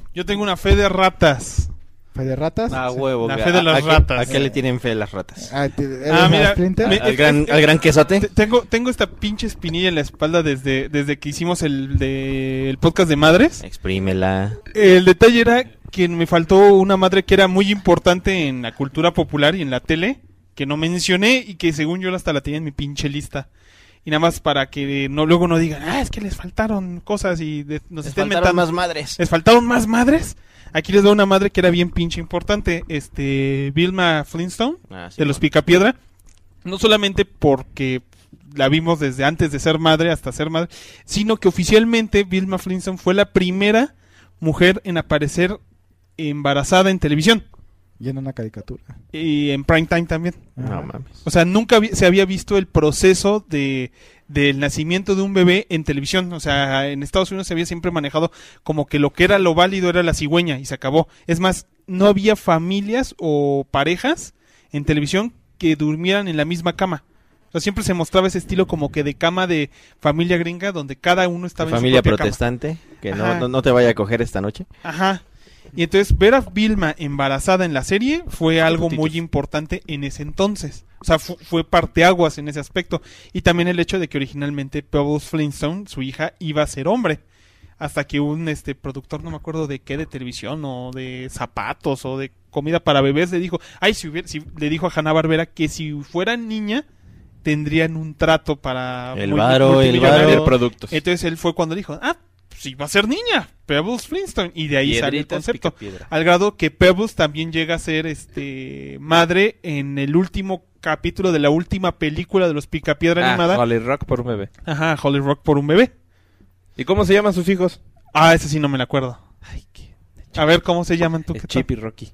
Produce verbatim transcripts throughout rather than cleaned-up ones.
Yo tengo una fe de ratas. ¿Fe de ratas? Ah, huevo. La que- fe de a- las a qué- ratas. ¿A qué le tienen fe las ratas? Ah, te- ¿eres Ah, mira, Splinter? me- ¿Al gran, al gran quesote? Te- Tengo, tengo esta pinche espinilla en la espalda desde, desde que hicimos el, de, el podcast de madres. Exprímela. El detalle era que me faltó una madre que era muy importante en la cultura popular y en la tele, que no mencioné y que según yo hasta la tenía en mi pinche lista. Y nada más para que no luego no digan, ah, es que les faltaron cosas y de- nos Les estén faltaron mentando. más madres. ¿Les faltaron más madres? Aquí les doy una madre que era bien pinche importante, este, Vilma Flintstone, Ah, sí, de los bueno. Picapiedra. No solamente porque la vimos desde antes de ser madre hasta ser madre, sino que oficialmente Vilma Flintstone fue la primera mujer en aparecer embarazada en televisión Y en una caricatura. y en prime time también. No Ajá. mames. O sea, nunca vi- se había visto el proceso de del nacimiento de un bebé en televisión. O sea, en Estados Unidos se había siempre manejado como que lo que era lo válido era la cigüeña y se acabó. Es más, no había familias o parejas en televisión que durmieran en la misma cama. O sea, siempre se mostraba ese estilo como que de cama de familia gringa donde cada uno estaba en Familia su propia protestante, que no, Ajá. no, no te vaya a coger esta noche. cama. Ajá. Y entonces ver a Vilma embarazada en la serie fue algo Putitos. muy importante en ese entonces. O sea, fu- fue parteaguas en ese aspecto. Y también el hecho de que originalmente Pebbles Flintstone, su hija, iba a ser hombre. Hasta que un este productor, no me acuerdo de qué, de televisión o de zapatos o de comida para bebés, le dijo, ay, si hubiera, si, le dijo a Hanna-Barbera que si fuera niña tendrían un trato para El multi- varo, el multimillonario. varo. productos. Entonces él fue cuando dijo, ah, pues iba a ser niña, Pebbles Flintstone. Y de ahí sale el Piedritas, concepto. picapiedra. Al grado que Pebbles también llega a ser este madre en el último capítulo de la última película de los Picapiedra Ah, animada. Holly Rock por un bebé. Ajá, Holly Rock por un bebé. ¿Y cómo se llaman sus hijos? Ah, ese sí no me la acuerdo. Ay, qué... A ver, ¿cómo se llaman tú? Eh, ¿Qué tal? Chip y Rocky.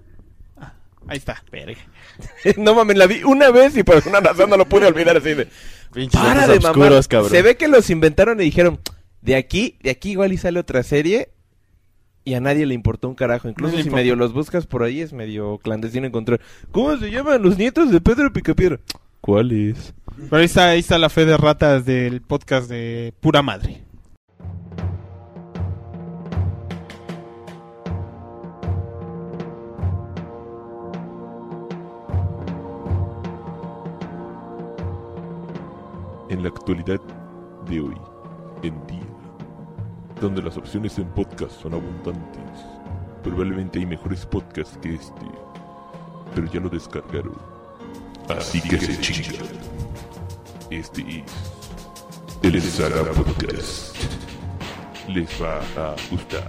Ahí está. Verga. No mames, la vi una vez y por alguna razón no lo pude olvidar así de... Pinches Para datos de mamar. obscuros, cabrón. Se ve que los inventaron y dijeron, de aquí, de aquí igual y sale otra serie. Y a nadie le importó un carajo. Incluso No le si importa. medio los buscas por ahí es medio clandestino encontrar. ¿Cómo se llaman los nietos de Pedro Picapiedra? ¿Cuáles? Pero ahí está, ahí está la fe de ratas del podcast de Pura Madre. En la actualidad de hoy en día, donde las opciones en podcast son abundantes, probablemente hay mejores podcasts que este, pero ya lo descargaron, así que se chingan. Este es el Saga Podcast. Les va a gustar.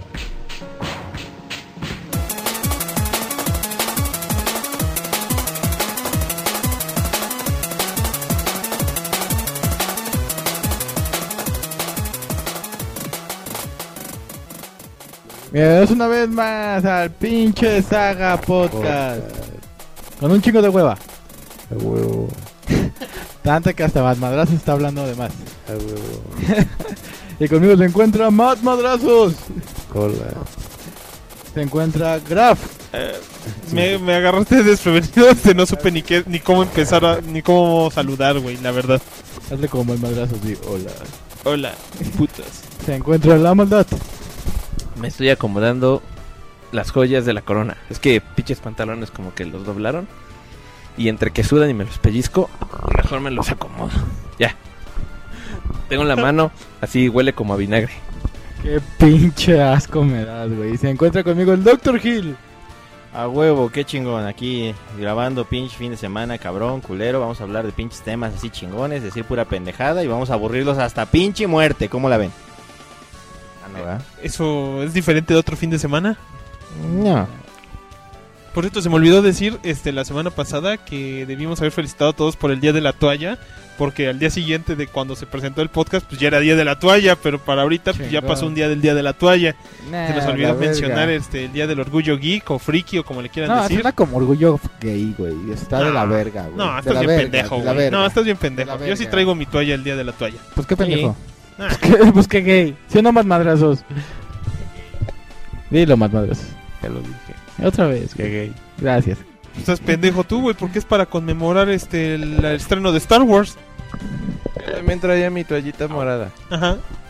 Bienvenidos una vez más al pinche Saga Podcast. Con un chingo de hueva. A huevo, Tanto que hasta Matt Madrazos está hablando de más. a huevo. Y conmigo se encuentra Matt Madrazos. Hola. Se encuentra Graf. Me, me agarraste desprevenido, este, no supe ni qué, ni cómo empezar a, ni cómo saludar, güey, la verdad. Hazle como el Madrazos y hola. Hola, putas. Se encuentra la maldad. Me estoy acomodando las joyas de la corona. Es que pinches pantalones como que los doblaron. Y entre que sudan y me los pellizco, mejor me los acomodo. Ya. Tengo en la mano, así huele como a vinagre. Qué pinche asco me das, güey. Se encuentra conmigo el doctor Hill. A huevo, qué chingón. Aquí grabando pinche fin de semana, cabrón, culero. Vamos a hablar de pinches temas así chingones, decir pura pendejada y vamos a aburrirlos hasta pinche muerte. ¿Cómo la ven? Ah, no, ¿verdad? ¿Eso es diferente de otro fin de semana? No. Por cierto, se me olvidó decir este la semana pasada que debimos haber felicitado a todos por el Día de la Toalla, porque al día siguiente de cuando se presentó el podcast, pues ya era Día de la Toalla, pero para ahorita pues, ya Chingón. pasó un día del Día de la Toalla. Nah, Se nos la olvidó verga. mencionar este el Día del Orgullo Geek o Friki o como le quieran No, decir. suena como orgullo gay, güey. Está de la No, verga, güey. No, De estás la bien verga, pendejo, de la güey. verga. No, estás bien De pendejo. la Yo sí verga. traigo mi toalla el Día de la Toalla. Pues qué pendejo. Ah, Pues qué gay. ¿Sí o no, Matt Madrazos? Dilo, Matt Madrazos. Ya lo dije. Otra vez. Qué güey. gay. Gracias. estás pendejo tú, güey, porque es para conmemorar este el, el estreno de Star Wars. También traía mi toallita morada. Ajá.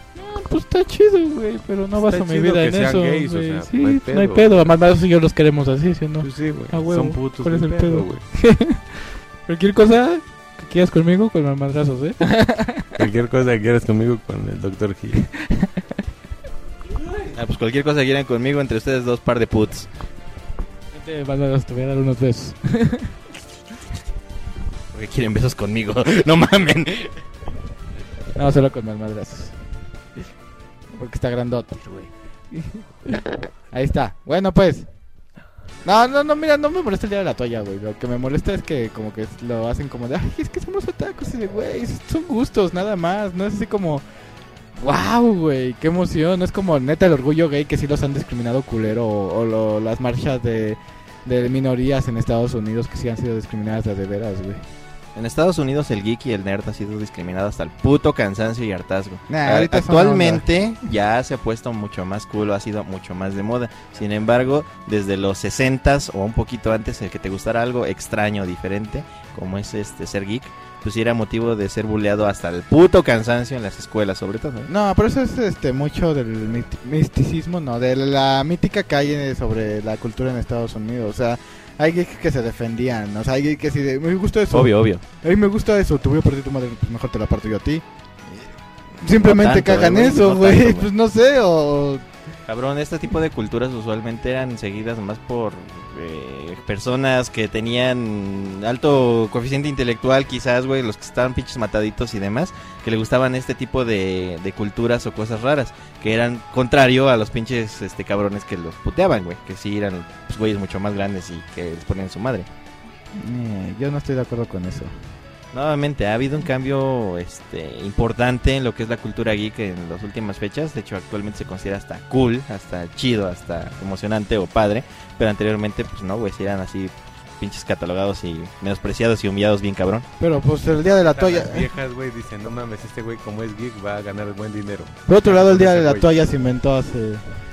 pues está chido, güey, pero no baso Está mi chido vida que en sean eso, gays, o güey. sea, Sí, no hay no hay pedo. pedo. Además, más si yo los queremos así, ¿sí o no? Pues sí, güey. A huevo. Son putos. ¿Cuál es sin el pedo? güey. Cualquier cosa que quieras conmigo, con los madrazos, ¿eh? Cualquier cosa que quieras conmigo con el doctor Gil. Ah, pues cualquier cosa que quieran conmigo, entre ustedes dos par de puts. Vente, madrazos, te voy a dar unos besos. Porque quieren besos conmigo. No mamen. No, solo con más madrazos. Porque está grandote, güey. Ahí está. Bueno, pues. No, no, no, mira, no me molesta el día de la toalla, güey. Lo que me molesta es que como que lo hacen como de, ay, es que somos otakus. Y de, güey, son gustos, nada más. No es así como, wow, güey, qué emoción. No es como neta el orgullo gay que sí los han discriminado culero. O, o lo- las marchas de, de minorías en Estados Unidos que sí han sido discriminadas de, de veras, güey. En Estados Unidos el geek y el nerd ha sido discriminado hasta el puto cansancio y hartazgo. Nah, A- ahorita son Actualmente ya se ha puesto mucho más cool, ha sido mucho más de moda. Sin embargo, desde los sesentas o un poquito antes, el que te gustara algo extraño, diferente, como es este ser geek, pues sí era motivo de ser buleado hasta el puto cansancio en las escuelas, sobre todo. ¿eh? No, pero eso es este mucho del mit- misticismo, no, de la mítica que hay eh, sobre la cultura en Estados Unidos. O sea, hay geeks que se defendían, o sea, hay geeks que sí de, me gusta eso. Obvio, obvio. A mí me gusta eso, te voy a partir tu madre, pues mejor te la parto yo a ti. Simplemente No tanto, cagan eh, güey, eso, no güey, tanto, güey. pues no sé, o... Cabrón, este tipo de culturas usualmente eran seguidas más por eh, personas que tenían alto coeficiente intelectual, quizás, güey, los que estaban pinches mataditos y demás, que le gustaban este tipo de, de culturas o cosas raras, que eran contrario a los pinches este cabrones que los puteaban, güey, que sí eran pues, güeyes mucho más grandes y que les ponían su madre. Eh, yo no estoy de acuerdo con eso. Nuevamente, ha habido un cambio este importante en lo que es la cultura geek en las últimas fechas. De hecho, actualmente se considera hasta cool, hasta chido, hasta emocionante o padre. Pero anteriormente, pues no, güey, si eran así pinches catalogados y menospreciados y humillados bien cabrón. Pero pues el día de la toalla... Las viejas, güey, dicen, no mames, este güey como es geek va a ganar buen dinero. Por otro lado, el día Ese de la güey. toalla se inventó hace...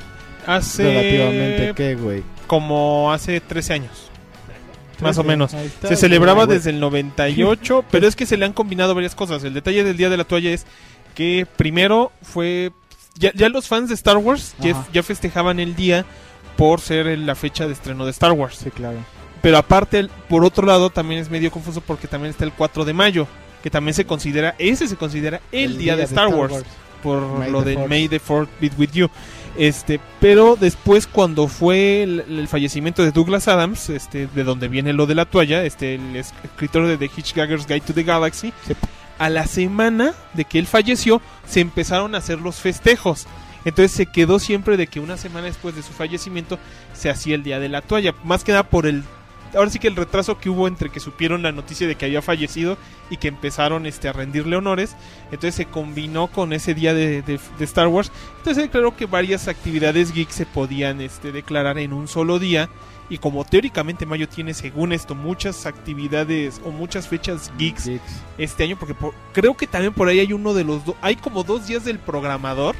Hace Relativamente, ¿qué, güey? como hace trece años. Más o menos. Ahí está, Se celebraba güey. desde el noventa y ocho, pero es que se le han combinado varias cosas. El detalle del Día de la Toalla es que primero fue... Ya, ya los fans de Star Wars ya, Ajá. ya festejaban el día por ser el- la fecha de estreno de Star Wars. Sí, claro. Pero aparte, el- por otro lado, también es medio confuso porque también está el cuatro de mayo, que también se considera, ese se considera el, día, de Star, Wars, por May lo the de Fourth. May the Fourth Be With You. Este, pero después cuando fue el, el fallecimiento de Douglas Adams, este, de donde viene lo de la toalla, este, el es- escritor de The Hitchhiker's Guide to the Galaxy, Sí. a la semana de que él falleció, se empezaron a hacer los festejos. Entonces se quedó siempre de que una semana después de su fallecimiento se hacía el Día de la Toalla, más que nada por el... Ahora sí que el retraso que hubo entre que supieron la noticia de que había fallecido y que empezaron este, a rendirle honores, entonces se combinó con ese día de, de- de Star Wars. Entonces claro que varias actividades geek se podían este, declarar en un solo día, y como teóricamente mayo tiene según esto muchas actividades o muchas fechas geeks Geeks. este año, porque por- creo que también por ahí hay uno de los dos, hay como dos días del programador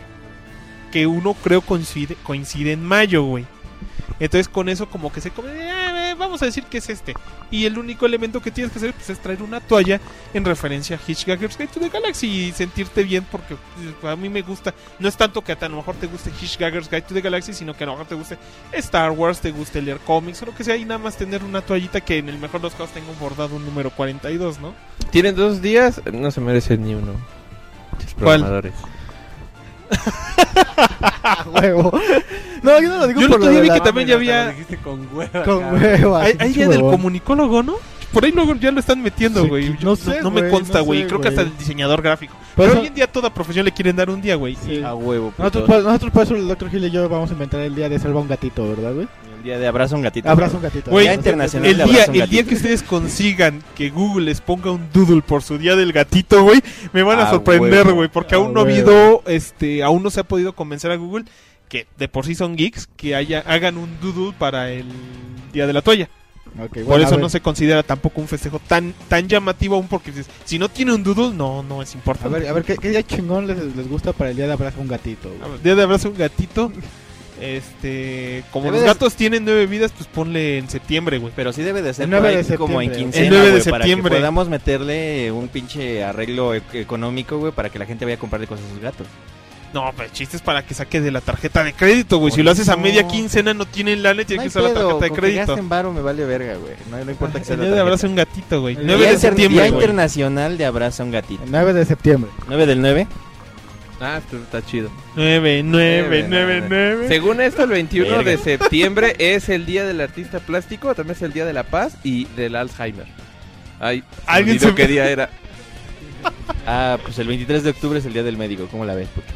que uno creo coincide, coincide en mayo, güey. Entonces con eso como que se come, eh, eh, vamos a decir que es este. Y el único elemento que tienes que hacer pues, es traer una toalla en referencia a Hitchhiker's Guide to the Galaxy y sentirte bien porque pues, a mí me gusta. No es tanto que a, a lo mejor te guste Hitchhiker's Guide to the Galaxy, sino que a lo mejor te guste Star Wars, te guste leer cómics o lo que sea, y nada más tener una toallita que en el mejor de los casos tenga un bordado un número cuarenta y dos, ¿no? Tienen dos días, no se merece ni uno. Pinches ¿Cuál? programadores. ¡A huevo! No, yo no lo digo Yo el por otro lo día de vi la- que también ya Mames, hasta había... lo dijiste con hueva, Con cabrón. hueva. Hay, hay pinche día del huevón. comunicólogo, ¿no? Por ahí luego ya lo están metiendo, Sí, güey. no sé, no me güey, consta, no güey. sé, Creo que güey. hasta el diseñador gráfico. Por Pero eso- hoy en día a toda profesión le quieren dar un día, güey. Sí. A huevo, puto. Nosotros, por- nosotros por eso el doctor Gil y yo vamos a inventar el día de salva un gatito, ¿verdad, güey? El día de abrazo a un gatito. Abraza un gatito. Güey, Día ¿verdad? internacional El de día, abrazo a un el día gatito. que ustedes consigan que Google les ponga un doodle por su día del gatito, güey, me van a Ah, sorprender, huevo. güey, porque Ah, aún no ha huevo. habido, este, aún no se ha podido convencer a Google, que de por sí son geeks, que haya, hagan un doodle para el día de la toalla. Ok, Por bueno, a eso ver, no se considera tampoco un festejo tan tan llamativo aún, porque dices, si no tiene un doodle, no no es A importante. ver, a ver, ¿qué, qué día chingón les, les gusta para el día de abrazo a un gatito? güey? A ver, día de abrazo a un gatito. Este, como Debe los de- gatos tienen nueve vidas, pues ponle en septiembre, güey. Pero sí debe de ser El por nueve ahí de como en septiembre. quincena, El nueve de güey, para que septiembre. podamos meterle un pinche arreglo e- económico, güey, para que la gente vaya a comprarle cosas a sus gatos. No, pero el chiste es para que saque de la tarjeta de crédito, güey. Si lo haces a media quincena, no tienen lana y No tiene hay que usar la pedo, tarjeta de con que crédito. gasten varo me vale verga, güey. No, no importa que sea El la día de tarjeta. abraza un gatito, güey. El nueve Día de inter- septiembre, Día güey. Internacional de Abraza un Gatito. nueve de septiembre. ¿nueve del nueve? Ah, esto está chido. nueve, nueve, Nueve, nueve, nueve. nueve. Según esto, el veintiuno de Verga. septiembre es el día del artista plástico, también es el día de la paz y del Alzheimer. Ay, Alguien ¿Alguien se- qué día era? Ah, pues el veintitrés de octubre es el Día del Médico. ¿Cómo la ves, puto?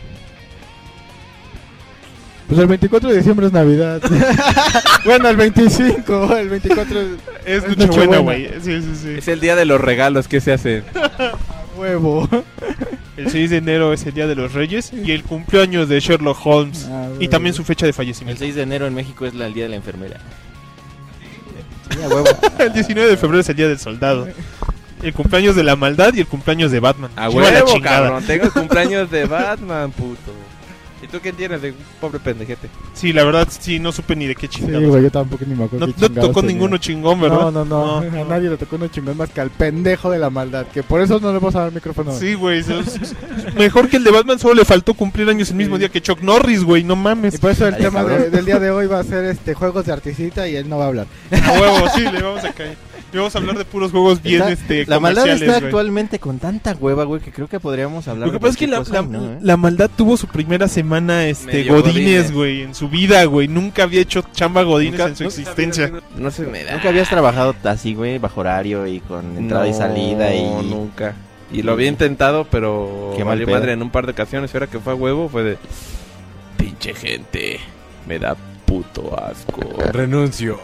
Pues el veinticuatro de diciembre es Navidad. Bueno, el veinticinco, el veinticuatro es Es Es Nochebuena, Nochebuena. güey. Sí, sí, sí. Es el día de los regalos que se hacen. huevo. El seis de enero es el Día de los Reyes y el cumpleaños de Sherlock Holmes. Ah, Y huevo. también su fecha de El fallecimiento. seis de enero en México es la- el Día de la Enfermera. Sí, a huevo. El diecinueve de febrero es el Día del Soldado. El cumpleaños de la maldad y el cumpleaños de Batman. A Lleva la huevo, chingada. cabrón. Tengo el cumpleaños de Batman, puto. ¿Y tú qué tienes de un pobre pendejete? Sí, la verdad, sí, no supe ni de qué Sí, chingados. güey, yo tampoco ni me acuerdo. no qué no chingados tocó tenía. ninguno chingón, ¿verdad? No, no, no, A nadie le tocó uno chingón más que al pendejo de la maldad. Que por eso no le vamos a dar el micrófono. Sí, güey. es- es- Mejor que el de Batman, solo le faltó cumplir años el mismo Sí. día que Chuck Norris, güey. No Y mames. por eso el Ay, tema cabrón. de- del día de hoy va a ser este juegos de artisita y él no va a hablar. A huevo, sí, le vamos a caer. Y vamos a hablar de puros juegos bien, Está- este, la maldad comerciales, está güey. actualmente con tanta hueva, güey, que creo que podríamos hablar Lo que de pasa es que la, cualquier la, cosa y no, ¿eh? la maldad tuvo su primera semana, este, Medio Godines, Godínez. güey, en su vida, güey. Nunca había hecho chamba Godines Nunca- en su nunca existencia. No se me da. Nunca habías trabajado así, güey, bajo horario y con entrada y No, salida y... nunca. Y lo había intentado, pero Qué mal valió pedo. madre en un par de ocasiones. Y ahora que fue a huevo, fue de... Pinche gente, me da puto asco. Renuncio.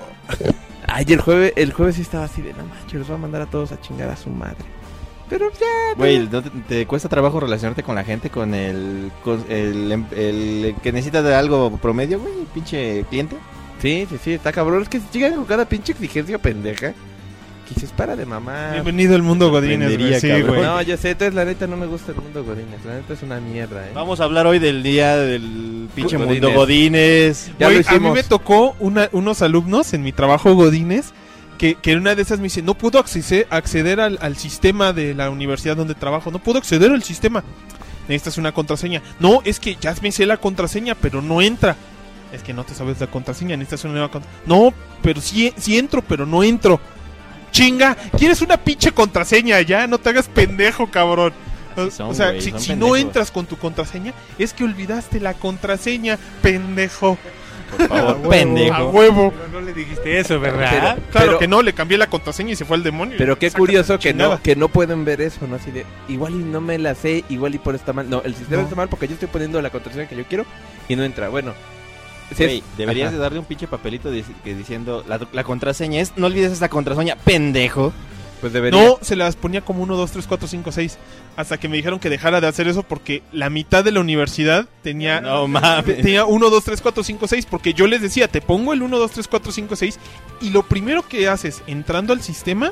Ay, el jueves, el jueves sí estaba así de, no manches, los voy a mandar a todos a chingar a su madre. Pero ya, Güey, ¿no te, te cuesta trabajo relacionarte con la gente, con el, con el, em- el que necesita de algo promedio, güey? Pinche cliente. Sí, sí, sí, está cabrón. Es que llegan con cada pinche exigencia pendeja. Que dices, para de mamá. Bienvenido al mundo Godines, güey. aprendería, Sí, cabrón. güey. No, yo sé, entonces la neta no me gusta el mundo Godines. La neta es una mierda, eh. Vamos a hablar hoy del día del pinche Godínez. mundo Godines. Ya Güey, lo a mí hicimos. me tocó una, unos alumnos en mi trabajo Godines que, que en una de esas me dice, no puedo acceder, acceder al, al sistema de la universidad donde trabajo, no puedo acceder al sistema. Necesitas una contraseña. No, es que ya me sé la contraseña, pero no entra. Es que no te sabes la contraseña, necesitas una nueva contraseña. No, pero sí, sí entro, pero no entro. Chinga, ¿quieres una pinche contraseña ya? No te hagas pendejo, cabrón. O, Así son, o sea, güey, si, son si no pendejos. entras con tu contraseña, es que olvidaste la contraseña, pendejo. Por favor, A huevo. pendejo. A huevo. Pero no le dijiste eso, ¿verdad? Pero- Claro pero- que no, le cambié la contraseña y se fue al demonio. Pero qué Sácate curioso la que chingada. no, que no pueden ver eso, ¿no? Así de, igual y no me la sé, igual y por está mal. No, el sistema No. está mal porque yo estoy poniendo la contraseña que yo quiero y no entra. Bueno, si es- Güey, deberías Ajá. de darle un pinche papelito dic- que diciendo la, la contraseña es, no olvides esta contraseña, pendejo. Pues debería. No, se las ponía como uno, dos, tres, cuatro, cinco, seis. Hasta que me dijeron que dejara de hacer eso porque la mitad de la universidad tenía... No te- mames. Tenía uno, dos, tres, cuatro, cinco, seis. Porque yo les decía, te pongo el uno, dos, tres, cuatro, cinco, seis. Y lo primero que haces entrando al sistema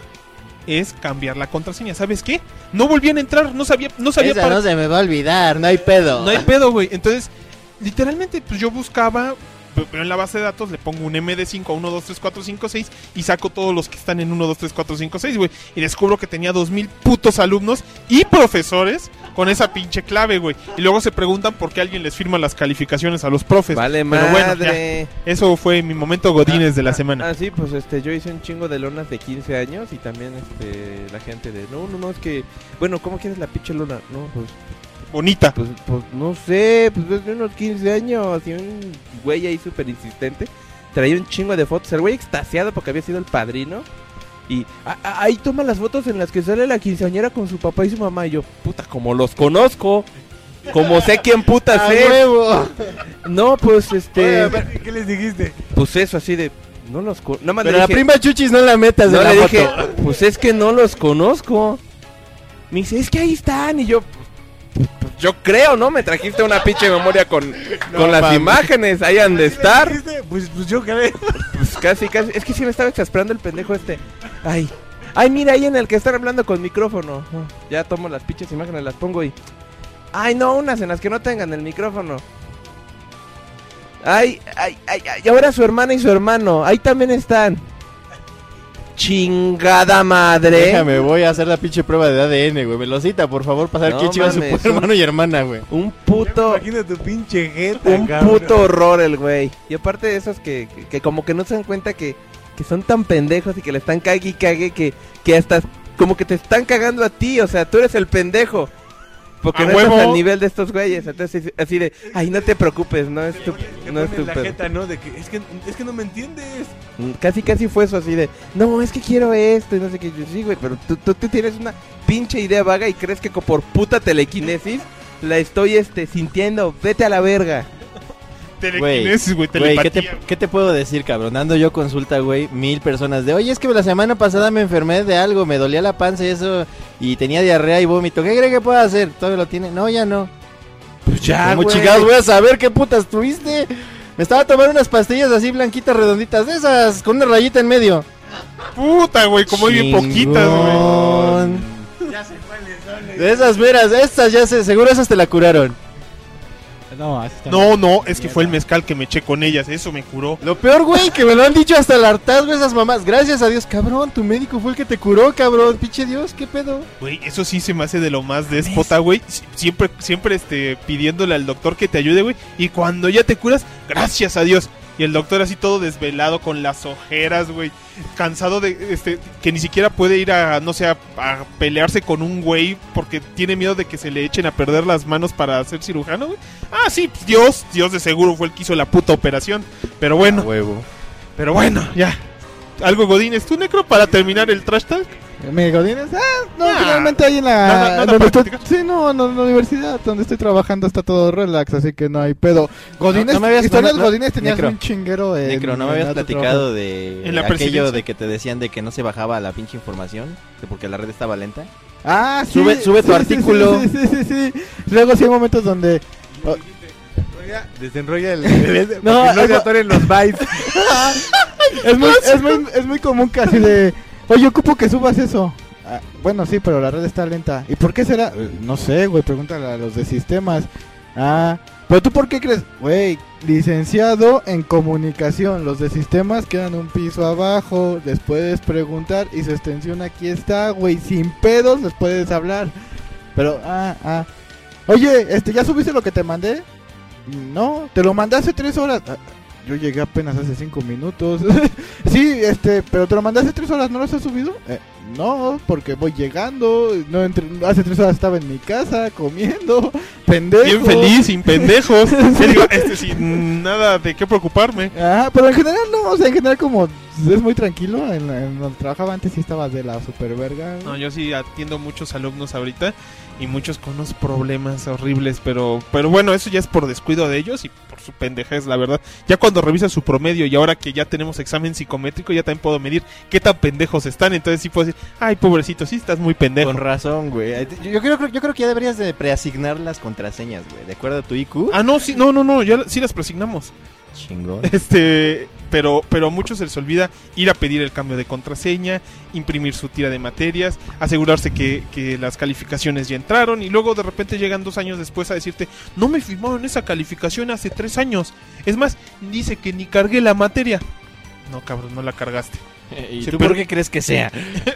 es cambiar la contraseña. ¿Sabes qué? No volvían a entrar, no sabía, no sabía Esa para- no se me va a olvidar, no hay pedo. No hay pedo, güey. Entonces, literalmente, pues yo buscaba, pero en la base de datos le pongo un M D cinco a uno, dos, tres, cuatro, cinco, seis y saco todos los que están en uno, dos, tres, cuatro, cinco, seis, güey. Y descubro que tenía dos mil putos alumnos y profesores con esa pinche clave, güey. Y luego se preguntan por qué alguien les firma las calificaciones a los profes. Vale, Pero bueno, madre. Eso fue mi momento Godines de la semana. Ah, sí, pues este, yo hice un chingo de lonas de quince años y también este, la gente de, no, no, no, es que, bueno, ¿cómo quieres la pinche lona? No, pues, Bonita. pues, pues, no sé, pues desde unos quince años y un güey ahí súper insistente. Traía un chingo de fotos, el güey extasiado porque había sido el padrino. Y "Ah, ah, ahí toma las fotos en las que sale la quinceañera con su papá y su mamá. Y yo, puta, como los conozco, como sé quién puta ¡A sé. huevo! No, pues este, Oye, a ver, ¿qué les dijiste? pues eso, así de, no los conozco. Nada más Pero le la dije, prima Chuchis no la metas no en la le foto. dije, pues es que no los conozco. Me dice, es que ahí están. Y yo, pues, pues, yo creo, ¿no? Me trajiste una pinche memoria con, con las mames. imágenes. Ahí han de estar. ¿Dijiste? Pues, pues yo creo. Pues casi, casi. Es que sí me estaba exasperando el pendejo este. Ay, ay, mira ahí en el que están hablando con micrófono. Oh, ya tomo las pinches imágenes, las pongo y. Ay, no, unas en las que no tengan el micrófono. Ay, ay, ay, ay. Y ahora su hermana y su hermano. Ahí también están. chingada madre. Déjame, voy a hacer la pinche prueba de A D N, güey. Velocita, por favor, para saber No quién chiva su mames, hermano y hermana, güey. Un puto, Imagina tu pinche jeta, un cabrón. puto horror el güey. Y aparte de esos que, que, que como que no se dan cuenta que, que son tan pendejos y que le están cague y cague que, que hasta como que te están cagando a ti. O sea, tú eres el pendejo. Porque ¡A no huevo! estás al nivel de estos güeyes. Entonces, así de, ay, no te preocupes, no es tu, Te no es ponen tu la pedo. jeta, ¿no? De que es, que es que no me entiendes. Mm, Casi, casi fue eso así de, no, es que quiero esto y no sé qué. Yo, sí, güey, pero tú, tú, tú tienes una pinche idea vaga y crees que co- por puta telequinesis la estoy este sintiendo. Vete a la verga. Telequinesis, güey, Güey, ¿qué telepatía. te, ¿qué te puedo decir, cabrón? Dando yo consulta, güey, mil personas de, oye, es que la semana pasada me enfermé de algo, me dolía la panza y eso, y tenía diarrea y vómito. ¿Qué cree que puedo hacer? ¿Todavía lo tiene? No, ya no. Pues ya, ¿Cómo güey. chingados voy a saber qué putas tuviste? Me estaba tomando unas pastillas así blanquitas, redonditas, de esas, con una rayita en medio. Puta, güey, como hay bien poquitas, güey. Chingón. De esas veras, estas ya sé, seguro esas te la curaron. No, así está. No, no, es que fue el mezcal que me eché con ellas, eso me curó. Lo peor, güey, que me lo han dicho hasta el hartazgo esas mamás. Gracias a Dios, cabrón, tu médico fue el que te curó, cabrón. Pinche Dios, ¿qué pedo? Güey, eso sí se me hace de lo más déspota, güey. Sie- Siempre, siempre este, pidiéndole al doctor que te ayude, güey. Y cuando ya te curas, gracias a Dios. Y el doctor así todo desvelado con las ojeras, güey. Cansado de, este, que ni siquiera puede ir a, no sé, a, a pelearse con un güey porque tiene miedo de que se le echen a perder las manos para ser cirujano, güey. Ah, sí, pues Dios, Dios de seguro fue el que hizo la puta operación. Pero bueno, Huevo. pero bueno, ya. Algo Godínez, ¿tú, Necro, para terminar el trash talk? Mi Godínez, ah, no, Ah, finalmente ahí en la... nada- nada donde para estoy- criticar. sí, no, no, en la universidad donde estoy trabajando está todo relax, así que no hay pedo. Godínez, No- no me habías- historias no- no- Godínez tenías Necro. un chinguero en... Necro, ¿no me en habías otro platicado de En la aquello presidencia. de que te decían de que no se bajaba la pinche información? De porque la red estaba lenta. Ah, sí. Sube- sube tu sí, sí, artículo. Sí, sí, sí, sí, sí. Luego sí hay momentos donde... oh, Desenrolla el... el No, no, no se eso- atoren los bytes. es, muy, es, muy, es muy común casi de... Oye, ocupo que subas eso. Ah, bueno, sí, pero la red está lenta. ¿Y por qué será? Eh, No sé, güey, pregúntale a los de sistemas. Ah, pero tú por qué crees? Güey, licenciado en comunicación. Los de sistemas quedan un piso abajo. Les puedes preguntar y su extensión aquí está, güey. Sin pedos les puedes hablar. Pero, ah, ah. Oye, este, ¿ya subiste lo que te mandé? No, te lo mandé hace tres horas. Ah, yo llegué apenas hace cinco minutos. Sí, este, pero te lo mandé hace tres horas, ¿no lo has subido? Eh, no, porque voy llegando. No entre- hace tres horas estaba en mi casa comiendo. Pendejo. Bien feliz, sin pendejos. Yo digo, este sin nada de qué preocuparme. Ah, pero en general no, o sea, en general como es muy tranquilo. En, la- en donde trabajaba antes sí estaba de la super verga. No, yo sí atiendo muchos alumnos ahorita y muchos con unos problemas horribles, pero pero bueno, eso ya es por descuido de ellos y por su pendejez, la verdad. Ya cuando revisas su promedio y ahora que ya tenemos examen psicométrico, ya también puedo medir qué tan pendejos están, entonces sí puedo decir, ay, pobrecito, sí estás muy pendejo. Con razón, güey. Yo, yo creo, yo creo que ya deberías de preasignar las contraseñas, güey. ¿De acuerdo a tu I Q? Ah, no, sí, no, no, no, ya sí las presignamos. Chingón. Este, pero, pero a muchos se les olvida ir a pedir el cambio de contraseña, imprimir su tira de materias, asegurarse que, que las calificaciones ya entraron y luego de repente llegan dos años después a decirte, no me firmaron esa calificación hace tres años. Es más, dice que ni cargué la materia. No, cabrón, no la cargaste. ¿Y Sí, tú pero- por qué crees que sea?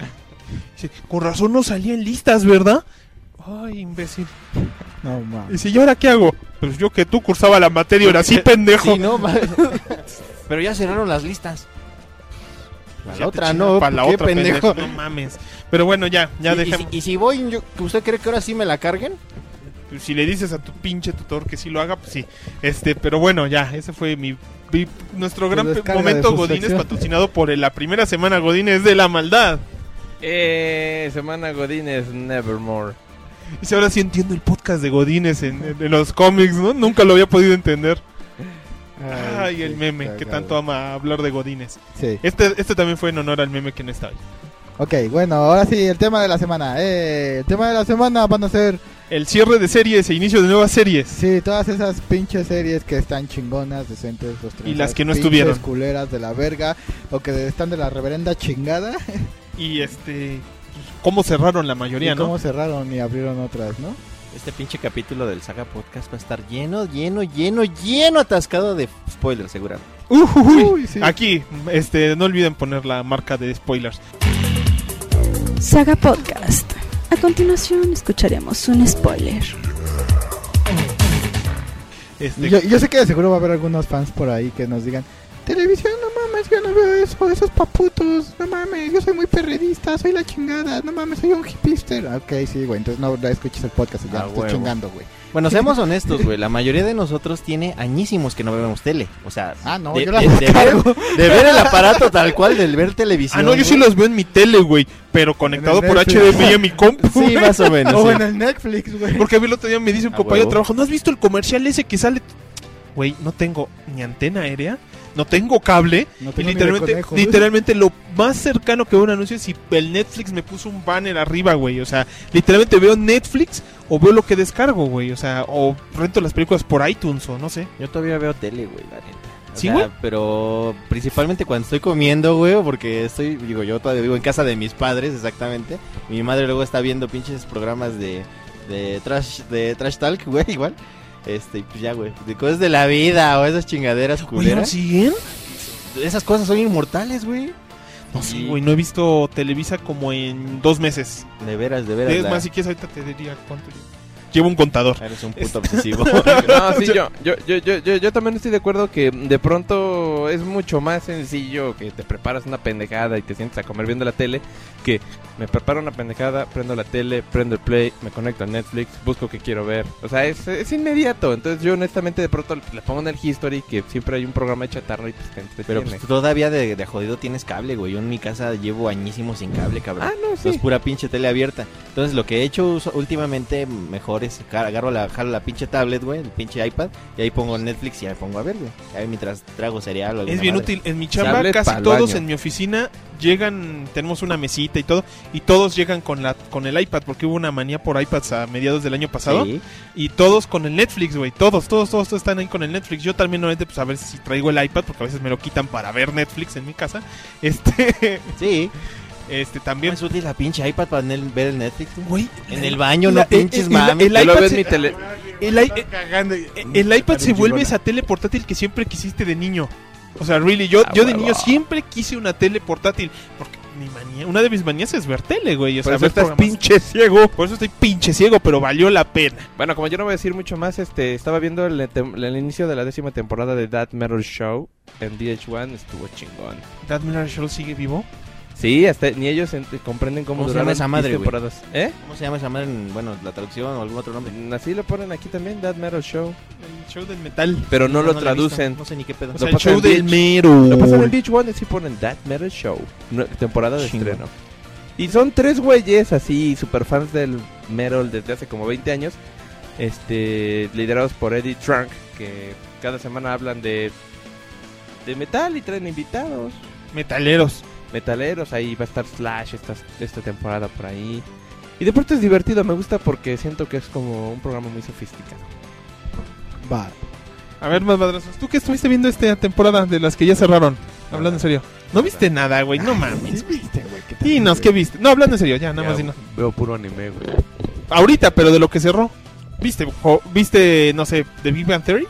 Dice, con razón no salían listas, ¿verdad? Ay, imbécil. No, mames. Dice, ¿y ahora qué hago? Pues yo que tú cursaba la materia, ahora sí, pendejo. Sí, no, madre. Pero ya cerraron las listas. Ya La te otra chingas no, pa' la qué otra, pendejo. No mames. Pero bueno, ya, ya y, y dejemos. si, y si voy, yo, ¿usted cree que ahora sí me la carguen? Si le dices a tu pinche tutor que sí lo haga, pues sí. Este, pero bueno, ya, ese fue mi, mi- nuestro Su gran pe- descarga momento de Godínez, frustración. patrocinado por el- la primera semana Godínez de la maldad. Eh, Semana Godínez, Nevermore. Dice, ahora sí entiendo el podcast de Godínez en, en- en los cómics, ¿no? Nunca lo había podido entender. Ay, el qué meme, que cagado. tanto ama hablar de Godínez. Sí. Este, este también fue en honor al meme que no está hoy. Ok, bueno, ahora sí, el tema de la semana. Eh, el tema de la semana van a ser, El cierre de series e inicio de nuevas series. sí, todas esas pinches series que están chingonas, decentes, los Y las que no pinches estuvieron. culeras de la verga, o que están de la reverenda chingada. Y este, cómo cerraron la mayoría, y ¿no? cómo cerraron y abrieron otras, ¿no? Este pinche capítulo del Saga Podcast va a estar lleno, lleno, lleno, lleno atascado de spoilers, seguramente. Uh, uy. Uy, sí. Aquí, este, no olviden poner la marca de spoilers. Saga Podcast. A continuación escucharemos un spoiler. Este, Yo, yo sé que de seguro va a haber algunos fans por ahí que nos digan: televisión, no mames, yo no veo eso, esos paputos, no mames, yo soy muy perredista, soy la chingada, no mames, soy un hipster. Ok, sí, güey, entonces no no escuches el podcast, ya Ah, te estoy huevo. chingando, güey. Bueno, seamos honestos, güey. La mayoría de nosotros tiene añísimos que no vemos tele. O sea, Ah, no, de, yo la de- de ver, de ver el aparato tal cual, del ver televisión. ah, no, yo sí güey. los veo en mi tele, güey, pero conectado En el por Netflix. H D M I a mi compu. Sí, güey. más o menos. O sí. en el Netflix, güey. Porque a mí el otro día me dice un A compañero de huevo. trabajo, ¿no has visto el comercial ese que sale? Güey, no tengo ni antena aérea, no tengo cable, No y tengo ni de literalmente, conejo. literalmente lo más cercano que veo a un anuncio es si el Netflix me puso un banner arriba, güey. O sea, literalmente veo Netflix o veo lo que descargo, güey. O sea, o rento las películas por iTunes o no sé. Yo todavía veo tele, güey, la neta. O ¿Sí, sea, güey? pero principalmente cuando estoy comiendo, güey, porque estoy, digo, yo todavía vivo en casa de mis padres, exactamente. Mi madre luego está viendo pinches programas de, de trash, de trash talk, güey, igual. Este, y pues ya, güey, de cosas de la vida o esas chingaderas Oye, ¿no culeras. siguen? Esas cosas son inmortales, güey. No sé, Sí. güey, no he visto Televisa como en dos meses. De veras, de veras. Es la- más, si quieres ahorita te diría cuánto llevo. Llevo un contador. Eres un puto obsesivo. No, sí, yo, yo, yo, yo, yo, yo también estoy de acuerdo que de pronto es mucho más sencillo que te preparas una pendejada y te sientes a comer viendo la tele, que me preparo una pendejada, prendo la tele, prendo el play, me conecto a Netflix, busco qué quiero ver. O sea, es, es inmediato. Entonces yo honestamente de pronto le pongo en el History que siempre hay un programa de chatarra y pues te Pero entretiene. pues todavía de, de jodido tienes cable, güey. Yo en mi casa llevo añísimos sin cable, cabrón. Ah, no, Es sí. pura pinche tele abierta. Entonces lo que he hecho uso- últimamente mejor es ca- agarro la, jalo la pinche tablet, güey, el pinche iPad, y ahí pongo Netflix y ya me pongo a ver, güey. Ahí mientras trago cereal o alguna Es bien madre. útil. En mi chamba Tablet casi pa'l todos baño. en mi oficina llegan, tenemos una mesita y todo, y todos llegan con la con el iPad, porque hubo una manía por iPads a mediados del año pasado, Sí. y todos con el Netflix, güey, todos, todos, todos, todos están ahí con el Netflix. Yo también normalmente pues a ver si traigo el iPad, porque a veces me lo quitan para ver Netflix en mi casa. Este, Sí. este ¿No también, es útil la pinche iPad para el- ver el Netflix, güey? güey, En el baño, no la- pinches el- el- mames. el Yo lo iPad veo en se- mi tele. el, i- el iPad se vuelve esa tele portátil que siempre quisiste de niño. O sea, really, yo, Ah, yo de huevo. niño siempre quise una tele portátil. Porque mi manía, una de mis manías es ver tele, güey. O Por sea, eso ver estás programas. pinche ciego. Por eso estoy pinche ciego, pero valió la pena. Bueno, como yo no voy a decir mucho más, este, estaba viendo el, tem- el inicio de la décima temporada de That Metal Show en D H uno, estuvo chingón. ¿That Miller Show sigue vivo? Sí, hasta ni ellos ent- comprenden cómo, ¿Cómo se duraron llama esa madre, diez güey? temporadas. ¿Eh? ¿Cómo se llama esa madre en, bueno, la traducción o algún otro nombre? Así lo ponen aquí también, That Metal Show. El show del metal. Pero no, lo la he traducen. visto, No sé ni qué pedo. O Lo sea, el pasan show en del Beach. mero. Lo pasan en Beach One y sí ponen That Metal Show. Nue- temporada de Chingón. estreno. Y son tres güeyes así, super fans del metal desde hace como veinte años. Este, liderados por Eddie Trunk, que cada semana hablan de, de metal y traen invitados. Metaleros. Metaleros, ahí va a estar Slash esta, esta temporada por ahí. Y de pronto es divertido, me gusta porque siento que es como un programa muy sofisticado. Va. A ver, más madrazos. ¿Tú qué estuviste viendo esta temporada de las que ya cerraron? Hablando en serio. No viste nada, güey. No mames. Sí viste, güey. ¿qué tal? Dinos, ¿qué viste? No, hablando en serio, ya, nada Ya, más dinos. Veo puro anime, güey. Ahorita, pero de lo que cerró. ¿Viste, jo- viste, no sé, The Big Bang Theory? Eh,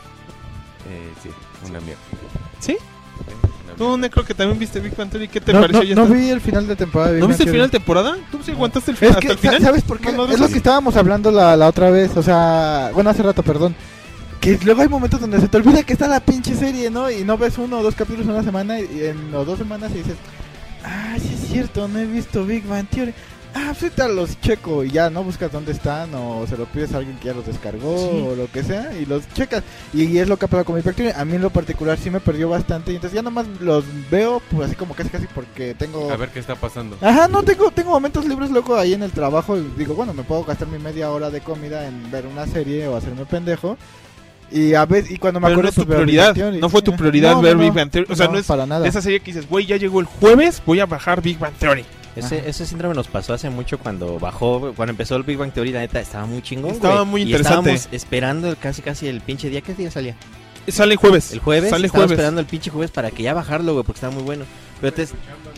sí, una mierda. ¿Sí? Sí, una Tú, mierda. ne, creo que también viste Big Bang Theory. ¿Qué te No, pareció? no, Ya no está- vi el final de temporada. de ¿No Big viste el Bang final de Theory. temporada? ¿Tú sí aguantaste el final Es hasta que, el final? ¿sabes por qué? No, no, es no, lo sí. que estábamos hablando la, la otra vez. O sea, bueno, hace rato, perdón. Que luego hay momentos donde se te olvida que está la pinche serie, ¿no? Y no ves uno o dos capítulos en una semana y, y en o dos semanas y dices, ah, sí es cierto, no he visto Big Bang Theory. Ah, pues ahorita los checo y ya, ¿no? Buscas dónde están o se lo pides a alguien que ya los descargó Sí. o lo que sea y los checas. Y, y es lo que ha pasado con Big Bang Theory. A mí en lo particular sí me perdió bastante y entonces ya nomás los veo pues así como casi casi porque tengo... A ver qué está pasando. Ajá, no, tengo, tengo momentos libres luego ahí en el trabajo y digo, bueno, me puedo gastar mi media hora de comida en ver una serie o hacerme pendejo. Y a veces, y cuando me Pero no acuerdo es tu pues, veo Big prioridad. Bang Theory. No fue tu Sí. prioridad No, ver no, Big no. Bang Theory. O sea, no, es para nada. de esa serie que dices, güey, ya llegó el jueves, voy a bajar Big Bang Theory. Ese, Ajá. ese síndrome nos pasó hace mucho cuando bajó, cuando empezó el Big Bang Theory, la neta, estaba muy chingón, Estaba güey. muy Y interesante. estábamos esperando el- casi casi el pinche día. ¿Qué día salía? Sale jueves. El jueves. Sale Estaba jueves. esperando el pinche jueves para que ya bajarlo, güey, porque estaba muy bueno. Pero te...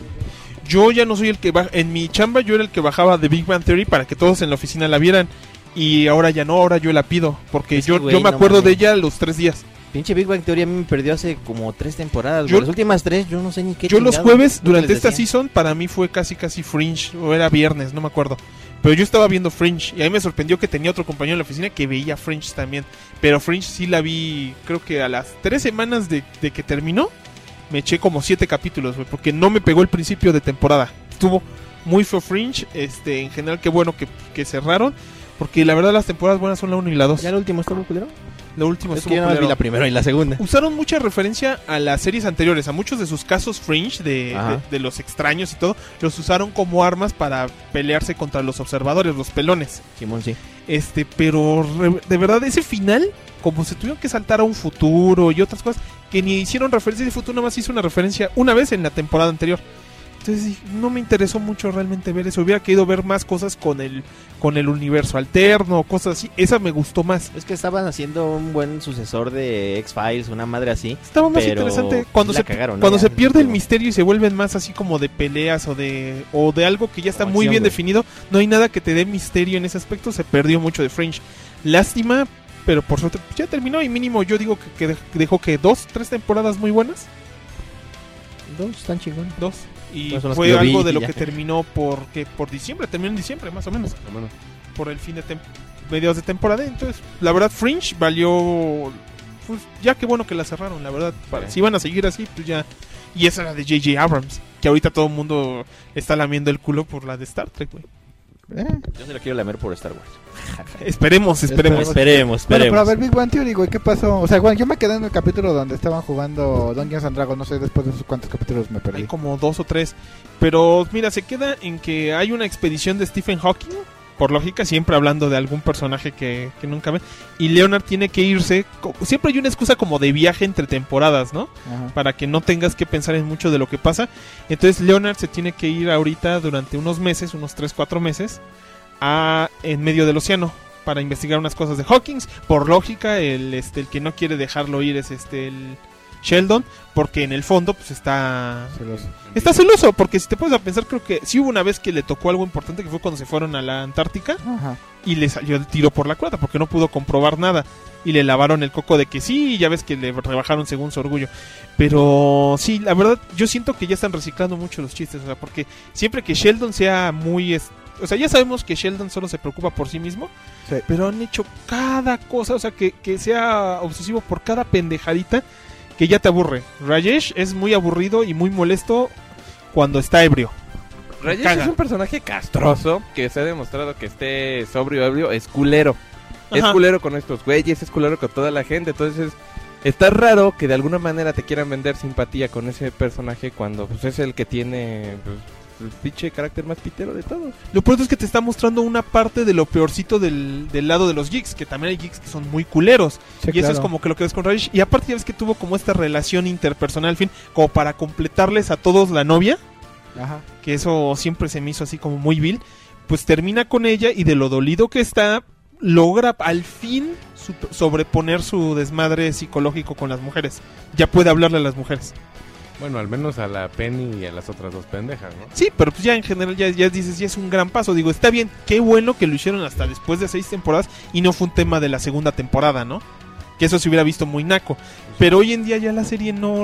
Yo ya no soy el que baja. En mi chamba yo era el que bajaba de Big Bang Theory para que todos en la oficina la vieran. Y ahora ya no, ahora yo la pido. Porque Es yo, que, güey, yo me no acuerdo de mames. ella los tres días. Pinche Big Bang Theory a mí me perdió hace como tres temporadas. Yo- güey. Las últimas tres, yo no sé ni qué. Yo los chingados, jueves, nunca durante les esta decía. season, para mí fue casi casi Fringe, o era viernes, no me acuerdo. Pero yo estaba viendo Fringe, y ahí me sorprendió que tenía otro compañero en la oficina que veía Fringe también. Pero Fringe sí la vi, creo que a las tres semanas de, de que terminó, me eché como siete capítulos, güey, porque no me pegó el principio de temporada. Estuvo muy feo Fringe, este, en general qué bueno que, que cerraron, porque la verdad las temporadas buenas son la uno y la dos. ¿Ya el último estuvo culero? Lo último Es estuvo que yo no vi culero. la primera y la segunda. Usaron mucha referencia a las series anteriores, a muchos de sus casos Fringe, de, Ajá. de, de los extraños y todo, los usaron como armas para pelearse contra los observadores, los pelones. Simón, sí. Este, pero re- de verdad ese final, como se tuvieron que saltar a un futuro y otras cosas, que ni hicieron referencia de futuro, nada más hizo una referencia una vez en la temporada anterior. Entonces dije, no me interesó mucho realmente ver eso. Hubiera querido ver más cosas con el con el universo alterno, cosas así. Esa me gustó más. Es que estaban haciendo un buen sucesor de X-Files, una madre así. Estaba más Pero interesante cuando la se cagaron, ¿no? cuando Ya, se pierde el como- misterio y se vuelven más así como de peleas o de o de algo que ya está Como muy acción, bien güey. definido. No hay nada que te dé misterio en ese aspecto. Se perdió mucho de Fringe. Lástima, pero por suerte ya terminó y mínimo yo digo que, que dej- dejó que dos, tres temporadas muy buenas. Dos, están chingones. Dos. Y Pues son las fue que yo vi algo de y lo ya. que terminó por que por diciembre, terminó en diciembre más o menos, Vámonos. por el fin de tem- mediados de temporada. Entonces, la verdad Fringe valió pues, ya qué bueno que la cerraron, la verdad. Para- Sí. Si iban a seguir así, pues ya. Y esa era de J J Abrams, que ahorita todo el mundo está lamiendo el culo por la de Star Trek, güey. Eh, Yo se la quiero lamer por Star Wars. Esperemos, esperemos. Esperemos, Bueno, esperemos. pero a ver, Big Bang Theory, güey, ¿qué pasó? O sea, bueno, yo me quedé en el capítulo donde estaban jugando Dungeons and Dragons, no sé después de esos cuántos capítulos me perdí. Hay como dos o tres. Pero mira, se queda en que hay una expedición de Stephen Hawking, por lógica, siempre hablando de algún personaje que, que nunca ve. Y Leonard tiene que irse. co- Siempre hay una excusa como de viaje entre temporadas, ¿no? Ajá. Para que no tengas que pensar en mucho de lo que pasa. Entonces Leonard se tiene que ir ahorita durante unos meses, unos tres cuatro meses, a en medio del océano para investigar unas cosas de Hawkins. Por lógica, el este el que no quiere dejarlo ir es este el Sheldon, porque en el fondo pues está Celoso. está celoso, porque si te puedes a pensar, creo que sí hubo una vez que le tocó algo importante, que fue cuando se fueron a la Antártica Ajá. y le salió el tiro por la culata porque no pudo comprobar nada y le lavaron el coco de que sí, y ya ves que le rebajaron según su orgullo. Pero sí, la verdad yo siento que ya están reciclando mucho los chistes, o sea, porque siempre que Sheldon sea muy es- o sea, ya sabemos que Sheldon solo se preocupa por sí mismo, Sí. pero han hecho cada cosa, o sea, que, que sea obsesivo por cada pendejadita que ya te aburre. Rajesh es muy aburrido y muy molesto cuando está ebrio. Rajesh Caga. es un personaje castroso que se ha demostrado que esté sobrio, ebrio, es culero. Es Ajá. culero con estos güeyes, es culero con toda la gente. Entonces, está raro que de alguna manera te quieran vender simpatía con ese personaje cuando pues, es el que tiene pues, el pinche carácter más pitero de todos. Lo peor es que te está mostrando una parte de lo peorcito del, del lado de los geeks, que también hay geeks que son muy culeros. Sí, y eso claro. es como que lo que ves con Rajesh. Y aparte ya ves que tuvo como esta relación interpersonal, al fin, como para completarles a todos la novia, Ajá. que eso siempre se me hizo así como muy vil. Pues termina con ella y de lo dolido que está, logra al fin su- sobreponer su desmadre psicológico con las mujeres. Ya puede hablarle a las mujeres. Bueno, al menos a la Penny y a las otras dos pendejas, ¿no? Sí, pero pues ya en general ya, ya dices, ya es un gran paso. Digo, está bien, qué bueno que lo hicieron hasta después de seis temporadas y no fue un tema de la segunda temporada, ¿no? Que eso se hubiera visto muy naco. Pero hoy en día ya la serie no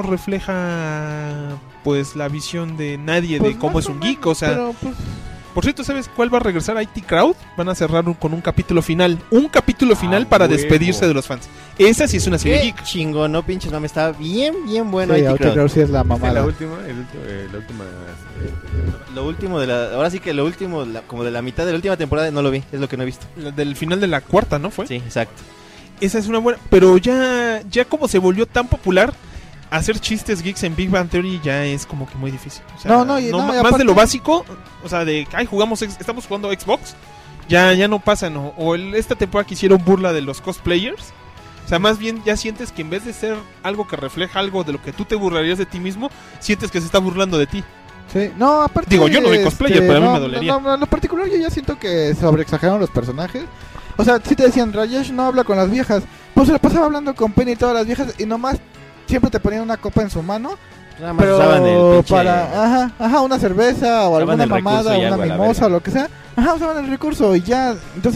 refleja pues la visión de nadie Pues de cómo más es o un menos, geek, o sea... pero, pues, Por cierto, ¿sabes cuál va a regresar a I T Crowd? Van a cerrar un- con un capítulo final. Un capítulo final Ah, para huevo. despedirse de los fans. Esa sí es una serie Qué geek. chingón, no pinches mames, está bien, bien bueno. sí, I T ahorita Crowd. creo que sí es la ¿Viste mamada. la última? El ulti- eh, la última... eh, Lo último de la... Ahora sí que lo último, la- como de la mitad de la última temporada no lo vi, es lo que no he visto. La del final de la cuarta, ¿no fue? Sí, exacto. Esa es una buena. Pero ya, ya como se volvió tan popular, hacer chistes geeks en Big Bang Theory ya es como que muy difícil. O sea, No, no, y- no, ma- y más aparte- de lo básico, o sea, de ay, jugamos, ex- estamos jugando Xbox, ya, ya no pasa, ¿no? O el- esta temporada que hicieron burla de los cosplayers. O sea, más bien ya sientes que en vez de ser algo que refleja algo de lo que tú te burlarías de ti mismo, sientes que se está burlando de ti. Sí, no, aparte. Digo, yo no soy cosplayer, pero a mí no, me dolería. No, no, en lo particular, yo ya siento que sobreexageraron los personajes. O sea, si te decían, Rajesh no habla con las viejas, pues se la pasaba hablando con Penny y todas las viejas, y nomás siempre te ponían una copa en su mano. Nada más Pero usaban el pinche... para, ajá, ajá, una cerveza o Usaban alguna el recurso mamada, y una algo a la mimosa verga. o lo que sea. Ajá, usaban el recurso y ya. Entonces,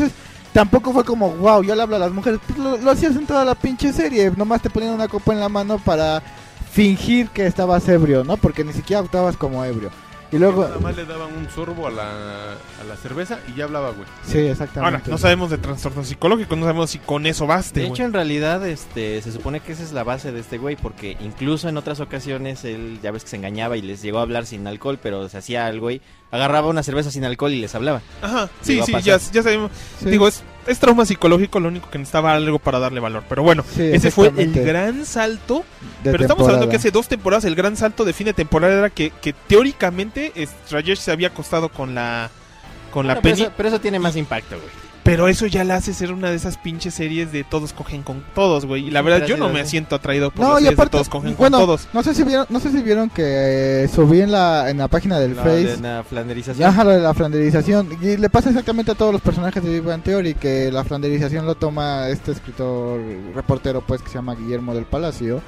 tampoco fue como, wow, yo le hablo a las mujeres. Pues lo, lo hacías en toda la pinche serie. Nomás te ponían una copa en la mano para fingir que estabas ebrio, ¿no? Porque ni siquiera actuabas como ebrio. Y luego... Nada más le daban un sorbo a la, a la cerveza y ya hablaba, güey. Sí, exactamente. Ahora, no sabemos de trastorno psicológico, no sabemos si con eso baste, De güey. hecho, en realidad, este, se supone que esa es la base de este güey, porque incluso en otras ocasiones él, ya ves que se engañaba y les llegó a hablar sin alcohol, pero se hacía el güey, agarraba una cerveza sin alcohol y les hablaba. Ajá, sí, Llegó a sí, pasar. ya, ya sabemos. Sí. Digo, es, es trauma psicológico, lo único que necesitaba algo para darle valor. Pero bueno, Sí, ese fue el exactamente. gran salto. De Pero estamos hablando temporada. que hace dos temporadas el gran salto de fin de temporada era que, que teóricamente es- Rajesh se había acostado con la con la Bueno, pero, Penny, eso, pero eso tiene más impacto, güey. pero eso ya la hace ser una de esas pinches series de todos cogen con todos, güey. Y la verdad yo no me siento atraído por No, las y series aparte, de todos cogen bueno, con todos. no sé si vieron, no sé si vieron que eh, subí en la en la página del No, Face. de la flanderización. Ajá, lo de la flanderización. Y le pasa exactamente a todos los personajes de Big Bang Theory, que la flanderización lo toma este escritor, reportero, pues, que se llama Guillermo del Palacio,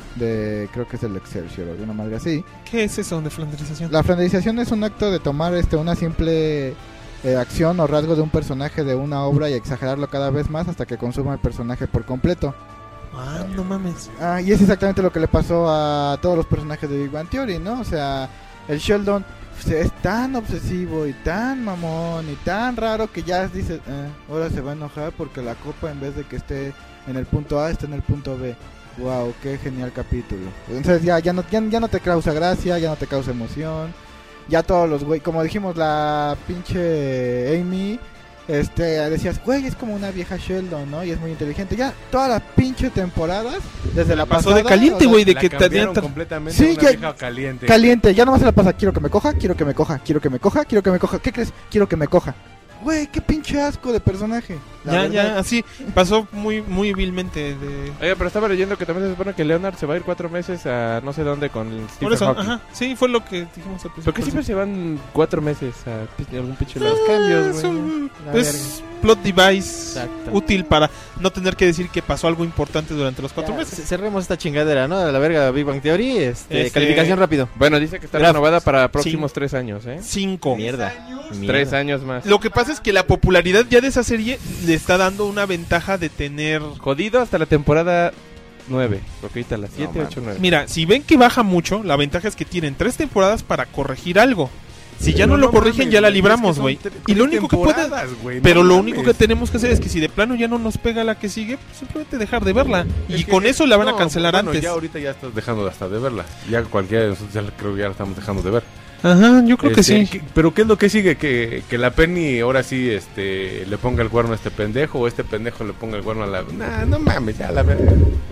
de creo que es el Excelsior o de una madre así. ¿Qué es eso de flanderización? La flanderización es un acto de tomar este una simple eh, acción o rasgo de un personaje de una obra y exagerarlo cada vez más hasta que consuma el personaje por completo. Ah, no mames. Ah, y es exactamente lo que le pasó a todos los personajes de Big Bang Theory, ¿no? O sea, el Sheldon pues, es tan obsesivo y tan mamón y tan raro que ya dices, eh, ahora se va a enojar porque la copa en vez de que esté en el punto A está en el punto B. Wow, qué genial capítulo. Entonces ya ya no ya, ya no te causa gracia, ya no te causa emoción. Ya todos los güey, como dijimos la pinche Amy, este decías, güey, es como una vieja Sheldon, ¿no? Y es muy inteligente. Ya todas las pinche temporadas desde la Pasó pasada, de caliente, o sea, güey, de La que cambiaron tenía completamente Sí, a una ya- vieja caliente. caliente, ya nomás se la pasa, quiero que me coja, quiero que me coja, quiero que me coja, quiero que me coja. ¿Qué crees? Quiero que me coja. Güey, qué pinche asco de personaje. la Ya, verdad. ya, así pasó muy muy vilmente de Oye, pero estaba leyendo que también se supone que Leonard se va a ir cuatro meses a no sé dónde con Por Stephen eso, Hawking. ajá, sí, fue lo que dijimos al principio. ¿Por qué siempre se van cuatro meses a pi- algún pinche lado? Los cambios, güey. La Pues plot device Exacto. útil para no tener que decir que pasó algo importante durante los cuatro Ya, meses. c- Cerremos esta chingadera, ¿no? A la verga Big Bang Theory. Este, Este- Calificación rápido. Bueno, dice que está Graf. renovada para próximos tres años, ¿eh? Cinco. Mierda. Mierda. Tres años más. Lo que pasa es que la popularidad ya de esa serie le está dando una ventaja de tener... Jodido hasta la temporada nueve. Porque ahorita la siete, No, ocho, nueve. Mira, si ven que baja mucho, la ventaja es que tienen tres temporadas para corregir algo. Si ya no lo corrigen, ya la libramos, güey. Y lo único que puede... Pero lo único que tenemos que hacer es que si de plano ya no nos pega la que sigue, pues simplemente dejar de verla. Y con eso la van a cancelar antes. Ya ahorita ya estás dejando hasta de verla. Ya cualquiera de nosotros ya creo que ya la estamos dejando de ver. Ajá, yo creo que Este, sí. ¿qué- pero ¿qué es lo que sigue? Que, que la Penny ahora sí este, le ponga el cuerno a este pendejo o este pendejo le ponga el cuerno a la... Nah, no mames, ya la verga.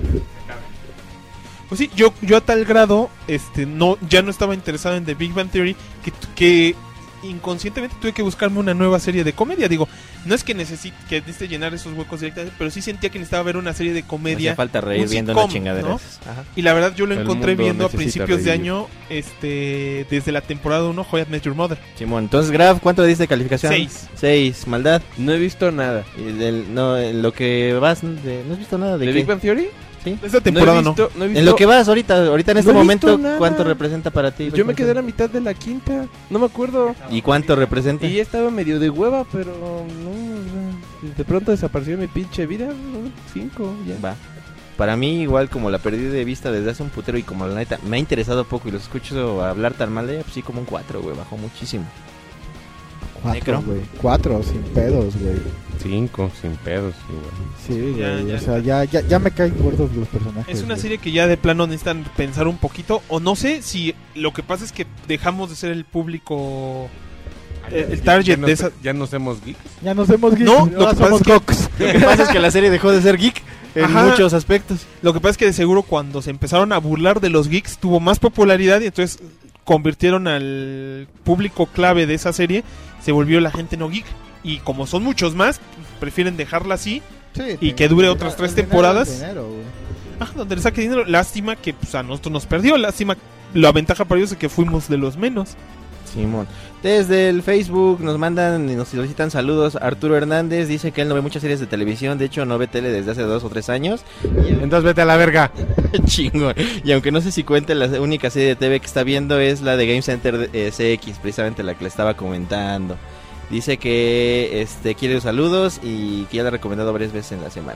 Pues sí, yo, yo a tal grado, este, no, ya no estaba interesado en The Big Bang Theory, que, que inconscientemente tuve que buscarme una nueva serie de comedia. Digo, no es que necesite, que necesite llenar esos huecos directamente, pero sí sentía que necesitaba ver una serie de Me comedia. hacía falta reír un viendo sitcom, las chingaderas. Ajá. Y la verdad yo lo El encontré mundo viendo a necesita principios de reír. año, este, desde la temporada uno, How I Met Your Mother. Simón, entonces Graf, ¿cuánto le diste de calificación? Seis. Seis, maldad. No he visto nada. Y del- no, en lo que vas, de- ¿no has visto nada de, ¿De qué? Big Bang Theory? Esta temporada no. no. He visto, no he visto- En lo que vas ahorita, ahorita en este No he momento, visto nada. ¿cuánto representa para ti? Yo me quedé a la mitad de la quinta. No me acuerdo. ¿Y cuánto representa? Y estaba medio de hueva, pero no. De pronto desapareció mi pinche vida. ¿no? Cinco, ya. Va. Para mí, igual como la perdí de vista desde hace un putero y como la neta me ha interesado poco y los escucho hablar tan mal de ella, pues sí, como un cuatro, güey, bajó muchísimo. Cuatro, Necro. güey. Cuatro, sin pedos, güey. Cinco, sin pedos, igual. Sí, Ya, güey. ya. O sea, ya, ya, ya me caen gordos los personajes. Es una güey. serie que ya de plano necesitan pensar un poquito, o no sé si lo que pasa es que dejamos de ser el público, eh, el target ya nos, de esa... Ya nos hemos geek. Ya nos hemos geek. No, lo ahora que pasa somos es que- cox. Lo que pasa es que la serie dejó de ser geek en Ajá. muchos aspectos. Lo que pasa es que de seguro cuando se empezaron a burlar de los geeks tuvo más popularidad y entonces convirtieron al público clave de esa serie, se volvió la gente no geek. Y como son muchos más, prefieren dejarla así, Sí, y te- que dure el otras dinero- tres el dinero, temporadas. el dinero, güey. ah, donde le saque dinero. Lástima que pues, a nosotros nos perdió, lástima. La ventaja para ellos es que fuimos de los menos. Simón. Desde el Facebook nos mandan y nos solicitan saludos. Arturo Hernández dice que él no ve muchas series de televisión, de hecho no ve tele desde hace dos o tres años. Y Entonces vete a la verga. chingón. Y aunque no sé si cuente, la única serie de T V que está viendo es la de Game Center eh, C X, precisamente la que le estaba comentando. Dice que este quiere los saludos y que ya le ha recomendado varias veces en la semana.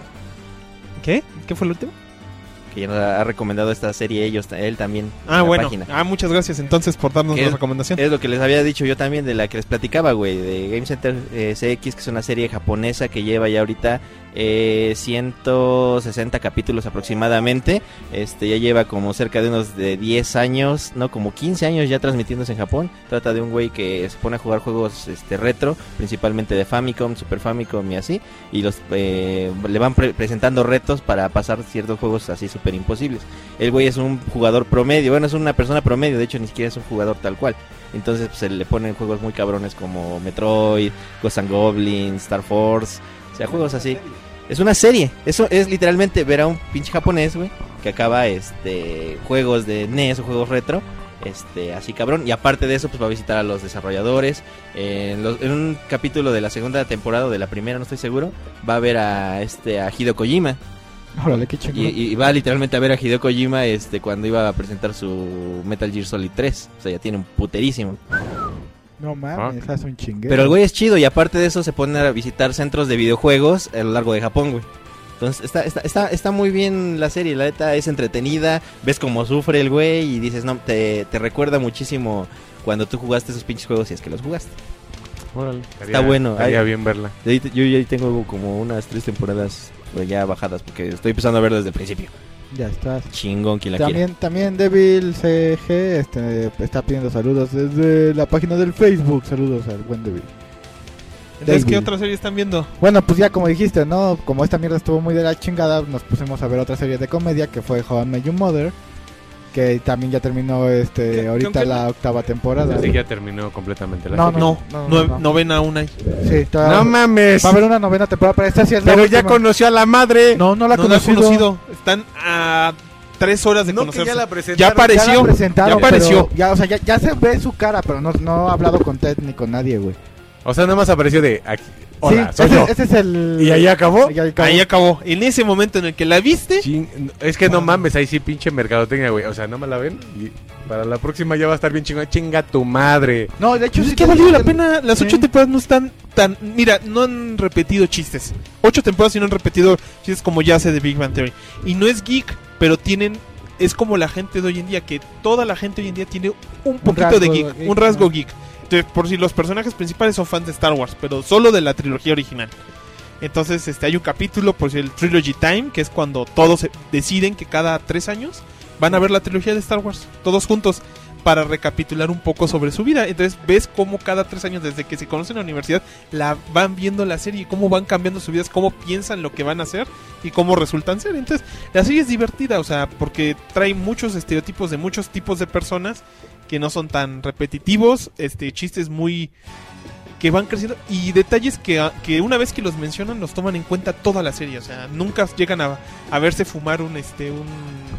¿Qué? ¿Qué fue el último? Que ya nos ha recomendado esta serie ellos, él también. Ah, en la bueno. página. Ah, muchas gracias entonces por darnos la Es- recomendación. Es lo que les había dicho yo también, de la que les platicaba, güey, de Game Center eh, C X, que es una serie japonesa que lleva ya ahorita eh, ciento sesenta capítulos aproximadamente. Este ya lleva como cerca de unos de diez años, no, como quince años ya transmitiéndose en Japón. Trata de un güey que se pone a jugar juegos este retro, principalmente de Famicom, Super Famicom y así, y los eh, le van pre- presentando retos para pasar ciertos juegos así súper imposibles. El güey es un jugador promedio, bueno, es una persona promedio, de hecho ni siquiera es un jugador tal cual. Entonces pues, se le ponen juegos muy cabrones como Metroid, Ghosts and Goblins, Star Force, o sea, juegos así. Es una serie, eso es literalmente ver a un pinche japonés, güey, que acaba este juegos de N E S o juegos retro, este así cabrón, y aparte de eso pues va a visitar a los desarrolladores. En, los- en un capítulo de la segunda temporada o de la primera, no estoy seguro, va a ver a este a Hideo Kojima. Órale, qué chingón. Y, y va literalmente a ver a Hideo Kojima este cuando iba a presentar su Metal Gear Solid tres. O sea, ya tiene un puterísimo. No mames, Fuck. es un chinguero. Pero el güey es chido y aparte de eso se pone a visitar centros de videojuegos a lo largo de Japón, güey. Entonces está, está, está, está muy bien la serie, la neta es entretenida. Ves cómo sufre el güey y dices, no, te, te recuerda muchísimo cuando tú jugaste esos pinches juegos, si es que los jugaste. Órale. Está bueno, Estaría hay- bien verla. Yo, ahí- yo ya tengo como unas tres temporadas pues, ya bajadas porque estoy empezando a ver desde el principio. Ya estás. Chingón, quien la quiera. También, también Devil C G este, está pidiendo saludos desde la página del Facebook. Saludos al buen Devil. Entonces, ¿qué David. otra serie están viendo? Bueno, pues ya como dijiste, ¿no? Como esta mierda estuvo muy de la chingada, nos pusimos a ver otra serie de comedia que fue How I Met Your Mother. Que también ya terminó este ¿Qué- ahorita qué- la octava temporada. Así ya terminó completamente la No, serie. No, no, nue- no. novena aún hay. Sí, todavía- No mames. va a haber una novena temporada, pero esta sí es la Pero ya última. conoció a la madre. No, no la No la he conocido. conocido. Están a tres horas de No, que conocerse. ya la Ya presentaron. apareció. Ya la presentaron, ya apareció. pero Ya, o sea, ya, ya se ve su cara, pero no, no ha hablado con Ted ni con nadie, güey. O sea, nada más apareció de aquí. Hola, sí, soy ese, yo. ese es el... ¿Y ahí acabó? Ahí acabó. Ahí acabó. En ese momento en el que la viste, Chin- Es que no mames, ahí sí pinche mercadotecnia, güey. O sea, no me la ven. Y para la próxima ya va a estar bien chingada. Chinga tu madre. No, de hecho pues sí es que ha te- valido la pena. Las Sí. ocho temporadas no están tan. Mira, no han repetido chistes. Ocho temporadas y no han repetido chistes como ya hace de Big Bang Theory. Y no es geek, pero tienen. Es como la gente de hoy en día, que toda la gente hoy en día tiene un poquito rasgo de geek, geek, un rasgo ¿no? geek. Entonces, por si los personajes principales son fans de Star Wars, pero solo de la trilogía original. Entonces, este, hay un capítulo, por si el Trilogy Time, que es cuando todos se- deciden que cada tres años van a ver la trilogía de Star Wars, todos juntos, para recapitular un poco sobre su vida. Entonces, ves cómo cada tres años, desde que se conocen en la universidad, la van viendo la serie, cómo van cambiando sus vidas, cómo piensan lo que van a hacer y cómo resultan ser. Entonces, la serie es divertida, o sea, porque trae muchos estereotipos de muchos tipos de personas que no son tan repetitivos, este, chistes muy que van creciendo y detalles que, a- que una vez que los mencionan los toman en cuenta toda la serie, o sea, nunca llegan a, a verse fumar un este un,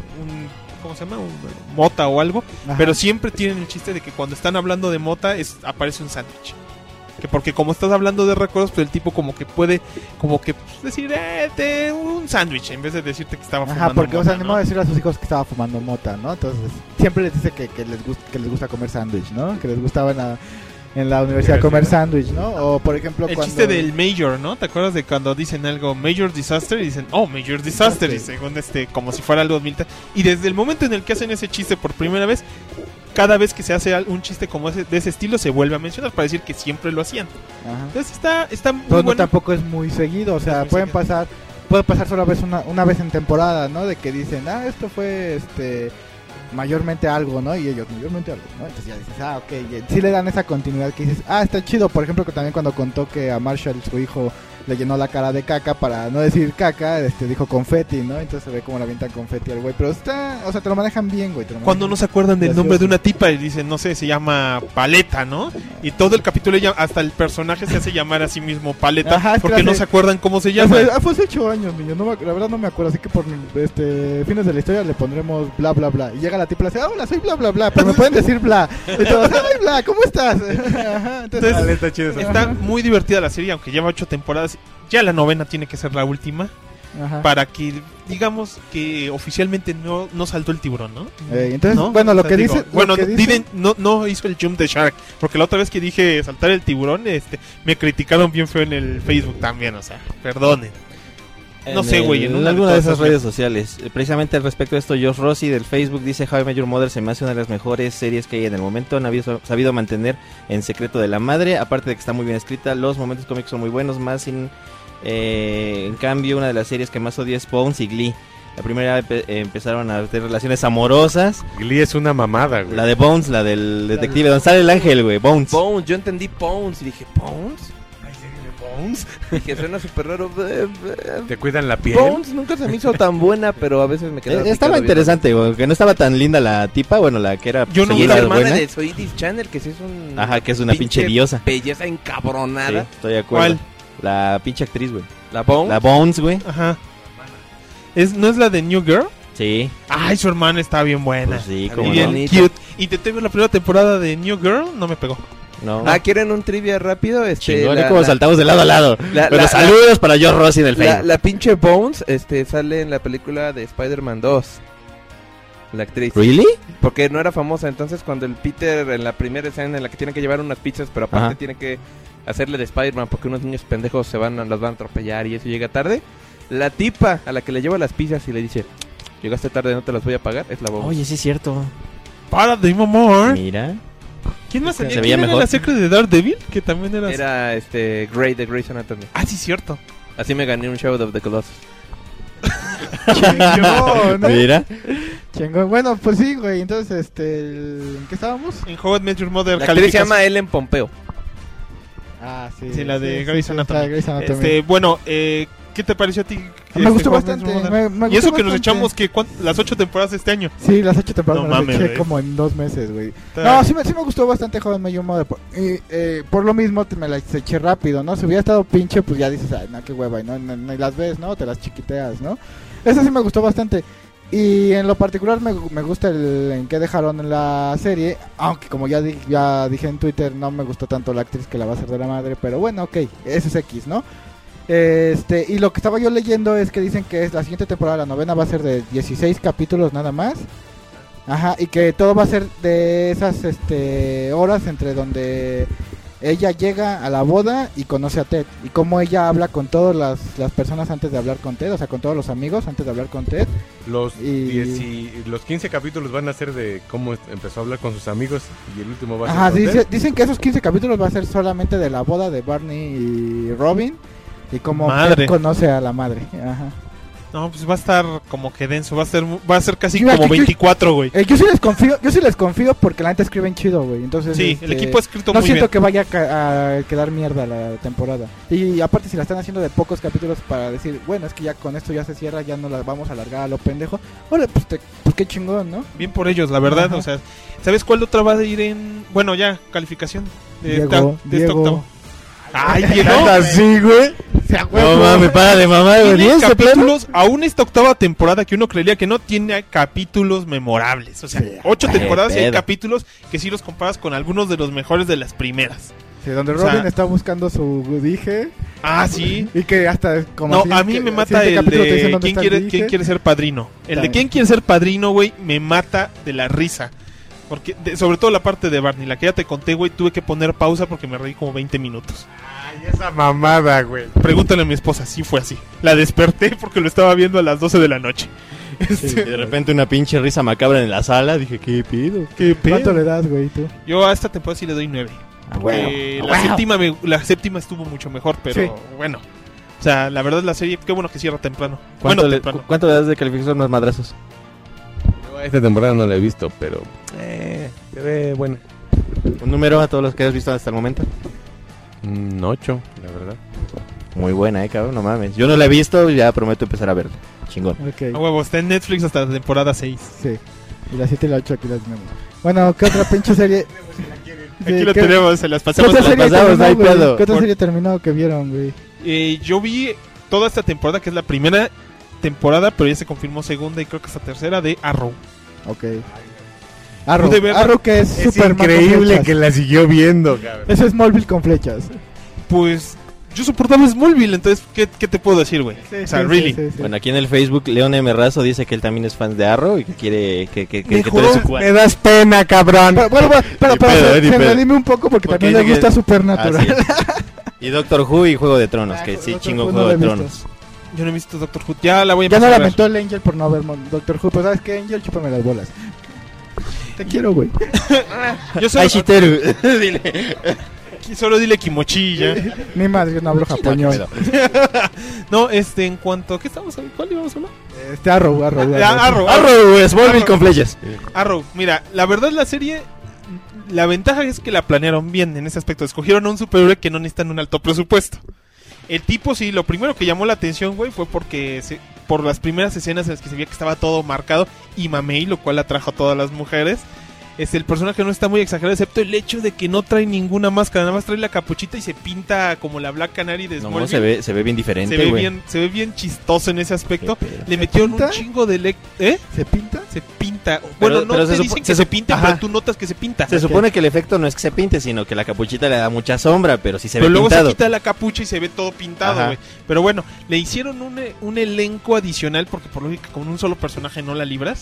un ¿cómo se llama? Un mota o algo, Ajá. pero siempre tienen el chiste de que cuando están hablando de mota es aparece un sándwich. Que porque como estás hablando de recuerdos, pues el tipo como que puede como que pues, decir eh, te- un sándwich en vez de decirte que estaba fumando Ajá, porque o mota, sea, ¿no? no va a decirle a sus hijos que estaba fumando mota, ¿no? Entonces, siempre les dice que, que les gusta que les gusta comer sándwich, ¿no? Que les gustaba en la, en la universidad comer sándwich, ¿no? O por ejemplo, El cuando chiste del Major, ¿no? ¿Te acuerdas de cuando dicen algo Major Disaster y dicen, oh, Major Disaster? Y según este, como si fuera algo militar. Y desde el momento en el que hacen ese chiste por primera vez, cada vez que se hace al- un chiste como ese, de ese estilo, se vuelve a mencionar para decir que siempre lo hacían. Ajá. Entonces está, está muy Pero no, bueno. tampoco es muy seguido, o sea, muy pueden seguido. pasar puede pasar solo vez una, una vez en temporada, ¿no? De que dicen, ah, esto fue este mayormente algo, ¿no? Y ellos, mayormente algo, ¿no? Entonces ya dices, ah, ok, y sí le dan esa continuidad que dices, ah, está chido. Por ejemplo, que también cuando contó que a Marshall, su hijo, le llenó la cara de caca, para no decir caca, este dijo confeti, ¿no? Entonces se ve como le avientan confeti al güey, pero está, o sea, te lo manejan bien, güey. te lo Cuando no manejan- se acuerdan del gracioso. nombre de una tipa y dicen, no sé, se llama Paleta, ¿no? Y todo el capítulo, ella, hasta el personaje se hace llamar a sí mismo Paleta, Ajá, es que porque hace- no se acuerdan cómo se Ah, llama. fue, ah, fue hace ocho años, niño. No me- la verdad no me acuerdo. Así que por este fines de la historia le pondremos bla bla bla. Y llega la tipa y le dice, ah, hola, soy bla bla bla. Pero me pueden decir bla. Y todos, ay, bla, ¿cómo estás? Ajá, entonces, Dale, está chido eso. Está muy divertida la serie, aunque lleva ocho temporadas. Ya la novena tiene que ser la última. Ajá. para que digamos que oficialmente no, no saltó el tiburón, ¿no? Eh, entonces, ¿No? bueno, lo O sea, que digo, dice... lo bueno, que no, dice- diden- no, no hizo el jump de shark, porque la otra vez que dije saltar el tiburón, este, me criticaron bien feo en el Facebook también, o sea, perdonen. No En sé, güey, en el- una de alguna de todas esas esas redes sociales. Eh, Precisamente al respecto de esto, Josh Rossi del Facebook dice: How I Met Your Mother se me hace una de las mejores series que hay en el momento. Han habido- sabido mantener en secreto de la madre. Aparte de que está muy bien escrita, los momentos cómicos son muy buenos. Más sin, eh, en cambio, una de las series que más odio es Bones y Glee. La primera empe- eh, empezaron a tener relaciones amorosas. Glee es una mamada, güey. La de Bones, la del detective, donde sale el ángel, güey. Bones. Bones, yo entendí Bones y dije, ¿Bones? Bones. Dije, suena súper raro. Te cuidan la piel. Bones nunca se me hizo tan buena, pero a veces me quedaba Eh, Estaba picado interesante, güey. Que no estaba tan linda la tipa. Bueno, la que era. Yo viendo. nunca- Y seguida la hermana buena. de Soidis Channel, que sí es un... Ajá, que es una pinche diosa. Belleza Sí, encabronada. estoy de acuerdo. ¿Cuál? La pinche actriz, güey. La Bones. La Bones, güey. Ajá. ¿Es, ¿No es la de New Girl? Sí. Ay, su hermana está bien buena. Pues sí, Está como y bien. no. bien bonita. cute. Intenté ver la primera temporada de New Girl, no me pegó. No. Ah, ¿quieren un trivia rápido? Este, Chingón, la, ¿eh? Como la- saltamos de lado a lado. la- Bueno, la- saludos para Josh Rossi del la- Facebook. la pinche Bones este, sale en la película de Spider-Man dos. La actriz. ¿Really? Porque no era famosa. Entonces, cuando el Peter, en la primera escena en la que tiene que llevar unas pizzas, pero aparte Ajá. tiene que hacerle de Spider-Man porque unos niños pendejos se van a, las van a atropellar y eso llega tarde. La tipa a la que le lleva las pizzas y le dice: llegaste tarde, no te las voy a pagar, es la Bones. Oye, sí es cierto. Para de Amor. Mira. ¿Quién más Se salía? veía ¿Quién era mejor. la secret de Daredevil? Que también era... Era este Grey de Grey's Anatomy. Ah, sí, cierto. Así me gané un Shadow of the Colossus. Chingón, ¿no? Mira. Chingón. Bueno, pues sí, güey. Entonces, este... el- ¿en qué estábamos? En How I Met Your Mother La actriz se calificas- llama Ellen Pompeo. Ah, sí. Sí, la de sí, Grey's sí, Anatomy. la de Grey's Anatomy. Este, bueno, eh, ¿qué te pareció a ti? Me este, gustó How I Met Your bastante. Mother? Me, me Y eso gustó que nos bastante. echamos que ¿cuán- las ocho temporadas este año. Sí, las ocho temporadas No me las mames, eché güey. como en dos meses, güey. Está- No, sí me, sí me gustó bastante Joven Medio Mother. Por, y, eh, por lo mismo te me las eché rápido, ¿no? Si hubiera estado pinche, pues ya dices, ay, no, qué hueva, y no, no, no, y las ves, ¿no? Te las chiquiteas, ¿no? Esa sí me gustó bastante. Y en lo particular me, me gusta el en qué dejaron en la serie, aunque como ya, di- ya dije en Twitter, no me gustó tanto la actriz que la va a hacer de la madre, pero bueno, ok, ese es X, ¿no? Este, y lo que estaba yo leyendo es que dicen que es la siguiente temporada, la novena, va a ser de dieciséis capítulos nada más. Ajá, y que todo va a ser de esas este horas entre donde ella llega a la boda y conoce a Ted. Y cómo ella habla con todas las, las personas antes de hablar con Ted, o sea, con todos los amigos antes de hablar con Ted. Los, Y- diez y- los quince capítulos van a ser de cómo empezó a hablar con sus amigos y el último va a ser Ajá, con dice- Ted. dicen que esos quince capítulos va a ser solamente de la boda de Barney y Robin. Y cómo Madre. Ted conoce a la madre. Ajá. No, pues va a estar como que denso, va a ser va a ser casi Mira, como que yo- veinticuatro, güey. Eh, yo sí les confío, yo sí les confío porque la neta escriben chido, güey. Entonces, Sí, este, el equipo ha escrito no muy siento bien. que vaya a, ca- a quedar mierda la temporada. Y aparte si la están haciendo de pocos capítulos para decir, bueno, es que ya con esto ya se cierra, ya no la vamos a alargar a lo pendejo. Órale, pues, te- pues qué chingón, ¿no? Bien por ellos, la verdad, Ajá. o sea, ¿sabes cuál otra va a ir en bueno, ya calificación de Diego, esta, de esta Diego. octava? Ay, Diego. Así, güey. Se No mames, para de mamá, güey. Tiene ¿Y ese plano? capítulos, aún esta octava temporada que uno creería que no tiene capítulos memorables. O sea, Sí, ocho qué temporadas y hay pedo. capítulos que si los comparas con algunos de los mejores de las primeras. Sí, donde O Robin sea- está buscando su dije Ah, sí. y que hasta como No, así a mí que- me mata siguiente el capítulo te dicen de dónde ¿quién está el quiere, dije. quién quiere ser padrino. El de También. ¿quién quiere ser padrino, güey? Me mata de la risa. Porque, de- sobre todo la parte de Barney, la que ya te conté, güey, tuve que poner pausa porque me reí como veinte minutos. Ay, esa mamada, güey. Pregúntale a mi esposa, sí fue así. La desperté porque lo estaba viendo a las doce de la noche. Y de repente una pinche risa macabra en la sala. Dije, ¿qué pido? ¿Qué ¿Cuánto le das, güey, tú? Yo a esta temporada sí le doy nueve. Ah, Porque bueno. la, Ah, bueno. séptima me- la séptima estuvo mucho mejor, pero Sí. bueno. O sea, la verdad la serie, qué bueno que cierra temprano. ¿Cuánto, Bueno, le, temprano. cu- ¿Cuánto le das de calificación a los madrazos? Yo esta temporada no la he visto, pero eh, se ve buena. ¿Un número a todos los que has visto hasta el momento? Un ocho, la verdad. Muy buena, eh, cabrón, no mames. Yo no la he visto, ya prometo empezar a verla. Chingón. Ok, A huevo, está en Netflix hasta la temporada seis. sí. Y la siete y la ocho aquí las tenemos. Bueno, ¿qué otra pinche serie? Aquí Sí, lo ¿qué- tenemos, se las ¿Qué pasamos. otra a la- serie pasamos, terminó, no hay güey? pedo. ¿Qué otra Por- serie terminó que vieron, güey? Eh, yo vi toda esta temporada, que es la primera temporada, pero ya se confirmó segunda y creo que hasta tercera de Arrow. Ok. Arrow, Pude verla. Arrow que es, Es Superman con increíble flechas. que la siguió viendo, cabrón. Eso es Smallville con flechas. Pues yo soportaba Smallville, entonces, ¿qué, qué te puedo decir, güey? Sí, O sea, sí, really. sí, sí, sí. Bueno, aquí en el Facebook, León M. Razo dice que él también es fan de Arrow y que quiere que, que, que, Me que juró, tú eres su cuate. Me das pena, cabrón. Pero, bueno, bueno, pero, Ni pero pedo, se, ni se pedo. redime un poco porque, Porque también le dice gusta que- Supernatural. Así es. Y Doctor Who y Juego de Tronos, Ah, que sí, Doctor chingo Who Juego no de lo he Tronos. visto. Yo no he visto Doctor Who. Ya la voy a Ya no empezar a ver. lamentó el Angel por no ver Mon- Doctor Who, pero ¿sabes qué, Angel? Chúpame las bolas. Te quiero, güey. Yo solo, Ay, Shiteru. Dile. solo dile Kimochilla. Ni madre, yo no hablo japonés. No, este, en cuanto... ¿Qué estamos hablando? ¿Cuál íbamos a hablar? Este Arrow, Arrow, Ah, Arrow. Arrow, Arrow. Arrow, Smallville Arrow. con flechas. Arrow. Mira, la verdad la serie... La ventaja es que la planearon bien en ese aspecto. Escogieron a un superhéroe que no necesitan un alto presupuesto. El tipo, sí, lo primero que llamó la atención, güey, fue porque... Se, por las primeras escenas en las que se veía que estaba todo marcado y mamey, lo cual atrajo a todas las mujeres. Este, el personaje no está muy exagerado, excepto el hecho de que no trae ninguna máscara, nada más trae la capuchita y se pinta como la Black Canary de No, Smallville. se ve, se ve bien se diferente, ve güey. bien, se ve bien chistoso en ese aspecto. Qué pedo. Le metieron un pinta? chingo de le ¿eh? ¿Se pinta? Se pinta. Bueno, no pero te se dicen supo- que se se, sup- pinta, Ajá. pero tú notas que se pinta. Se supone que el efecto no es que se pinte, sino que la capuchita le da mucha sombra, pero sí se Pero ve luego pintado. se quita la capucha y se ve todo pintado, Ajá. güey. Pero bueno, le hicieron un, e- un elenco adicional porque por lógica con un solo personaje no la libras.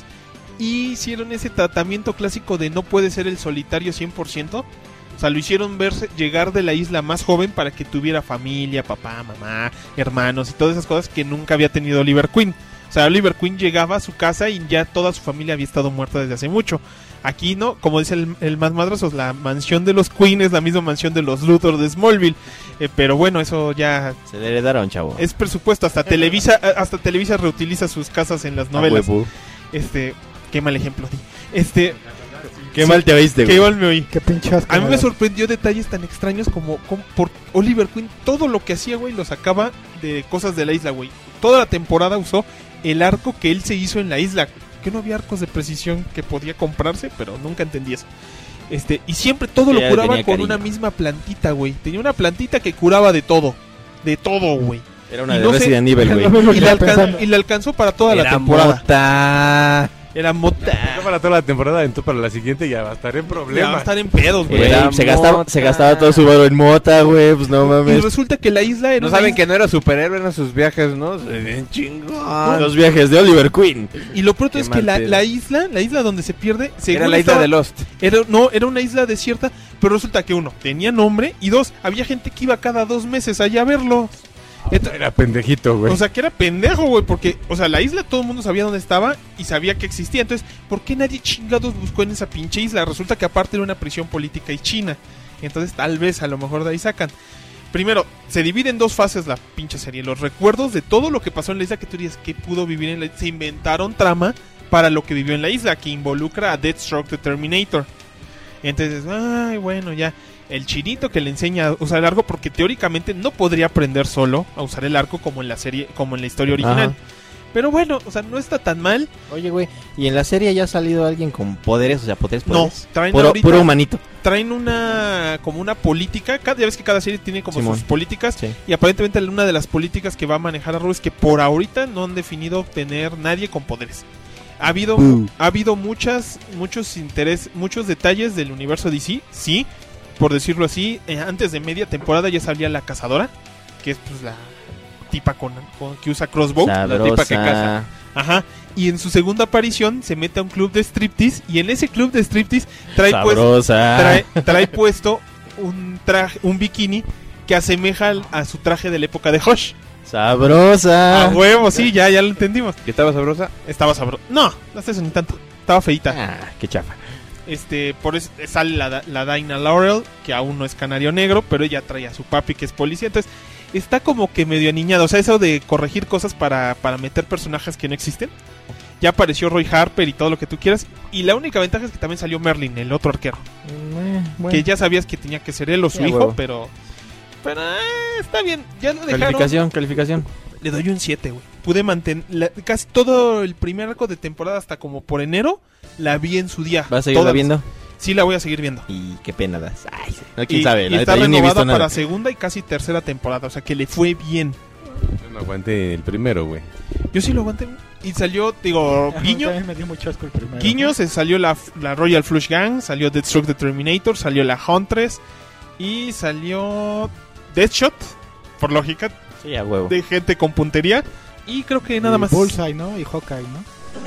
Y hicieron ese tratamiento clásico de no puede ser el solitario cien por ciento. O sea, lo hicieron verse, llegar de la isla más joven para que tuviera familia, papá, mamá, hermanos y todas esas cosas que nunca había tenido Oliver Queen. O sea, Oliver Queen llegaba a su casa y ya toda su familia había estado muerta desde hace mucho. Aquí, ¿no? Como dice el, el más madrazos, la mansión de los Queen es la misma mansión de los Luthor de Smallville. Eh, pero bueno, eso ya Se le heredaron, chavo. es presupuesto. Hasta Televisa, hasta Televisa reutiliza sus casas en las novelas. A huevo. Este, qué mal ejemplo. di. Este, Qué sí, mal te oíste, qué güey. mal me oí. Qué pinche asco. A mí me da. sorprendió detalles tan extraños como, como por Oliver Queen. Todo lo que hacía, güey, lo sacaba de cosas de la isla, güey. Toda la temporada usó el arco que él se hizo en la isla. Que no había arcos de precisión que podía comprarse, pero nunca entendí eso. Este, y siempre todo Que lo ya curaba tenía con cariño. una misma plantita, güey. Tenía una plantita que curaba de todo. De todo, güey. Era una Y de no sé- Resident Evil, Lo güey. mismo Y que le, estaba alcan- pensando. y le alcanzó para toda la Era temporada. mota. Era mota. Ya para toda la temporada, entonces para la siguiente ya va a estar en Ya va a problemas. estar en pedos, güey. Güey, Era se, gastaba, mota. se gastaba todo su varo en mota, güey. Pues no Y mames. resulta que la isla era No una saben isla- que no era superhéroe en sus viajes, ¿no? Bien chingón. Los viajes de Oliver Queen. Y lo pronto Qué es que mal la, pedo. la isla, la isla donde se pierde, según Era la isla estaba- de Lost. era- no, era una isla desierta, pero resulta que uno, tenía nombre, y dos, había gente que iba cada dos meses allá a verlo. Ento- Era pendejito, güey. o sea, que era pendejo, güey, porque, o sea, la isla todo el mundo sabía dónde estaba y sabía que existía. Entonces, ¿por qué nadie chingados buscó en esa pinche isla? Resulta que aparte era una prisión política y china. Entonces, tal vez, a lo mejor de ahí sacan. Primero, se divide en dos fases la pinche serie. Los recuerdos de todo lo que pasó en la isla, que tú dirías que pudo vivir en la isla. Se inventaron trama para lo que vivió en la isla, que involucra a Deathstroke the Terminator. Entonces, ay, bueno, ya. El chinito que le enseña a usar el arco, porque teóricamente no podría aprender solo a usar el arco como en la serie, como en la historia original. Ajá. Pero bueno, o sea, no está tan mal. Oye, güey, ¿y en la serie ya ha salido alguien con poderes? O sea, poderes, No, poderes. traen Puro, ahorita, puro humanito. traen una como una política. Cada, ya ves que cada serie tiene como Simón. sus políticas. Sí. Y aparentemente una de las políticas que va a manejar a Arrow es que por ahorita no han definido tener nadie con poderes. Ha habido, Uh. ha habido muchas, muchos interés, muchos detalles del universo D C, sí, por decirlo así. Eh, antes de media temporada ya salía la cazadora, que es pues la tipa con, con- que usa crossbow, la tipa que caza. Sabrosa. Ajá. Y en su segunda aparición se mete a un club de striptease y en ese club de striptease trae pues Sabrosa. trae, trae puesto un traje, un bikini que asemeja al- a su traje de la época de Hush. Sabrosa. A huevo, sí, ya, ya lo entendimos. ¿Que estaba sabrosa? Estaba sabroso. No, no hasta eso ni tanto. Estaba feita. Ah, qué chafa. Este, por eso sale la, la Dinah Laurel, que aún no es canario negro, pero ella trae a su papi que es policía. Entonces, está como que medio aniñado. O sea, eso de corregir cosas para, para meter personajes que no existen. Ya apareció Roy Harper y todo lo que tú quieras. Y la única ventaja es que también salió Merlin, el otro arquero. Que ya sabías que tenía que ser él o su Ya, hijo, huevo. pero. Pero eh, está bien. Ya lo dejaron. Calificación, calificación. Le doy un siete, güey. Pude mantener. la- casi todo el primer arco de temporada, hasta como por enero, la vi en su día. ¿Vas a seguirla Todas- viendo? Sí, la voy a seguir viendo. Y qué pena das. Ay, no, quién Y, sabe. y La está neta, yo ni he visto renovada nada. para segunda y casi tercera temporada. O sea que le fue bien. Yo no aguanté el primero, güey. Yo sí lo aguanté. Y salió, digo, Guiño. También me dio mucho asco el primero. Guiño, se salió la, la Royal Flush Gang, salió Deathstroke the Terminator, salió la Huntress y salió Deathshot por lógica, Sí, a huevo. de gente con puntería. Y creo que nada Y más. Bullseye, ¿no? Y Hawkeye, ¿no?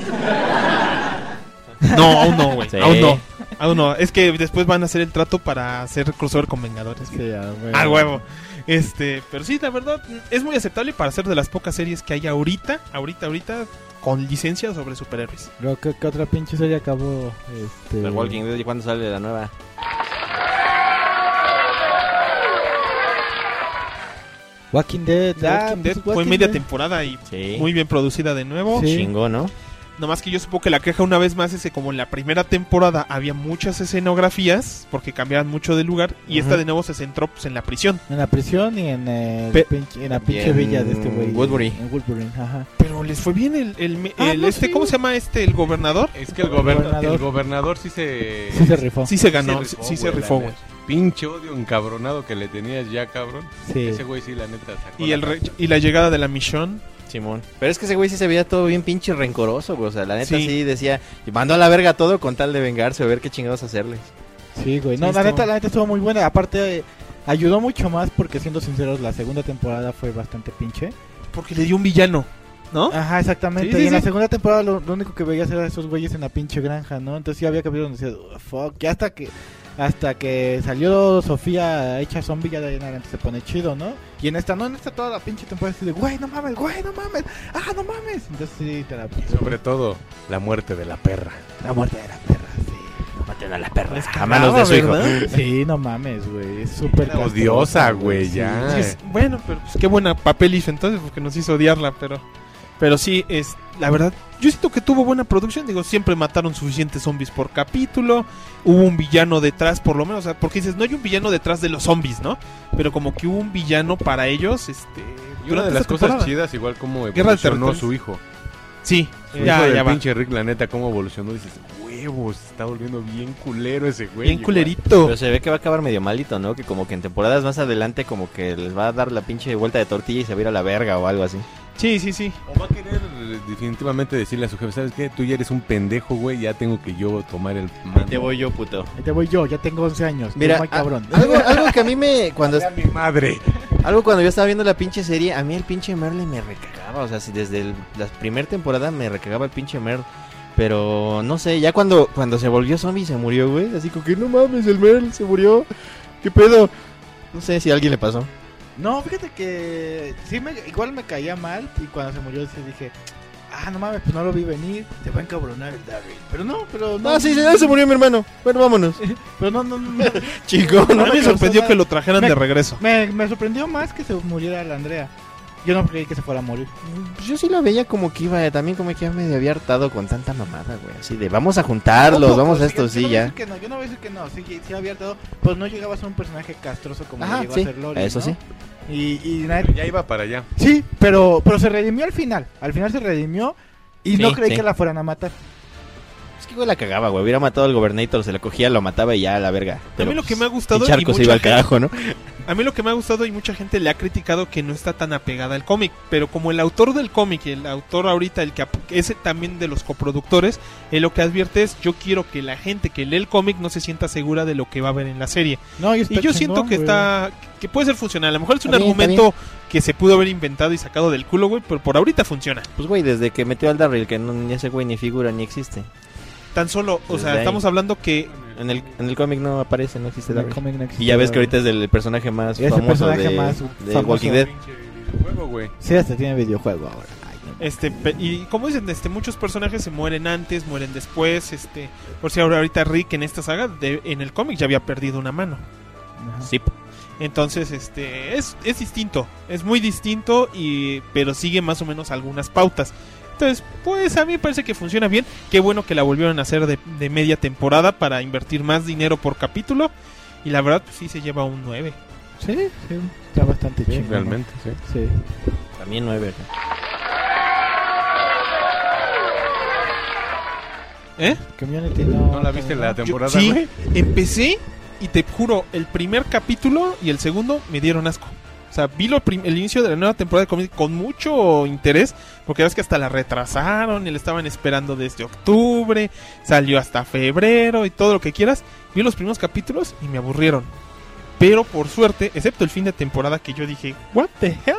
No, aún no, güey. Sí. Aún no. Aún no. Es que después van a hacer el trato para hacer crossover con Vengadores. Sí, a huevo. Al huevo. Este, pero sí, la verdad, es muy aceptable para ser de las pocas series que hay ahorita, ahorita, ahorita, con licencia sobre superhéroes. Luego, ¿qué, qué otra pinche serie acabó? Este... The Walking Dead, ¿y cuándo sale la nueva? Walking Dead. The ah, Walking pues, Dead fue Walking media Dead. temporada y Sí. muy bien producida de nuevo. Sí. Chingón, ¿no? Nomás que yo supongo que la queja una vez más es que como en la primera temporada había muchas escenografías, porque cambiaban mucho de lugar, y esta Ujú. de nuevo se centró pues, en la prisión. En la prisión y en, el Pe- pinche- en la y pinche en villa de este güey. Woodbury. En Woodbury, ajá. Pero les fue bien el, el, me- Ah, el no, este, sí. ¿cómo se llama este? El gobernador. Es que el, goberna- Gobernador. el gobernador sí se... Sí se rifó. Sí se ganó, sí, sí se güey, rifó, la güey. neta. Pinche odio encabronado que le tenías ya, cabrón. Sí. Ese güey sí, la neta, sacó Y, la el re- cara. y la llegada de la misión. Simón. Pero es que ese güey sí se veía todo bien pinche rencoroso, güey. O sea, la neta sí, Sí. decía, mandó a la verga todo con tal de vengarse o ver qué chingados hacerles. Sí, güey. Sí, No, la estuvo- neta, la neta estuvo muy buena. Aparte, eh, ayudó mucho más porque, siendo sinceros, la segunda temporada fue bastante pinche. Porque le dio un villano, ¿no? Ajá, exactamente. Sí, sí, y en la sí. segunda temporada lo, lo único que veías era esos güeyes en la pinche granja, ¿no? Entonces sí había capítulos donde decías, "Oh, fuck". Ya hasta que hasta que salió Sofía hecha zombie, ya de ahí en adelante se pone chido, ¿no? Y en esta, no, en esta toda la pinche temporada así de, güey, no mames, güey, no mames, ah, no mames. Entonces sí, te la... Sobre todo, la muerte de la perra. La muerte de la perra, sí. Maten a la perra. Les A manos de su hijo. ¿verdad? Sí, no mames, güey. Es súper Era odiosa, güey, sí. ya. Sí, es- bueno, pero pues qué buena papel hizo entonces porque nos hizo odiarla, pero pero sí es la verdad. Yo siento que tuvo buena producción, digo, siempre mataron suficientes zombies por capítulo, hubo un villano detrás por lo menos, o sea, porque dices, no hay un villano detrás de los zombies, ¿no? Pero como que hubo un villano para ellos, este, Y una de durante las esta cosas temporada. chidas, igual como Guerra de evolucionó Territorios. su hijo. Sí, Su ya, hijo del ya va. pinche Rick, la neta, cómo evolucionó. Dices, huevos, se está volviendo bien culero ese güey. Bien igual. culerito. Pero se ve que va a acabar medio malito, ¿no? Que como que en temporadas más adelante como que les va a dar la pinche vuelta de tortilla y se va a ir a la verga o algo así. Sí, sí, sí. O va a querer eh, definitivamente decirle a su jefe, ¿sabes qué? Tú ya eres un pendejo, güey, ya tengo que yo tomar el mando. Te voy yo, puto. Ahí te voy yo, ya tengo once años. Mira, muy cabrón. a- algo, algo que a mí me... cuando A mi madre. Algo cuando yo estaba viendo la pinche serie, a mí el pinche Merle me recagaba. O sea, si desde el- la primera temporada me recagaba el pinche Merle. Pero no sé, ya cuando, cuando se volvió zombie se murió, güey. Así como que no mames, el Merle se murió. ¿Qué pedo? No sé si a alguien le pasó. No, fíjate que sí me, igual me caía mal y cuando se murió sí dije, ah, no mames, pues no lo vi venir, te va a encabronar el Daryl. Pero no, pero no. No, sí, ya se murió mi hermano. Bueno, vámonos. Pero no, no, no. no. Chico, A no mí me me sorprendió causó que nada. lo trajeran Me- de regreso. Me, me sorprendió más que se muriera la Andrea. Yo no creí que se fuera a morir. Pues yo sí la veía como que iba, también como que ya me había hartado con tanta mamada, güey. Así de, vamos a juntarlos, Poco, vamos a pues, esto, yo sí, no voy a ya. decir que no, yo no voy a decir que no, sí, sí había todo, pues no llegaba a ser un personaje castroso como Ajá, llegó sí, a ser Lori, eso ¿no? sí. Y, y la- Ya iba para allá. sí, pero, pero se redimió al final, al final se redimió y Sí, no creí sí. que la fueran a matar. Es que güey la cagaba, güey. Hubiera matado al Gobernator, se lo cogía, lo mataba y ya a la verga. A mí lo que me ha gustado Y Charco y se iba al mucha carajo, ¿no? A mí lo que me ha gustado y mucha gente le ha criticado que no está tan apegada al cómic, pero como el autor del cómic y el autor ahorita, el que ap- es también de los coproductores, él lo que advierte es, yo quiero que la gente que lee el cómic no se sienta segura de lo que va a ver en la serie. No, Y yo siento que está, que puede ser funcional. A lo mejor es un Está bien, está argumento que se pudo haber inventado y sacado del culo, güey, pero por ahorita funciona. Pues güey, desde que metió al Daryl, que no, ni ese güey ni figura ni existe. Tan solo, o Desde sea, ahí. estamos hablando que En el, en el cómic no aparece, no existe Daryl. cómic no existe Y ya ves que Daryl. ahorita es del personaje más Es el famoso personaje de, más de famoso. Walking Dead. Pinche videojuego, güey. Sí, hasta tiene videojuego ahora. Ay, no. este pe- y como dicen, este muchos personajes se mueren antes, mueren después, este, por si ahora ahorita Rick en esta saga de- en el cómic ya había perdido una mano. Ajá. Sí. Entonces, este es, es distinto, es muy distinto y pero sigue más o menos algunas pautas. Entonces, pues a mí me parece que funciona bien. Qué bueno que la volvieron a hacer de, de media temporada para invertir más dinero por capítulo. Y la verdad, pues sí se lleva un nueve. Sí, sí, está bastante Sí, chido. realmente, sí. Sí. También nueve. ¿Eh? Community no. ¿No la viste la Yo- temporada, sí, güey? empecé y te juro, el primer capítulo y el segundo me dieron asco. O sea, vi lo prim- el inicio de la nueva temporada de comedia con mucho interés, porque ves que hasta la retrasaron y la estaban esperando desde octubre, salió hasta febrero y todo lo que quieras. Vi los primeros capítulos y me aburrieron. Pero por suerte, excepto el fin de temporada que yo dije, what the hell,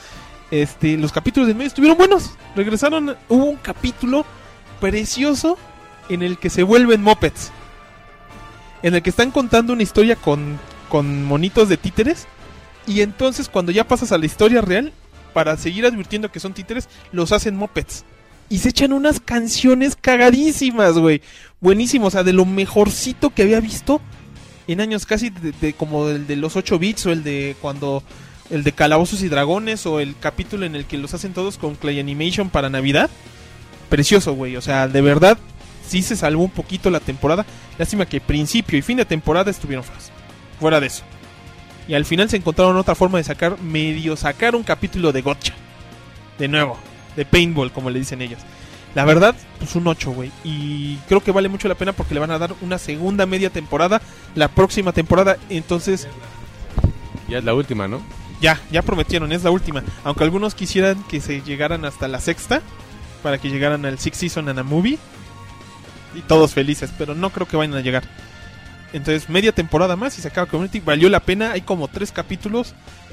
este, los capítulos del medio estuvieron buenos. Regresaron, hubo un capítulo precioso en el que se vuelven mopeds, en el que están contando una historia con, con monitos de títeres. Y entonces cuando ya pasas a la historia real, para seguir advirtiendo que son títeres, los hacen mopeds. Y se echan unas canciones cagadísimas, güey. Buenísimo, o sea, de lo mejorcito que había visto en años, casi de, de, como el de los ocho bits, o el de cuando el de Calabozos y Dragones, o el capítulo en el que los hacen todos con Clay Animation para Navidad. Precioso, güey, o sea, de verdad sí se salvó un poquito la temporada. Lástima que principio y fin de temporada estuvieron feos. Fuera de eso. Y al final se encontraron otra forma de sacar, medio sacar un capítulo de gotcha. De nuevo, de paintball, como le dicen ellos. La verdad, pues un ocho, güey. Y creo que vale mucho la pena porque le van a dar una segunda media temporada la próxima temporada. Entonces, Ya es la última, ¿no? ya, ya prometieron, es la última. Aunque algunos quisieran que se llegaran hasta la sexta, para que llegaran al Six Season and a Movie. Y todos felices, pero no creo que vayan a llegar. Entonces, media temporada más y se acaba Community. Valió la pena, hay como tres capítulos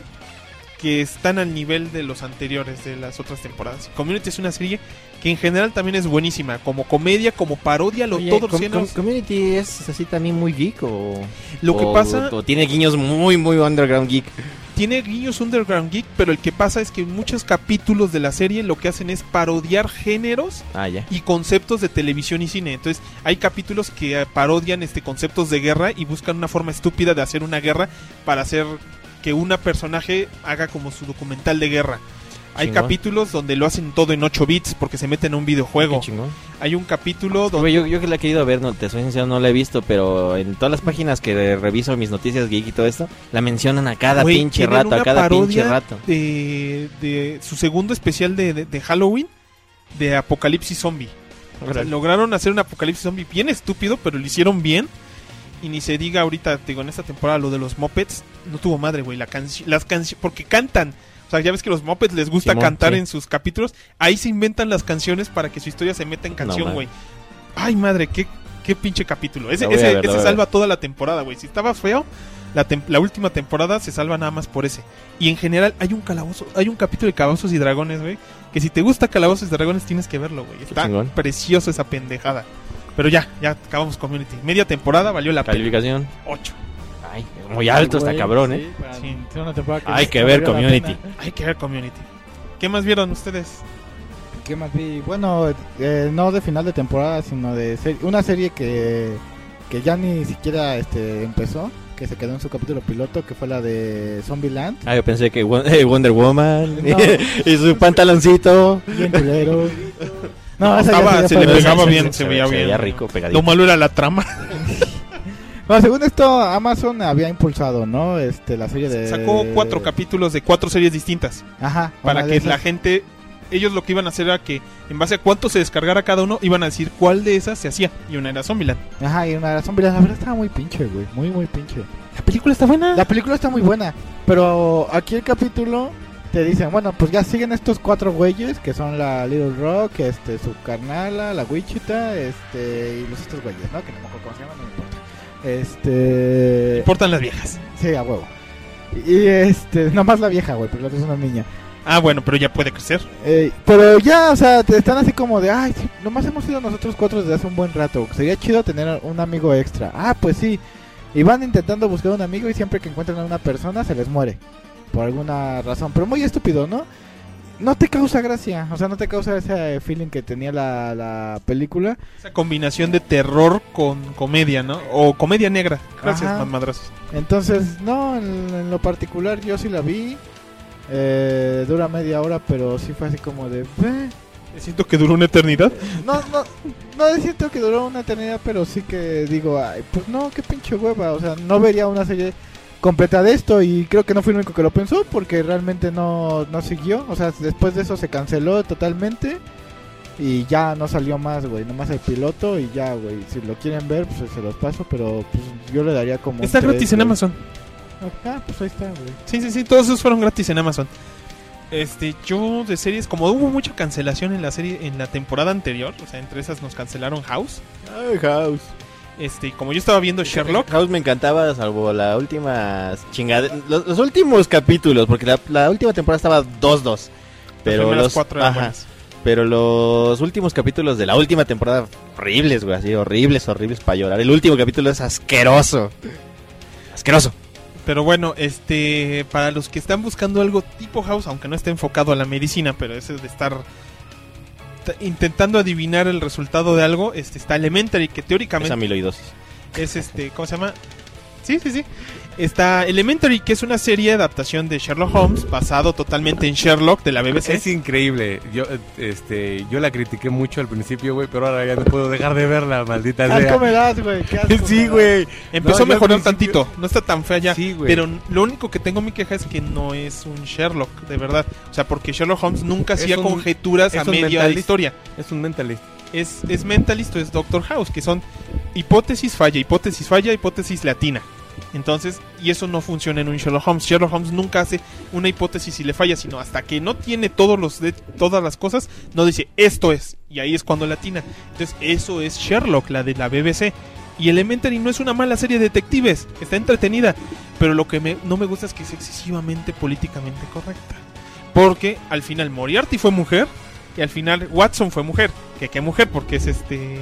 que están al nivel de los anteriores, de las otras temporadas. Community es una serie que en general también es buenísima, como comedia, como parodia, lo Oye, todos com- los com- géneros. Community es así también muy geek o... Lo que o- pasa, o tiene guiños muy, muy underground geek. tiene guiños underground geek, pero el que pasa es que en muchos capítulos de la serie lo que hacen es parodiar géneros Ah, ya. y conceptos de televisión y cine. Entonces hay capítulos que eh, parodian este conceptos de guerra y buscan una forma estúpida de hacer una guerra para hacer que una personaje haga como su documental de guerra. Hay Chingón. capítulos donde lo hacen todo en ocho bits porque se meten a un videojuego. Qué chingón. Hay un capítulo donde... Güey, yo, yo que la he querido ver, no, te soy sincero, no la he visto, pero en todas las páginas que reviso mis noticias geek y todo esto, la mencionan a cada Güey, pinche tienen rato, una a cada pinche parodia rato. de, de su segundo especial de, de, de Halloween, de Apocalipsis Zombie. O sea, lograron hacer un Apocalipsis Zombie bien estúpido, pero lo hicieron bien. Y ni se diga ahorita, te digo, en esta temporada lo de los Muppets, no tuvo madre, güey, la canción, las canciones, porque cantan. O sea, ya ves que los Muppets les gusta Simón, cantar sí. en sus capítulos. Ahí se inventan las canciones para que su historia se meta en canción, No, güey. Ay, madre, qué, qué pinche capítulo. Ese, Lo voy a ese, ver, lo ese voy a salva toda la temporada, güey. Si estaba feo, la, tem- la última temporada se salva nada más por ese. Y en general hay un calabozo, hay un capítulo de Calabozos y Dragones, güey, que si te gusta Calabozos y Dragones tienes que verlo, güey. Está chingón. precioso esa pendejada. Pero ya, ya acabamos Community. Media temporada valió la pena. Calificación. ocho. Ay, muy alto está Güey, cabrón, sí, ¿eh? para Sí. ser una temporada Hay no- que no ver valió la Community. pena. Hay que ver Community. ¿Qué más vieron ustedes? ¿Qué más vi? Bueno, eh, no de final de temporada, sino de ser- una serie que, que ya ni siquiera este empezó, que se quedó en su capítulo piloto, que fue la de Zombieland. Ah, yo pensé que Won- eh, Wonder Woman No. y su pantaloncito. Bien culero. No, No, esa ya estaba- sería se para le ver. pegaba Se- bien, se- se se veía se bien. veía rico, pegadito. Lo malo era la trama. Bueno, según esto, Amazon había impulsado, ¿no? Este, la serie de... Sacó cuatro capítulos de cuatro series distintas. Ajá. Para una de que esas. la gente, ellos lo que iban a hacer era que en base a cuánto se descargara cada uno, iban a decir cuál de esas se hacía. Y una era Zombieland. Ajá, y una era Zombieland. La verdad estaba muy pinche, güey. Muy, muy pinche. La película está buena. La película está muy buena, pero aquí el capítulo te dicen, bueno, pues ya siguen estos cuatro güeyes que son la Little Rock, este, su carnala, la Wichita, este, y los otros güeyes, ¿no? Que no me acuerdo cómo se llaman, no me importa. Este... Importan las viejas. Sí, a huevo. Y este, nomás la vieja, güey, pero la otra es una niña. Ah, bueno, pero ya puede crecer. Eh, pero ya, o sea, te están así como de, ay, sí, nomás hemos sido nosotros cuatro desde hace un buen rato. Sería chido tener un amigo extra. Ah, pues sí. Y van intentando buscar un amigo y siempre que encuentran a una persona se les muere. Por alguna razón. Pero muy estúpido, ¿no? No te causa gracia. O sea, no te causa ese feeling que tenía la, la película. Esa combinación de terror con comedia, ¿no? O comedia negra. Gracias, Ajá. madrazos. Entonces, no, en, en lo particular yo sí la vi. Eh, dura media hora, pero sí fue así como de... "Eh". Siento que duró una eternidad. No, no, no siento que duró una eternidad, pero sí que digo, ay, pues no, qué pinche hueva, o sea, no vería una serie completa de esto y creo que no fui el único que lo pensó porque realmente no, no siguió, o sea, después de eso se canceló totalmente y ya no salió más, güey, nomás el piloto y ya, güey, si lo quieren ver, pues se los paso, pero pues yo le daría como... un Está tres, gratis en güey. Amazon. Ah, pues ahí está, güey. Sí, sí, sí, todos esos fueron gratis en Amazon. Este, yo de series, como hubo mucha cancelación en la serie, en la temporada anterior, o sea, entre esas nos cancelaron House. Ay, House. Este, y como yo estaba viendo Sherlock, House me encantaba, salvo la última chingada, los, los últimos capítulos, porque la, la última temporada estaba dos dos. Pero primeras los cuatro eran ajá, buenas. pero los últimos capítulos de la última temporada horribles, güey, así horribles, horribles para llorar. El último capítulo es asqueroso. Asqueroso. Pero bueno, este, para los que están buscando algo tipo House, aunque no esté enfocado a la medicina, pero ese de estar t- intentando adivinar el resultado de algo, este está Elementary, que Es teóricamente amiloidosis. es este, ¿cómo se llama? Sí, sí, sí. Está Elementary, que es una serie de adaptación de Sherlock Holmes, basado totalmente en Sherlock de la B B C. Es increíble. Yo eh, este yo la critiqué mucho al principio, güey, pero ahora ya no puedo dejar de verla, maldita ¿Qué asco sea. me das, güey? ¿Qué asco Sí, me das? güey. Empezó No, a yo al mejorar un principio- tantito, no está tan fea ya. Sí, güey. Pero lo único que tengo mi queja es que no es un Sherlock, de verdad. O sea, porque Sherlock Holmes nunca Es hacía un- conjeturas a es un media de la mentalista. historia. Es un mentalista. Es, es Mentalist o es Doctor House, que son hipótesis falla, hipótesis falla, hipótesis latina. Entonces, y eso no funciona en un Sherlock Holmes. Sherlock Holmes nunca hace una hipótesis y le falla, sino hasta que no tiene todos los de, todas las cosas, no dice esto es, y ahí es cuando latina. Entonces, eso es Sherlock, la de la B B C. Y Elementary no es una mala serie de detectives, está entretenida, pero lo que me, no me gusta es que es excesivamente políticamente correcta. Porque al final Moriarty fue mujer y al final Watson fue mujer. ¿Que qué mujer? Porque es este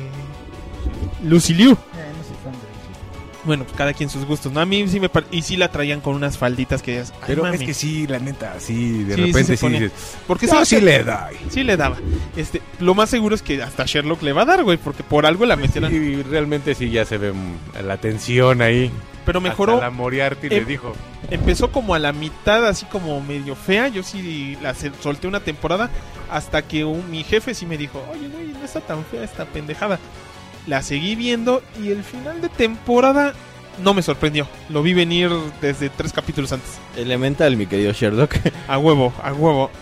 Lucy Liu. Eh, no soy fan de eso. Bueno, pues cada quien sus gustos, ¿no? A mí sí me par- y sí la traían con unas falditas que dices, ay, Pero mami. es que sí, la neta, sí, de Sí, sí repente se sí, pone- dices, Porque no, sabes sí que- le da. sí le daba. Este, lo más seguro es que hasta Sherlock le va a dar, güey, porque por algo la metieron. Y realmente sí ya se ve mm, la tensión ahí. Pero mejoró. Hasta la Moriarty le Em- dijo. Empezó como a la mitad, así como medio fea. Yo sí la se- solté una temporada hasta que un- mi jefe sí me dijo, oye, güey, no está tan fea esta pendejada. La seguí viendo y el final de temporada no me sorprendió. Lo vi venir desde tres capítulos antes. Elemental, mi querido Sherlock. A huevo, a huevo.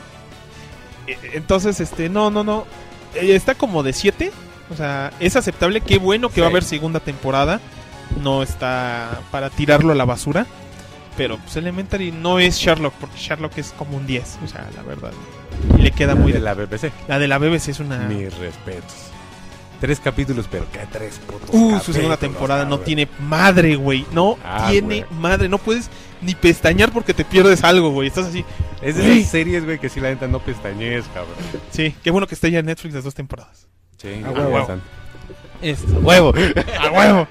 E- Entonces, este, no, no, no. Eh, Está como de siete. O sea, es aceptable. Qué bueno que Sí. va a haber segunda temporada. No está para tirarlo a la basura. Pero pues Elementary no es Sherlock, porque Sherlock es como un diez. O sea, la verdad. Y le queda muy de de la B B C. la de la B B C es una. Mis respetos. Tres capítulos, pero que tres putos Uh, su segunda capítulos, temporada no cabrón. tiene madre, güey. No Ah, tiene güey. madre. No puedes ni pestañear porque te pierdes algo, güey. Estás así. Es de Güey. esas series, güey, que sí la neta no pestañees, cabrón. Sí, qué bueno que esté ya en Netflix las dos temporadas. Sí, A ah, huevo. bastante. Este, Huevo. a huevo.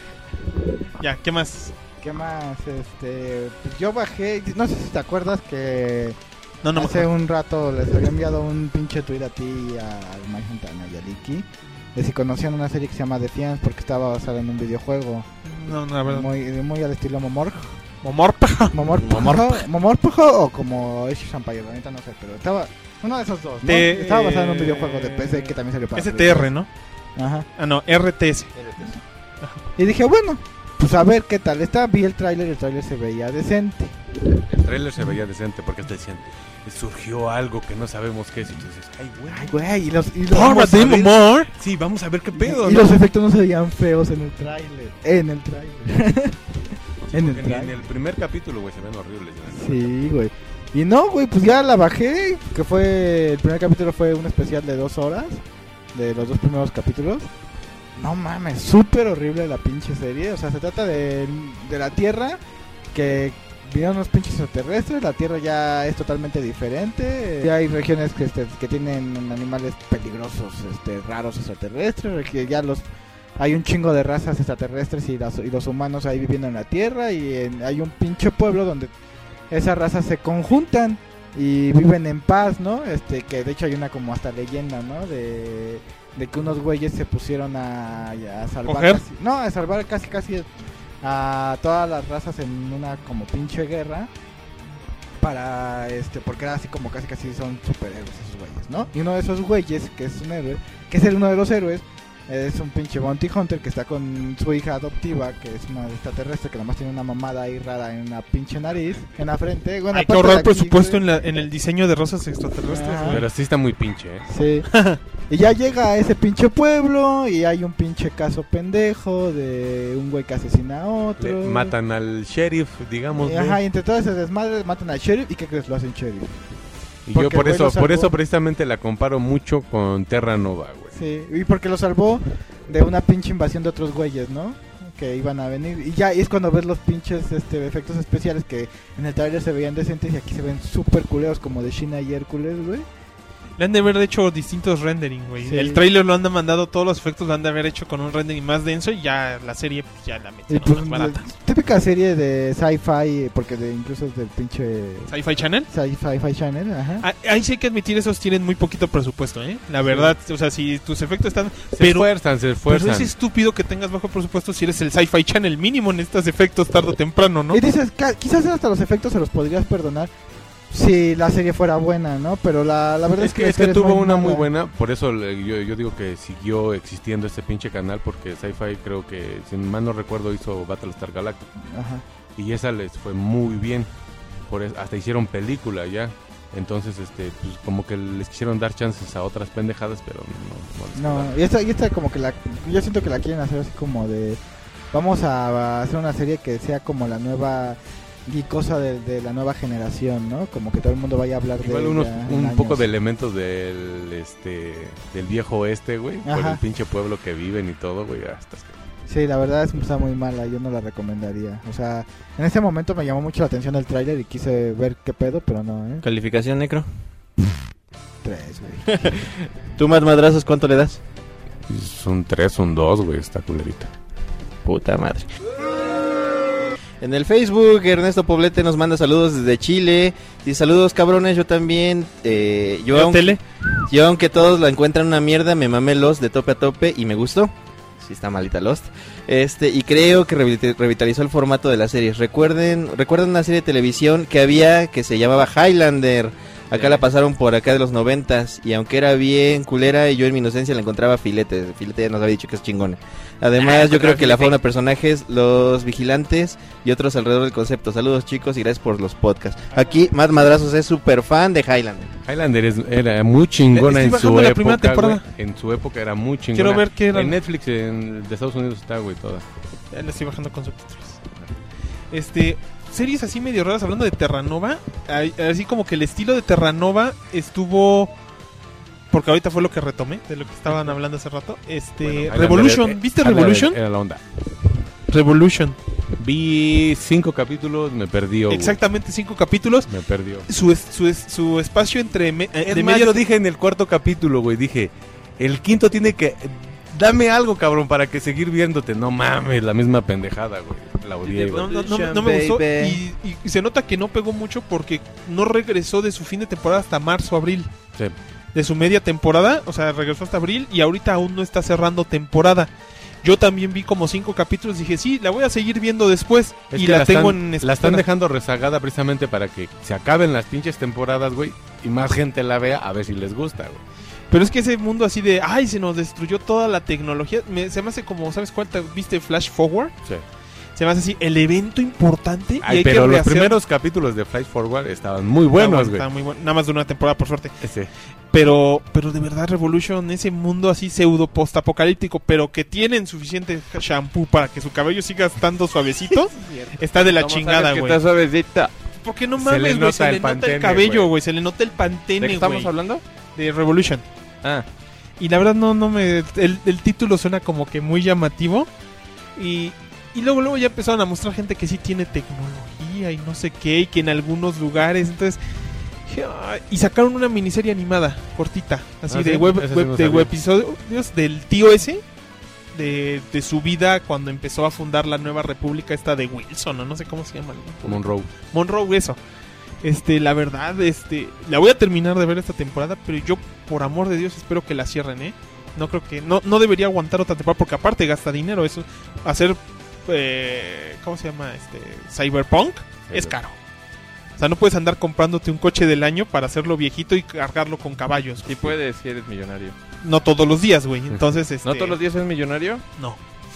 Ya, ¿qué más? ¿Qué más? Este, pues yo bajé, no sé si te acuerdas que No, no me hace acuerdo. un rato les había enviado un pinche tweet a ti y a- al Mike Montana y a Licky de si conocían una serie que se llama The Fiends porque estaba basada en un videojuego No, no, la verdad. muy, muy al estilo Momorg. Momorpa. Momorpujo, Momorpujo o como Age of Empires, la neta no sé, pero estaba uno de esos dos, ¿no? Te- Estaba basado en un videojuego de P C que también salió para S T R, ¿no? Ajá. Ah, no, R T S. Y dije, bueno, pues a ver qué tal está. Vi el tráiler y el tráiler se veía decente. El trailer se veía decente porque te decían, surgió algo que no sabemos qué es. Y tú dices, ay, güey. Ay, güey, y los, y los, Porra, vamos a demo ver. more. Sí, vamos a ver qué pedo, y ¿no? los efectos no se veían feos en el tráiler. En el tráiler. en el Porque ni en tráiler. el primer capítulo, güey, se ven horribles. ¿no? Sí, güey. Y no, güey, pues ya la bajé. Que fue. El primer capítulo fue un especial de dos horas. De los dos primeros capítulos. No mames, súper horrible la pinche serie. O sea, se trata de, de la Tierra. Que vinieron los pinches extraterrestres. La Tierra ya es totalmente diferente. Ya hay regiones que, este, que tienen animales peligrosos, este, raros extraterrestres. Que ya los. Hay un chingo de razas extraterrestres y, las- y los humanos ahí viviendo en la Tierra. Y en- hay un pinche pueblo donde esas razas se conjuntan y viven en paz, ¿no? Este, que de hecho hay una como hasta leyenda, ¿no? De, de que unos güeyes se pusieron a, a salvar ¿Coger? casi, no, a salvar casi casi a todas las razas en una como pinche guerra para este, porque era así como casi casi son superhéroes esos güeyes, ¿no? Y uno de esos güeyes que es un héroe, que es el uno de los héroes, es un pinche bounty hunter que está con su hija adoptiva, que es una extraterrestre que nomás tiene una mamada ahí rara en una pinche nariz, en la frente. Bueno, Hay que aparte de ahorrar aquí, presupuesto güey. en, la, en el diseño de rosas extraterrestres, Ah. güey. Pero sí está muy pinche, ¿eh? Sí. Y ya llega a ese pinche pueblo y hay un pinche caso pendejo de un güey que asesina a otro. Le matan al sheriff, digamos. Y, güey. ajá, y entre todo ese desmadre matan al sheriff y ¿qué crees? Lo hacen sheriff. Y porque yo por el güey eso, lo por salvó. eso precisamente la comparo mucho con Terra Nova, güey. Sí, y porque lo salvó de una pinche invasión de otros güeyes, ¿no? Que iban a venir. Y ya y es cuando ves los pinches este, efectos especiales que en el trailer se veían decentes y aquí se ven súper culeros como de Sheena y Hércules, güey. Le han de haber hecho distintos rendering, güey. Sí. El trailer lo han de mandado, todos los efectos lo han de haber hecho con un rendering más denso y ya la serie pues, ya la Y metieron pues, más barata. típica serie de sci-fi, porque de, incluso es del pinche Sci-Fi Channel. Sci-Fi Channel, ajá. Ah, ahí sí hay que admitir, esos tienen muy poquito presupuesto, ¿eh? La verdad, o sea, si tus efectos están... Se pero, esfuerzan, se pero esfuerzan. es estúpido que tengas bajo presupuesto si eres el Sci-Fi Channel. Mínimo en estos efectos tarde o temprano, ¿no? Y dices, ca- quizás hasta los efectos se los podrías perdonar si la serie fuera buena, ¿no? Pero la, la verdad es, Es que, la es que serie tuvo muy una muy mala. buena, por eso le- yo, yo digo que siguió existiendo este pinche canal, porque Sci-Fi creo que, si mal no recuerdo, hizo Battlestar Galactica. Ajá. Y esa les fue muy bien, por es- hasta hicieron película ya. Entonces, este, pues como que les quisieron dar chances a otras pendejadas, pero no, no les quedaron. No, y esta, y esta como que la... Yo siento que la quieren hacer así como de... Vamos a hacer una serie que sea como la nueva... Y cosa de, de la nueva generación, ¿no? Como que todo el mundo vaya a hablar Igual de unos, ella en un años. poco de elementos del este del viejo oeste, güey, por Ajá. el pinche pueblo que viven y todo, güey, hasta que... Sí, la verdad es que está muy mala, yo no la recomendaría. O sea, en ese momento me llamó mucho la atención el tráiler y quise ver qué pedo, pero no, ¿eh? Calificación, Necro. Tres, güey. ¿Tú, Mad Madrazos, cuánto le das? Son tres, un dos, güey, está culerita. Puta madre. En el Facebook, Ernesto Poblete nos manda saludos desde Chile. Dice, saludos cabrones, yo también. Eh, yo, ¿Veo aunque, tele? yo aunque todos la encuentran una mierda, me mamé Lost de tope a tope y me gustó. Sí está malita Lost. Este, y creo que revit- revitalizó el formato de las series. Recuerden, recuerden una serie de televisión que había que se llamaba Highlander. Acá la pasaron por acá de los noventas. Y aunque era bien culera, yo en mi inocencia la encontraba filete. Filete ya nos había dicho que es chingona. Además, yo creo que la fauna de personajes, los vigilantes y otros alrededor del concepto. Saludos chicos y gracias por los podcasts. Aquí, Mad Madrazos es súper fan de Highlander. Highlander es- era muy chingona Estoy en su bajando la primera época, temporada. güey. En su época era muy chingona. Quiero ver qué era. En Netflix en, de Estados Unidos está, güey, toda. Ya le estoy bajando con subtítulos. Este, series así medio raras, hablando de Terranova, ay- así como que el estilo de Terranova estuvo, porque ahorita fue lo que retomé de lo que estaban hablando hace rato. Este, Bueno, Highlander Revolution, era- ¿viste Highlander Revolution? Era la onda. Revolution, Vi cinco capítulos, me perdió, güey. exactamente cinco capítulos. Me perdió. Su, es- su, es- su espacio entre me- eh, Es de más, media yo dije en el cuarto capítulo, güey, dije, el quinto tiene que... Dame algo, cabrón, para que seguir viéndote. No mames, la misma pendejada, güey. La odié, güey. No, no, no, no me gustó y, y- y se nota que no pegó mucho porque no regresó de su fin de temporada hasta marzo, abril. Sí. De su media temporada, o sea, regresó hasta abril y ahorita aún no está cerrando temporada. Yo también vi como cinco capítulos y dije, sí, la voy a seguir viendo después. Es y que la, tengo están, en la están espera. dejando rezagada precisamente para que se acaben las pinches temporadas, güey, y más gente la vea a ver si les gusta, güey. Pero es que ese mundo así de, ay, se nos destruyó toda la tecnología, me, se me hace como, ¿sabes cuál? te- ¿Viste Flash Forward? Sí. Se me hace así, el evento importante y Ay, hay pero que los rehacer. primeros capítulos de Flash Forward estaban muy Está buenos, bueno, güey. está muy bueno. Nada más de una temporada, por suerte. Ese. Pero, pero de verdad, Revolution, ese mundo así pseudo post-apocalíptico, pero que tienen suficiente shampoo para que su cabello siga estando suavecito, está de la ¿Cómo chingada, sabes que güey. está suavecita? Porque no Se mames, le güey, nota se el le nota pantene, el cabello, güey. güey, se le nota el ¿De pantene, qué estamos güey, hablando? de Revolution. Ah, Y la verdad no, no me... El, el título suena como que muy llamativo. Y, y luego, luego ya empezaron a mostrar gente que sí tiene tecnología y no sé qué, y que en algunos lugares, entonces... dije, "Ay", y sacaron una miniserie animada, cortita, así Ah, de ¿sí? web, Esa sí web- no de sabía. web episodios del tío ese, de, de su vida cuando empezó a fundar la nueva república esta de Wilson, o no sé cómo se llama. ¿no? Monroe. Monroe, eso. Este, la verdad, este, la voy a terminar de ver esta temporada, pero yo, por amor de Dios, espero que la cierren, ¿eh? No creo que, no, no debería aguantar otra temporada, porque aparte gasta dinero, eso, hacer, eh, ¿cómo se llama? Este, Cyberpunk, es caro. O sea, no puedes andar comprándote un coche del año para hacerlo viejito y cargarlo con caballos. sí puedes si eres millonario. No todos los días, güey. Entonces, este, ¿No todos los días eres millonario? no.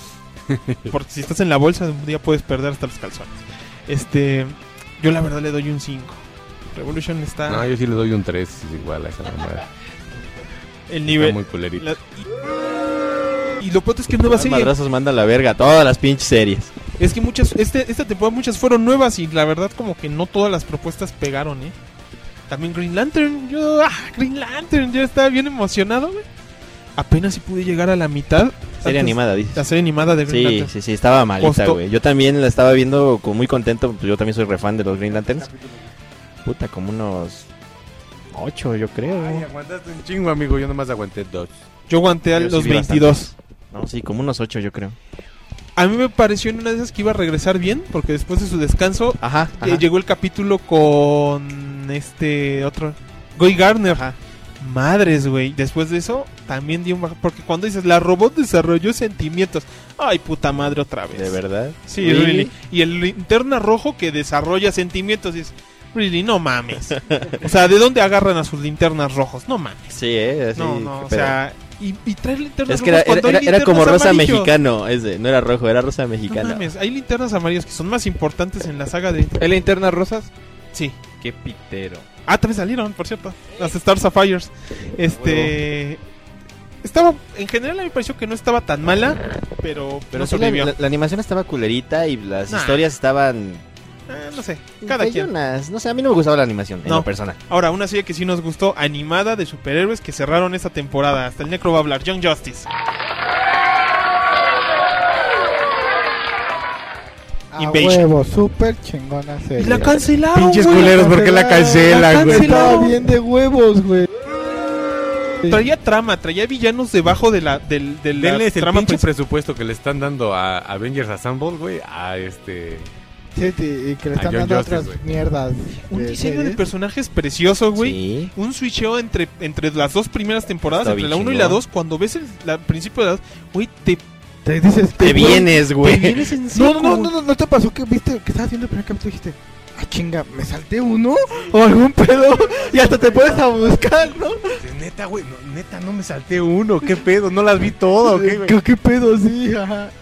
Porque si estás en la bolsa, un día puedes perder hasta los calzones. Este, yo la verdad le doy un cinco. Revolution está No, yo sí le doy un tres, igual a esa mamada. el Está nivel. muy culerito. la- y, y lo peor es que es nueva Mad serie. Madrazos manda a la verga todas las pinches series. Es que muchas, este, esta temporada muchas fueron nuevas y la verdad como que no todas las propuestas pegaron, ¿eh? También Green Lantern, yo, ah, Green Lantern, yo estaba bien emocionado, güey. Apenas si pude llegar a la mitad Serie Antes- animada, dices. La serie animada de Green Sí, Lantern. sí, sí, estaba malita, Costó- güey. Yo también la estaba viendo con muy contento. Pues yo también soy refan de los Green Lanterns. Puta, como unos ocho, yo creo. Ay, aguantaste un chingo, amigo. Yo nomás aguanté dos. Yo aguanté a Yo sí los vi veintidós. No, sí, como unos ocho, yo creo. A mí me pareció en una de esas que iba a regresar bien, porque después de su descanso Ajá, eh, ajá. llegó el capítulo con este otro, Guy Gardner. Ajá. Madres, güey. Después de eso también dio un bajo, porque cuando dices la robot desarrolló sentimientos. Ay, puta madre, otra vez. ¿De verdad? Sí, ¿Really? really. Y el linterna rojo que desarrolla sentimientos. Y es, really, no mames. O sea, ¿de dónde agarran a sus linternas rojos? No mames. Sí, eh. Así, no, no, o pero- sea, y, y trae linternas Es que era, rojas era, cuando hay era- era como linternas rosa amarillos. mexicano ese. No era rojo, era rosa No mexicano. mames, hay linternas amarillas que son más importantes en la saga de... ¿Hay linternas rosas? Sí. Qué pitero. Ah, también salieron, por cierto. Las Star Sapphires. Este... Estaba... En general a mí me pareció que no estaba tan mala, pero, Pero no sí, la, sobrevivió. la- la animación estaba culerita y las Nah. historias estaban... Ah, no sé, cada quien. bellonas. No sé, a mí no me gustaba la animación, en No. lo personal. Ahora, una serie que sí nos gustó, animada de superhéroes que cerraron esta temporada. Hasta el Necro va a hablar, Young Justice. A Invasion. huevo, súper chingona Y serie. la cancelaron, Pinches güey. culeros, ¿por qué la La cancelan, güey? cancelaron. Estaba bien de huevos, güey. Traía trama, traía villanos debajo de la, del, de la Denles el trama pinche principal. presupuesto que le están dando a Avengers Assemble, güey, a este... Sí, sí, y que le A están Young dando Justice, otras güey. mierdas. Un de diseño de series. personajes precioso, güey. Sí. Un switcheo entre, entre las dos primeras temporadas, Está entre bien la uno y chingón. la dos. Cuando ves el la- principio de la dos, güey, te, Te dices, Te güey, vienes, te güey. vienes en No, seco. no, no, no, no, no te pasó que viste que estabas viendo el primer capítulo y dijiste, ah, chinga, ¿me salté uno? ¿O algún pedo? Y hasta te puedes a buscar, ¿no? Neta, güey, no, neta, no me salté uno, ¿qué pedo? ¿No las vi todo, o qué, güey? ¿Qué, qué pedo? Sí, ajá.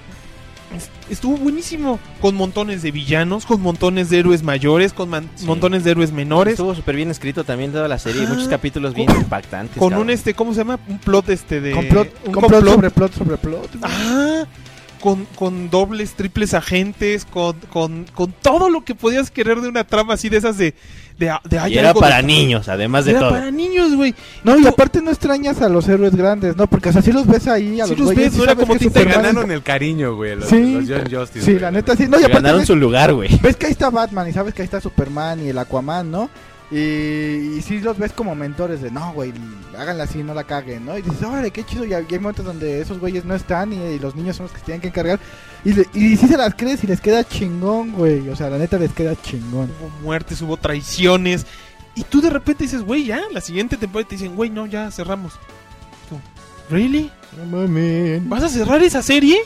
Estuvo buenísimo. Con montones de villanos, con montones de héroes mayores, con man- Sí. montones de héroes menores. Estuvo súper bien escrito también toda la serie. Ajá. Muchos capítulos bien Con- impactantes. Con cabrón. un este, ¿cómo se llama? Un plot este de... Complot, un complot, sobre plot sobre plot. güey. Ah, con, con dobles, triples agentes, con, con, con todo lo que podías querer de una trama así de esas de... de, de hay Y era algo para de- niños, además de Era todo. para niños, güey. No, y aparte no extrañas a los héroes grandes, ¿no? Porque o sea, sí los ves ahí, a Sí los los güeyes, ves, sí no era sabes como que te Se Superman es- ganaron el cariño, güey, los, Sí. los Young Justice. Sí, güey. la neta sí. No, y Se aparte ganaron ves, su lugar, güey. ves que ahí está Batman y sabes que ahí está Superman y el Aquaman, ¿no? Y, y sí los ves como mentores de, no, güey, háganla así, no la caguen, ¿no? Y dices, órale, qué chido. Y hay y hay momentos donde esos güeyes no están y, y los niños son los que se tienen que encargar. Y, le- y sí se las crees y les queda chingón, güey. O sea, la neta les queda chingón. Hubo muertes, hubo traiciones. Y tú de repente dices, güey, ya, la siguiente temporada te dicen, güey, no, ya cerramos. Tú, ¿really? No mames. ¿Vas a cerrar esa serie?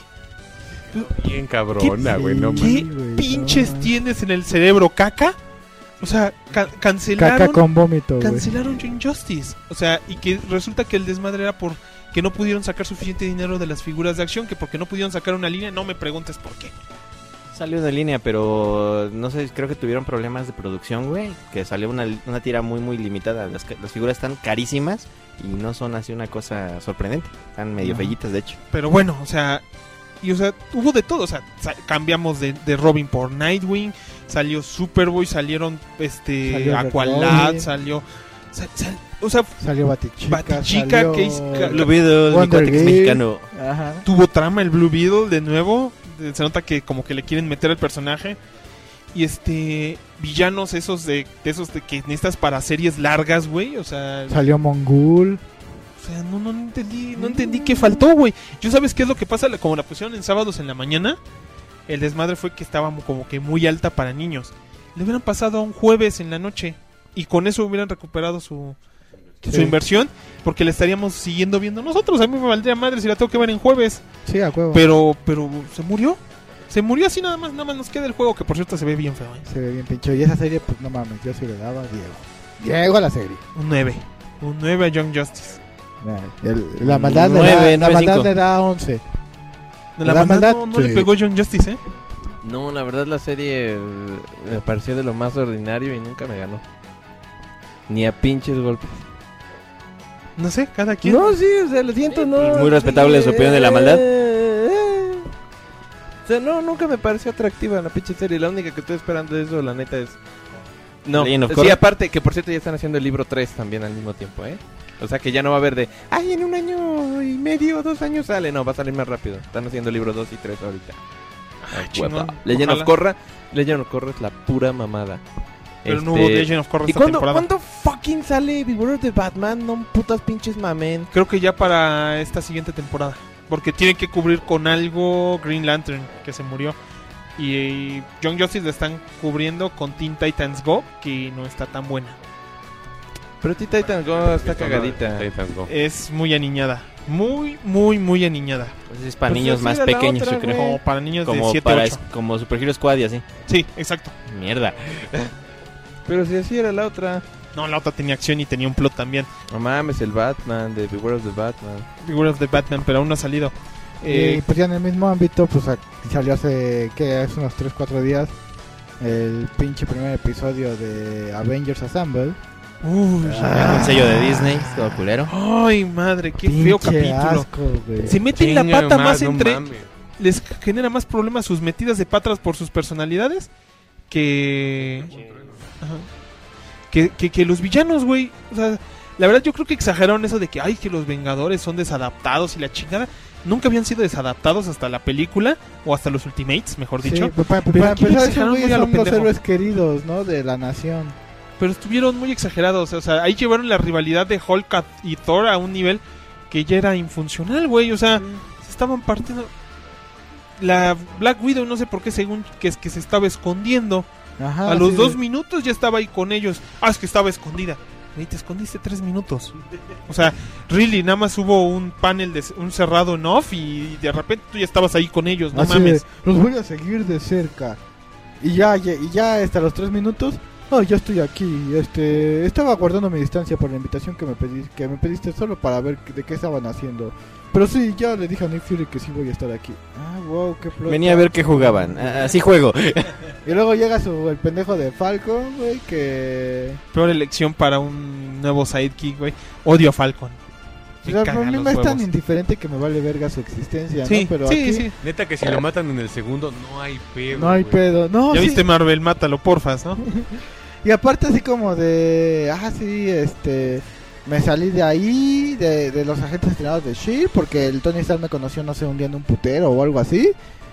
Bien cabrona, güey, no ¿Qué mames. güey, pinches no. tienes en el cerebro, caca? O sea, ca- cancelaron... Caca con vómito, güey. Cancelaron Young Justice. O sea, y que resulta que el desmadre era por que no pudieron sacar suficiente dinero de las figuras de acción, que porque no pudieron sacar una línea, no me preguntes por qué. Salió de línea, pero no sé, creo que tuvieron problemas de producción, güey. Que salió una, una tira muy, muy limitada. Las, ca- las figuras están carísimas y no son así una cosa sorprendente. Están medio No. fellitas, de hecho. Pero bueno, o sea, y o sea, hubo de todo, o sea, sa- cambiamos de, de Robin por Nightwing, salió Superboy, salieron este Salió Red Aqualad, Robin. salió sal- sal- o sea, Salió Batichica. Batichica, salió... que es- Blue Beetle, mi Wonder cuate que es Gate. mexicano. Ajá. tuvo trama el Blue Beetle de nuevo, de- se nota que como que le quieren meter al personaje. Y este villanos esos de, de esos de que necesitas para series largas, güey, o sea, Salió Mongul. O sea, no, no entendí, no entendí qué faltó, güey. ¿Yo sabes qué es lo que pasa? La- Como la pusieron en sábados en la mañana, el desmadre fue que estaba mu- como que muy alta para niños. Le hubieran pasado a un jueves en la noche y con eso hubieran recuperado su, su Sí. inversión, porque la estaríamos siguiendo viendo nosotros. A mí me valdría madre si la tengo que ver en jueves. Sí, a huevo. Pero, pero se murió. Se murió así nada más, nada más nos queda el juego, que por cierto se ve bien feo, ¿eh? Se ve bien pincho. Y esa serie, pues no mames, yo sí le daba Diego. Diego a la serie. Un nueve. Un nueve a Young Justice. El- la maldad, le, Nueve, da, la nueve, maldad cinco. le da once. De La la, maldad, maldad, no, no le sí. pegó Young Justice, ¿eh? No, la verdad la serie eh, me pareció de lo más ordinario y nunca me ganó. Ni a pinches golpes. No sé, cada quien. No, sí, o sea, lo siento, no. Muy respetable su opinión de la maldad. Eh, eh. O sea, no, nunca me pareció atractiva la pinche serie. La única que estoy esperando de eso, la neta, es... No, Legend of sí, Korra. aparte, que por cierto ya están haciendo el libro tres también al mismo tiempo, ¿eh? O sea que ya no va a haber de, ay, en un año y medio, dos años sale. No, va a salir más rápido. Están haciendo libros dos y tres ahorita. Ay, chingón. hueva. Legend Ojalá. of Korra. Legend of Korra es la pura mamada. Pero no Este, hubo Legend of Korra ¿Y esta cuándo, temporada. cuándo fucking sale Beware of the Batman? No putas pinches mamen. Creo que ya para esta siguiente temporada. Porque tienen que cubrir con algo Green Lantern, que se murió. Y, y Young Justice la están cubriendo con Teen Titans Go, que no está tan buena. Pero Teen Titans Go está cagadita. Titans Go. Es muy aniñada. Muy, muy, muy aniñada. Pues es para Pues niños así más era la pequeños, otra, yo creo. güey. Como para niños de Como siete, para ocho. es- como Super Hero Squad y así. Sí, exacto. Mierda. Pero si así era la otra. No, la otra tenía acción y tenía un plot también. No mames, el Batman, de Beware of the Batman. Figure of the Batman, pero aún no ha salido. Y Eh, pues ya en el mismo ámbito, pues a- salió hace, que hace unos tres cuatro días, el pinche primer episodio de Avengers Assemble. uy, Ya con sello de Disney, todo culero. ay, madre, qué feo Pinche capítulo. asco, güey. Se meten la Chinga pata más, más no entre... mames. Les genera más problemas sus metidas de patas por sus personalidades que... Ajá. Que, que, que los villanos, güey. O sea, la verdad yo creo que exageraron eso de que, ay, que los Vengadores son desadaptados y la chingada. Nunca habían sido desadaptados hasta la película, o hasta los Ultimates, mejor Sí, dicho. pues, para, Pero para aquí lo empezar, esos exageraron güeyes muy a lo son los pendejo. héroes queridos, ¿no? De la nación. Pero estuvieron muy exagerados. O sea, ahí llevaron la rivalidad de Hulk a- y Thor a un nivel que ya era infuncional, güey. O sea, se estaban partiendo. La Black Widow, no sé por qué, según que es que se estaba escondiendo. Ajá, a los sí, dos de- minutos ya estaba ahí con ellos. Ah, es que estaba escondida. Güey, te escondiste tres minutos. O sea, really, nada más hubo un panel, de, un cerrado en off y de repente tú ya estabas ahí con ellos. No así mames. de, los voy a seguir de cerca. Y ya, ya, y ya hasta los tres minutos. Oh, ya estoy aquí. Este, estaba guardando mi distancia por la invitación que me pediste, que me pediste solo para ver de qué estaban haciendo. Pero sí, ya le dije a Nick Fury que sí voy a estar aquí. Ah, wow, qué plot. Venía a ver qué jugaban. Ah, Así juego. Y luego llega su, el pendejo de Falcon, güey, que... Peor elección para un nuevo sidekick, güey. Odio a Falcon. O Me sea, cagan a mí los me es tan huevos. indiferente que me vale verga su existencia, Sí, ¿no? Pero sí, aquí sí. Neta que si lo matan en el segundo, no hay pedo. no hay güey. pedo. No, Ya sí. viste Marvel, mátalo, porfas, ¿no? Y aparte así como de... Ah, sí, este... Me salí de ahí, de, de los agentes estrenados de S H I E L D, porque el Tony Stark me conoció, no sé, un día en un putero o algo así.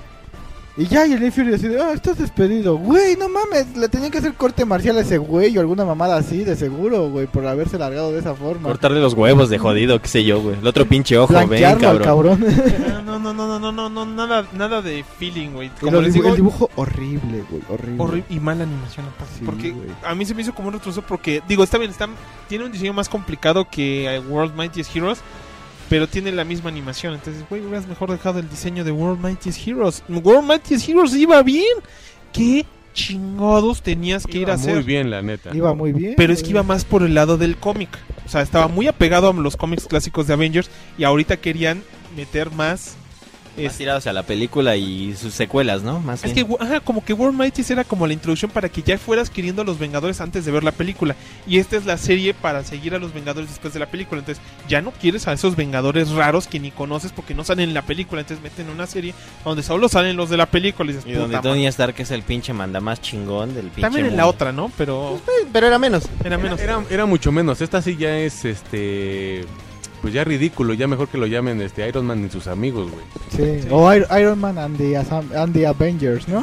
Y ya, y el Nick Fury decide, ah, estás despedido. Güey, no mames, le tenían que hacer corte marcial a ese güey o alguna mamada así, de seguro, güey, por haberse largado de esa forma. Cortarle los huevos de jodido, qué sé yo, güey. El otro pinche ojo, ven, Blanquearlo al cabrón. cabrón. No, no, no, no, no, no, no, nada, nada de feeling, güey. Y Como lo les dibu- digo, el dibujo horrible, güey, horrible. horrible y mala animación aparte. Sí, porque güey. a mí se me hizo como un retroceso porque, digo, está bien, está, tiene un diseño más complicado que eh, World Mightiest Heroes, pero tiene la misma animación. Entonces, güey, hubieras mejor dejado el diseño de World Mightiest Heroes. World Mightiest Heroes iba bien. ¿Qué chingados tenías que ir Iba a hacer? muy bien, la neta. Iba muy bien. Pero es que güey. iba más por el lado del cómic. O sea, estaba muy apegado a los cómics clásicos de Avengers y ahorita querían meter más... Más es- tirados a la película y sus secuelas, ¿no? Más Es que, bien. ajá, como que World Mightiest era como la introducción para que ya fueras queriendo a los Vengadores antes de ver la película. Y esta es la serie para seguir a los Vengadores después de la película. Entonces, ya no quieres a esos Vengadores raros que ni conoces porque no salen en la película. Entonces, meten una serie donde solo salen los de la película. Y dices, Y donde puta Tony madre. Stark es el pinche manda más chingón del pinche También en la mundo. otra, ¿no? Pero Pero era menos. era menos. Era, era mucho menos. Esta sí ya es, este... Pues ya ridículo. Ya mejor que lo llamen este Iron Man y sus amigos, güey. Sí. O Ir- Iron Man and the, Asam- and the Avengers, ¿no?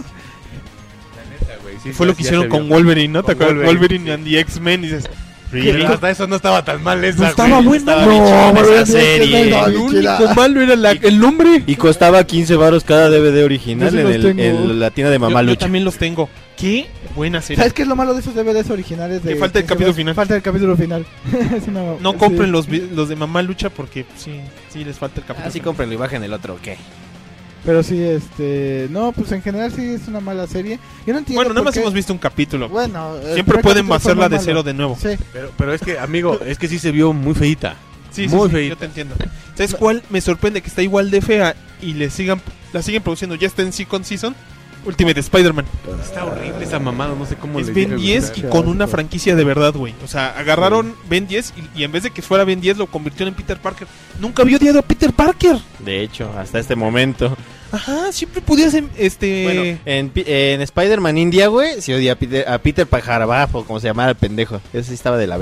La neta, güey. Sí, Fue ya- lo que ya hicieron se con vio. Wolverine, ¿no? ¿Te Con acuerdas? Wolverine, Wolverine sí. and the X-Men. Y dices, Pero hasta eso no estaba tan mal esa, estaba güey. buena, Estaba no, bien chingona güey, esa es que serie. no, no, Lo único malo era la- el nombre. Y costaba quince varos cada D V D original Yo sí en, los el, tengo. en la tienda de Yo, Mamá yo Lucha. también los tengo. Qué buena serie. ¿Sabes qué es lo malo de esos D V Ds originales? De Que falta el quince capítulo horas? final. Falta el capítulo final. Es una- No sí. compren los, vi- los de Mamá Lucha porque sí, sí les falta el capítulo. Así cómprenlo y bajen el otro, ¿qué? Pero sí, este... No, pues en general sí es una mala serie. Yo no entiendo Bueno, nada por más qué- hemos visto un capítulo. Bueno, el Siempre primer pueden capítulo fue hacerla muy de malo. cero de nuevo. Sí. Pero, pero es que, amigo, es que sí se vio muy feita. Sí, sí, Muy sí, feita. yo te entiendo. ¿Sabes cuál? Me sorprende que está igual de fea y le sigan, la siguen produciendo. Ya está en Second Season. Ultimate Spider-Man. Está horrible esa mamada, no sé cómo Es le Ben llegan a diez gustar. y con una franquicia de verdad, güey. O sea, agarraron Ben diez y, y en vez de que fuera Ben diez lo convirtieron en Peter Parker. Nunca había odiado a Peter Parker. De hecho, hasta este momento. Ajá, siempre podías em- este... Bueno, en, Pi- en Spider-Man India, güey, se odia a Peter, a Peter Pajarabafo, como se llamaba el pendejo. Ese sí estaba de la verga.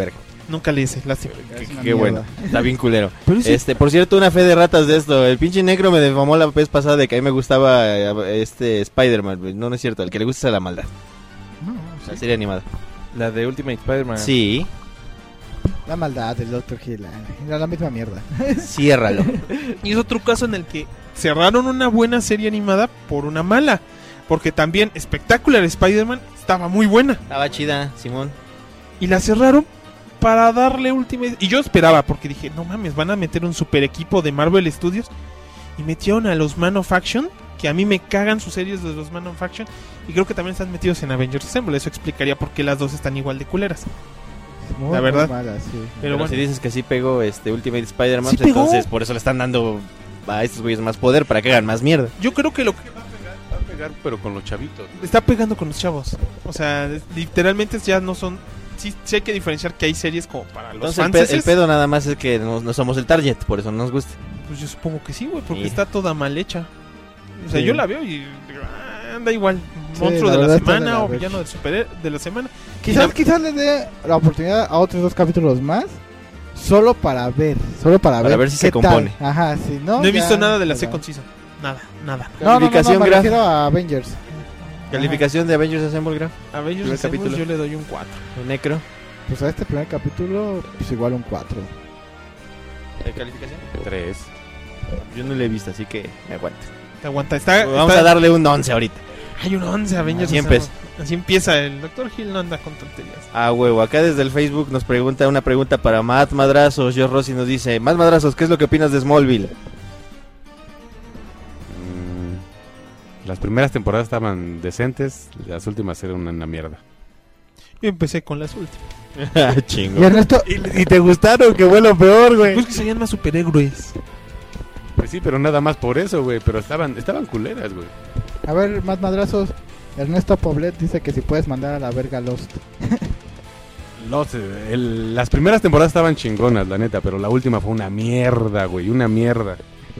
Nunca le hice, lástima. Es una Qué mierda. bueno, está bien culero. Pero sí, Este, por cierto, una fe de ratas de esto. El pinche negro me defamó la vez pasada de que a mí me gustaba eh, este Spider-Man. güey. No, no es cierto, el que le gusta es a la maldad. No, La sí. serie animada. La de Ultimate Spider-Man. Sí, La maldad del doctor Hill. ah, Era la misma mierda. ciérralo. y es otro caso en el que cerraron una buena serie animada por una mala. Porque también Spectacular Spider-Man estaba muy buena. Estaba chida, Simón. Y la cerraron para darle Ultimate. Y yo esperaba, porque dije, no mames, van a meter un super equipo de Marvel Studios. Y metieron a los Man of Action, que a mí me cagan sus series de los Man of Action. Y creo que también están metidos en Avengers Assemble. Eso explicaría por qué las dos están igual de culeras. Muy, La verdad. muy mala, sí. Pero Pero bueno. si dices que sí pegó este Ultimate Spider-Man, Sí pues pegó. entonces por eso le están dando a estos güeyes más poder para que hagan más mierda. Yo creo que lo que Va a pegar, pero con los chavitos. está pegando con los chavos. O sea, literalmente ya no son... Sí, sí hay que diferenciar que hay series como para los Entonces el, fans. pe- el pedo nada más es que no, no somos el target, por eso no nos gusta. Pues yo supongo que sí, güey, porque Sí. está toda mal hecha. O sea, Sí. yo la veo y digo, ah, anda igual. Sí, Monstruo la de la verdad está de semana la o verga. villano del super de la semana. Quizás, Y la- quizás le dé la oportunidad a otros dos capítulos más. Solo para ver. Solo para, Para ver si se qué tal. compone. Ajá, sí, ¿no? No he Ya, visto nada de la ya. Second Season. Nada, nada. No, no, no, no, Calificación, me Graf. refiero a Avengers. Calificación de Avengers Assemble, Graf. Avengers Primer Assemble capítulo. yo le doy un cuatro. Necro. Pues a este primer capítulo, pues igual un cuatro. ¿Calificación? Tres. Yo no lo he visto, así que me aguanto. Te aguanta. Está, Vamos está- a darle un once ahorita. Hay un once Avengers Así Assemble. empieza. Así empieza. El doctor Hill no anda con tonterías. Ah, huevo. Acá desde el Facebook nos pregunta una pregunta para Matt Madrazos. Joe Rossi nos dice: Matt Madrazos, ¿qué es lo que opinas de Smallville? Mm, las primeras temporadas estaban decentes, las últimas eran una mierda. Yo empecé con las últimas. Chingo. Y Ernesto, ¿Y, y te gustaron? Que fue lo peor, güey. Pues que serían más superhéroes. Pues sí, pero nada más por eso, güey. Pero estaban, estaban culeras, güey. a ver, más madrazos. Ernesto Poblet dice que si puedes mandar a la verga Lost. Los, eh, el- las primeras temporadas estaban chingonas, la neta, pero la última fue una mierda, güey, una mierda.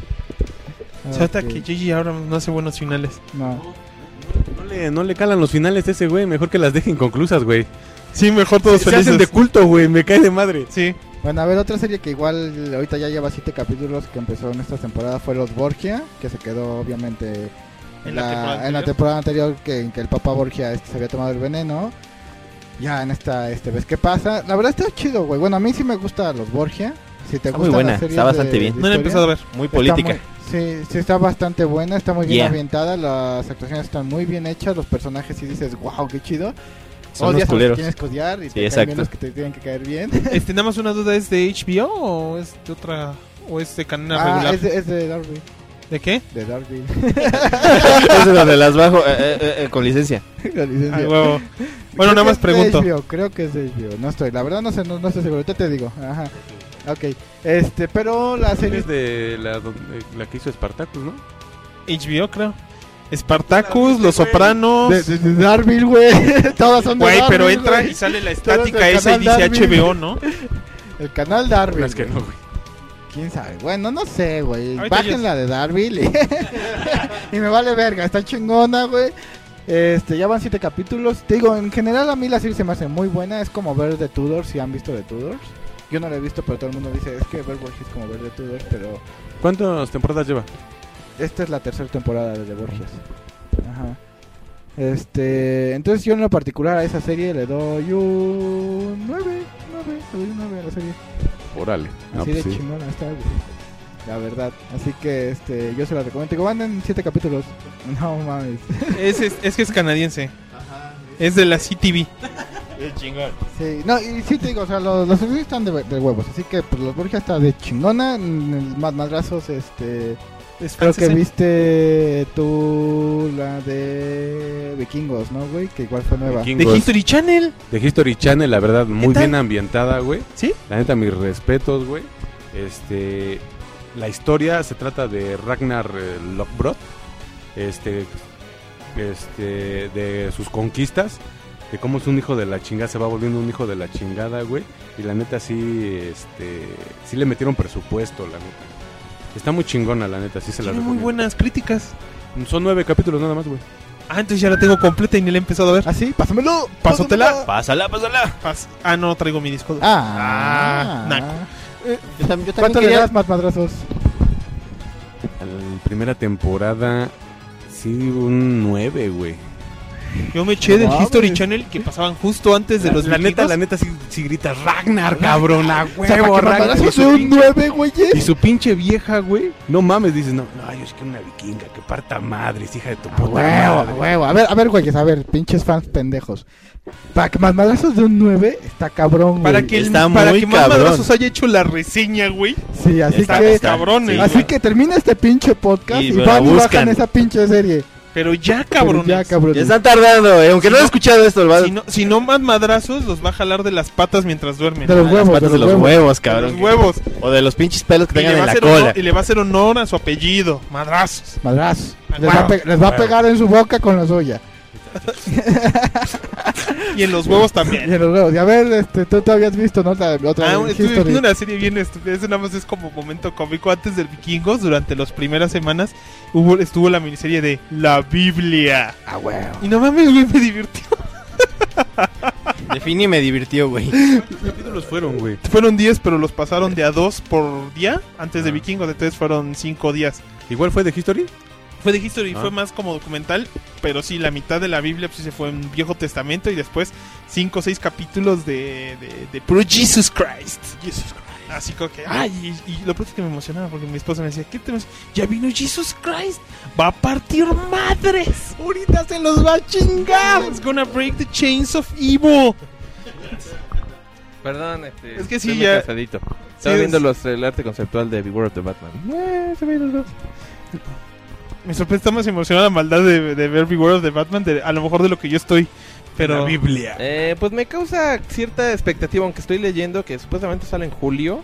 Se nota Ok, que J J Abrams no hace buenos finales. No. No le, no le calan los finales a ese güey, mejor que las dejen conclusas, güey. Sí, mejor todos Se, se felices. hacen de culto, güey, me cae de madre. Sí. Bueno, a ver, otra serie que igual ahorita ya lleva siete capítulos que empezó en esta temporada fue Los Borgia, que se quedó obviamente en, En la la, temporada en la anterior. temporada anterior que, en que el papá Borgia este, se había tomado el veneno. Ya en esta este ves qué pasa. La verdad está chido, güey. Bueno, a mí sí me gusta Los Borgia. Si te Está gustan muy buena, las series está bastante de- bien. de No la he historia, empezado a ver. Muy está política. muy- sí, sí está bastante buena, está muy bien Yeah. ambientada, las actuaciones están muy bien hechas, los personajes sí dices, wow, qué chido. Son Odias los a los que culeros. tienes que odiar y Sí, te caen exacto. bien los que te tienen que caer bien. Este, nada más una duda, ¿es de H B O o es de otra o es de canal Ah, regular? es de, es de Darby. ¿De qué? De Darby. Es de donde las bajo eh, eh, eh, con licencia. La licencia. Ay, huevo. Creo Bueno, nada que más es de pregunto. H B O, creo que es de H B O. No estoy, la verdad no sé, no, no estoy seguro. Ahorita te digo. Ajá. Ok. Este, pero la serie. Es de la, donde- la que hizo Spartacus, ¿no? H B O, creo. Spartacus, Los Sopranos. De, de, de Darby, güey. Todas son de Güey, Darby, pero entra güey. y sale la Todas del estática esa y canal dice Darby. H B O, ¿no? El canal Darby. No, es que güey. no, güey. ¿Quién sabe? Bueno, no sé, güey. Ahorita Bajen ya- la de Darby. Y me vale verga. Está chingona, güey. Este, ya van siete capítulos. Te digo, en general a mí la serie se me hace muy buena. Es como ver The Tudors, si han visto The Tudors. Yo no la he visto, pero todo el mundo dice, es que ver Borges es como ver The Tudors, pero ¿Cuántas temporadas lleva? esta es la tercera temporada de The Borges. Ajá. Este, entonces yo en lo particular a esa serie le doy un nueve, nueve, le doy un nueve a la serie. Órale. No, Así pues de sí. chingona está, güey. La verdad. Así que este, yo se la recomiendo. Digo, van en siete capítulos. No mames. Es, es, es que es canadiense. Es de la C T V. Sí, no, y sí te digo, o sea, los, los episodios están de, de huevos. Así que pues los Borgia está de chingona. mm, Más madrazos, este. Es Creo que francesa. viste tú la de Vikingos, ¿no, güey? Que igual fue nueva. Vikingos. De History Channel. De History Channel, la verdad, muy tal? bien ambientada, güey. ¿Sí? La neta, mis respetos, güey. Este, la historia se trata de Ragnar eh, Lothbrok, este, este, de sus conquistas, de cómo es un hijo de la chingada, se va volviendo un hijo de la chingada, güey. Y la neta sí, este, sí le metieron presupuesto, la neta. Está muy chingona, la neta, sí se la Tiene muy recomiendo. buenas críticas. Son nueve capítulos nada más, güey. Ah, entonces ya la tengo completa y ni la he empezado a ver. ¿Ah, sí? Pásamelo. Pásatela. Pásala, pásala. Pas- ah, no traigo mi disco. Ah, Ah, naco. Yo, tam- yo también ¿Cuánto le quería... das más madrazos? A la primera temporada, sí, un nueve, güey. Yo me eché del No, History mames. Channel que pasaban justo antes de los La neta, vikingos. la neta, sí, sí grita Ragnar, cabrón, a O sea, huevo, para que Ragnar. madrazos Y su de un pinche- nueve, güeyes. Y su pinche vieja, güey. No mames, dices, no, no, yo es que una vikinga que parta madres, hija de tu A puta huevo, a madre. huevo. A ver, a ver, güeyes, a ver, pinches fans pendejos. Para que más madrazos de un nueve está cabrón, güey. Para que, el, Está para muy que más cabrón. madrazos haya hecho la reseña, güey. Sí, así Está- que... está- cabrón, sí, eh. Así que termina este pinche podcast Y y, la van y buscan. bajan esa pinche serie. Pero ya, Pero cabrones. Ya, cabrones. Ya están tardando, eh. Aunque Si no he no- escuchado esto, va Si no, si no más madrazos, los va a jalar de las patas mientras duermen. De los las huevos, patas de de los los huevos. huevos, De cabrón. los huevos. O de los pinches pelos que Y le, tengan va en a la hacer honor, cola. y le va a hacer honor a su apellido. Madrazos. Madrazos. A Les va, a huevo. pe- les va a pegar en su boca con la suya. Y en los huevos Y también. en los huevos. Y a ver, este, tú te habías visto, ¿no? Otra, otra Ah, de estuve History. viendo una serie bien estúpida. Eso nada más es como momento cómico. Antes del Vikingos, durante las primeras semanas, hubo, estuvo la miniserie de La Biblia. Ah, huevo. Y no mames, güey, me divirtió. Defini me divirtió, güey. ¿Cuántos capítulos fueron, güey? Fueron diez, pero los pasaron de a dos por día antes de Vikingos. Entonces fueron cinco días. ¿Igual fue de History? Fue de History, Ah. fue más como documental, pero sí, la mitad de la Biblia pues sí se fue en Viejo Testamento y después cinco o seis capítulos de, de, de puro Jesus Christ. Jesus Christ. Así como que, ay, y, y lo primero que me emocionaba porque mi esposa me decía, ¿qué te emociona? Ya vino Jesus Christ, va a partir madres, ahorita se los va a chingar. It's gonna break the chains of evil. Perdón, este. Es que sí, estoy muy ya- cansadito. Estaba es- viendo los, el arte conceptual de Beware of the Batman. Eh, se ven los dos. Me sorprende, está más emocionada la maldad de, de ver Beware of the Batman, de, a lo mejor de lo que yo estoy, pero... La Biblia. Eh, pues me causa cierta expectativa, aunque estoy leyendo que supuestamente sale en julio.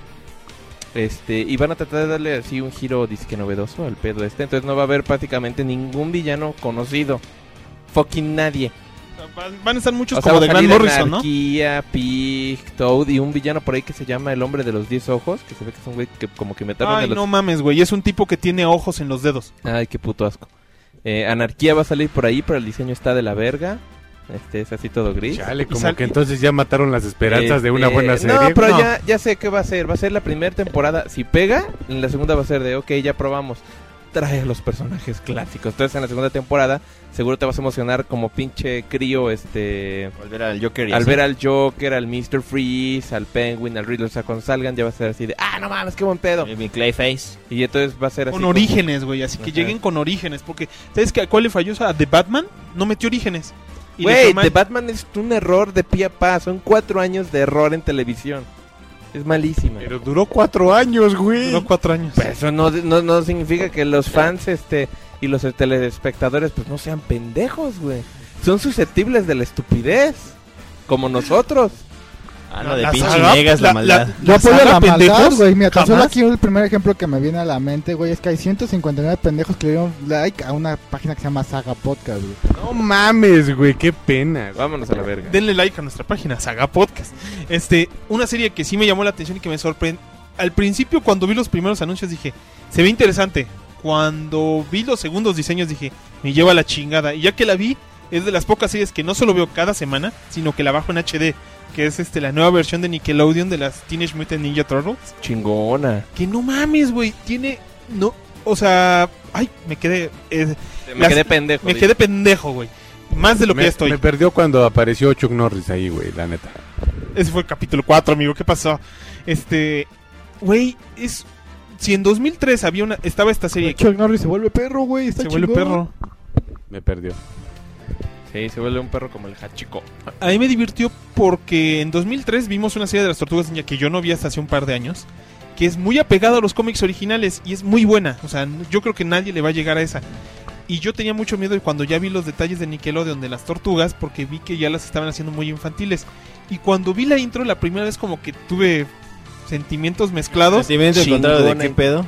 Este, y van a tratar de darle así un giro disque novedoso al pedo este. Entonces no va a haber prácticamente ningún villano conocido. Fucking nadie. Van, van a estar muchos O sea, como va de a Grant salir Morrison, ¿no? Anarquía, Pig, Toad y un villano por ahí que se llama el hombre de los diez ojos. Que se ve que es un güey que como que metaron Ay, de los... no mames, güey, es un tipo que tiene ojos en los dedos. Ay, qué puto asco. Eh, Anarquía va a salir por ahí, pero el diseño está de la verga. Este es así todo gris. Chale, como sal- que entonces ya mataron las esperanzas de una Este, buena serie. No, pero No. Ya, ya sé qué va a ser. Va a ser la primera temporada. Si pega, en la segunda va a ser de, ok, ya probamos. Trae a los personajes clásicos. Entonces en la segunda temporada seguro te vas a emocionar como pinche crío, este... Al ver al Joker y Al así. ver al Joker, al mister Freeze, al Penguin, al Riddler. O sea, cuando salgan ya va a ser así de, ah, no mames, qué buen pedo. Mi Clayface. Y entonces va a ser así. Con como- orígenes, güey, así que Ajá. lleguen con orígenes, porque ¿sabes qué? ¿Cuál le falló a The Batman? No metió orígenes. Y le Güey, fue mal. The Batman es un error de pie a pa. Son cuatro años de error en televisión. Es malísima. Pero duró cuatro años, güey. Duró cuatro años. Pero eso no, no, no significa que los fans este y los telespectadores pues no sean pendejos, güey. Son susceptibles de la estupidez. Como nosotros. Ah, no, de La pinche saga- niegas la, la- maldad. la- Yo apoyo saga la maldad, pendejos, güey. Mira, tan solo jamás. aquí el primer ejemplo que me viene a la mente, güey, es que hay ciento cincuenta y nueve pendejos que le dieron like a una página que se llama Saga Podcast, güey. No mames, güey, qué pena. güey. Vámonos a la verga. Denle like a nuestra página, Saga Podcast. Este, una serie que sí me llamó la atención y que me sorprende. Al principio, cuando vi los primeros anuncios, dije, se ve interesante. Cuando vi los segundos diseños, dije, me lleva la chingada. Y ya que la vi, es de las pocas series que no solo veo cada semana, sino que la bajo en H D. Que es este la nueva versión de Nickelodeon de las Teenage Mutant Ninja Turtles. Chingona. Que no mames, güey. Tiene. No. O sea. Ay, me quedé. eh, Me Las- quedé pendejo. me dice. quedé pendejo, güey. Más de lo que me, ya estoy. me perdió cuando apareció Chuck Norris ahí, güey, la neta. Ese fue el capítulo cuatro, amigo. ¿Qué pasó? Este. Güey, es. Si en dos mil tres había una. Estaba esta serie que Chuck Norris se vuelve perro, güey. Está se vuelve chingón. perro. Me perdió. Sí, se vuelve un perro como el Hachiko. A mí me divirtió porque en dos mil tres vimos una serie de las Tortugas Ninja que yo no vi hasta hace un par de años. Que es muy apegada a los cómics originales y es muy buena. O sea, yo creo que nadie le va a llegar a esa. Y yo tenía mucho miedo y cuando ya vi los detalles de Nickelodeon de las tortugas, porque vi que ya las estaban haciendo muy infantiles. Y cuando vi la intro, la primera vez como que tuve sentimientos mezclados. Sentimiento encontrado de Chingona. qué pedo.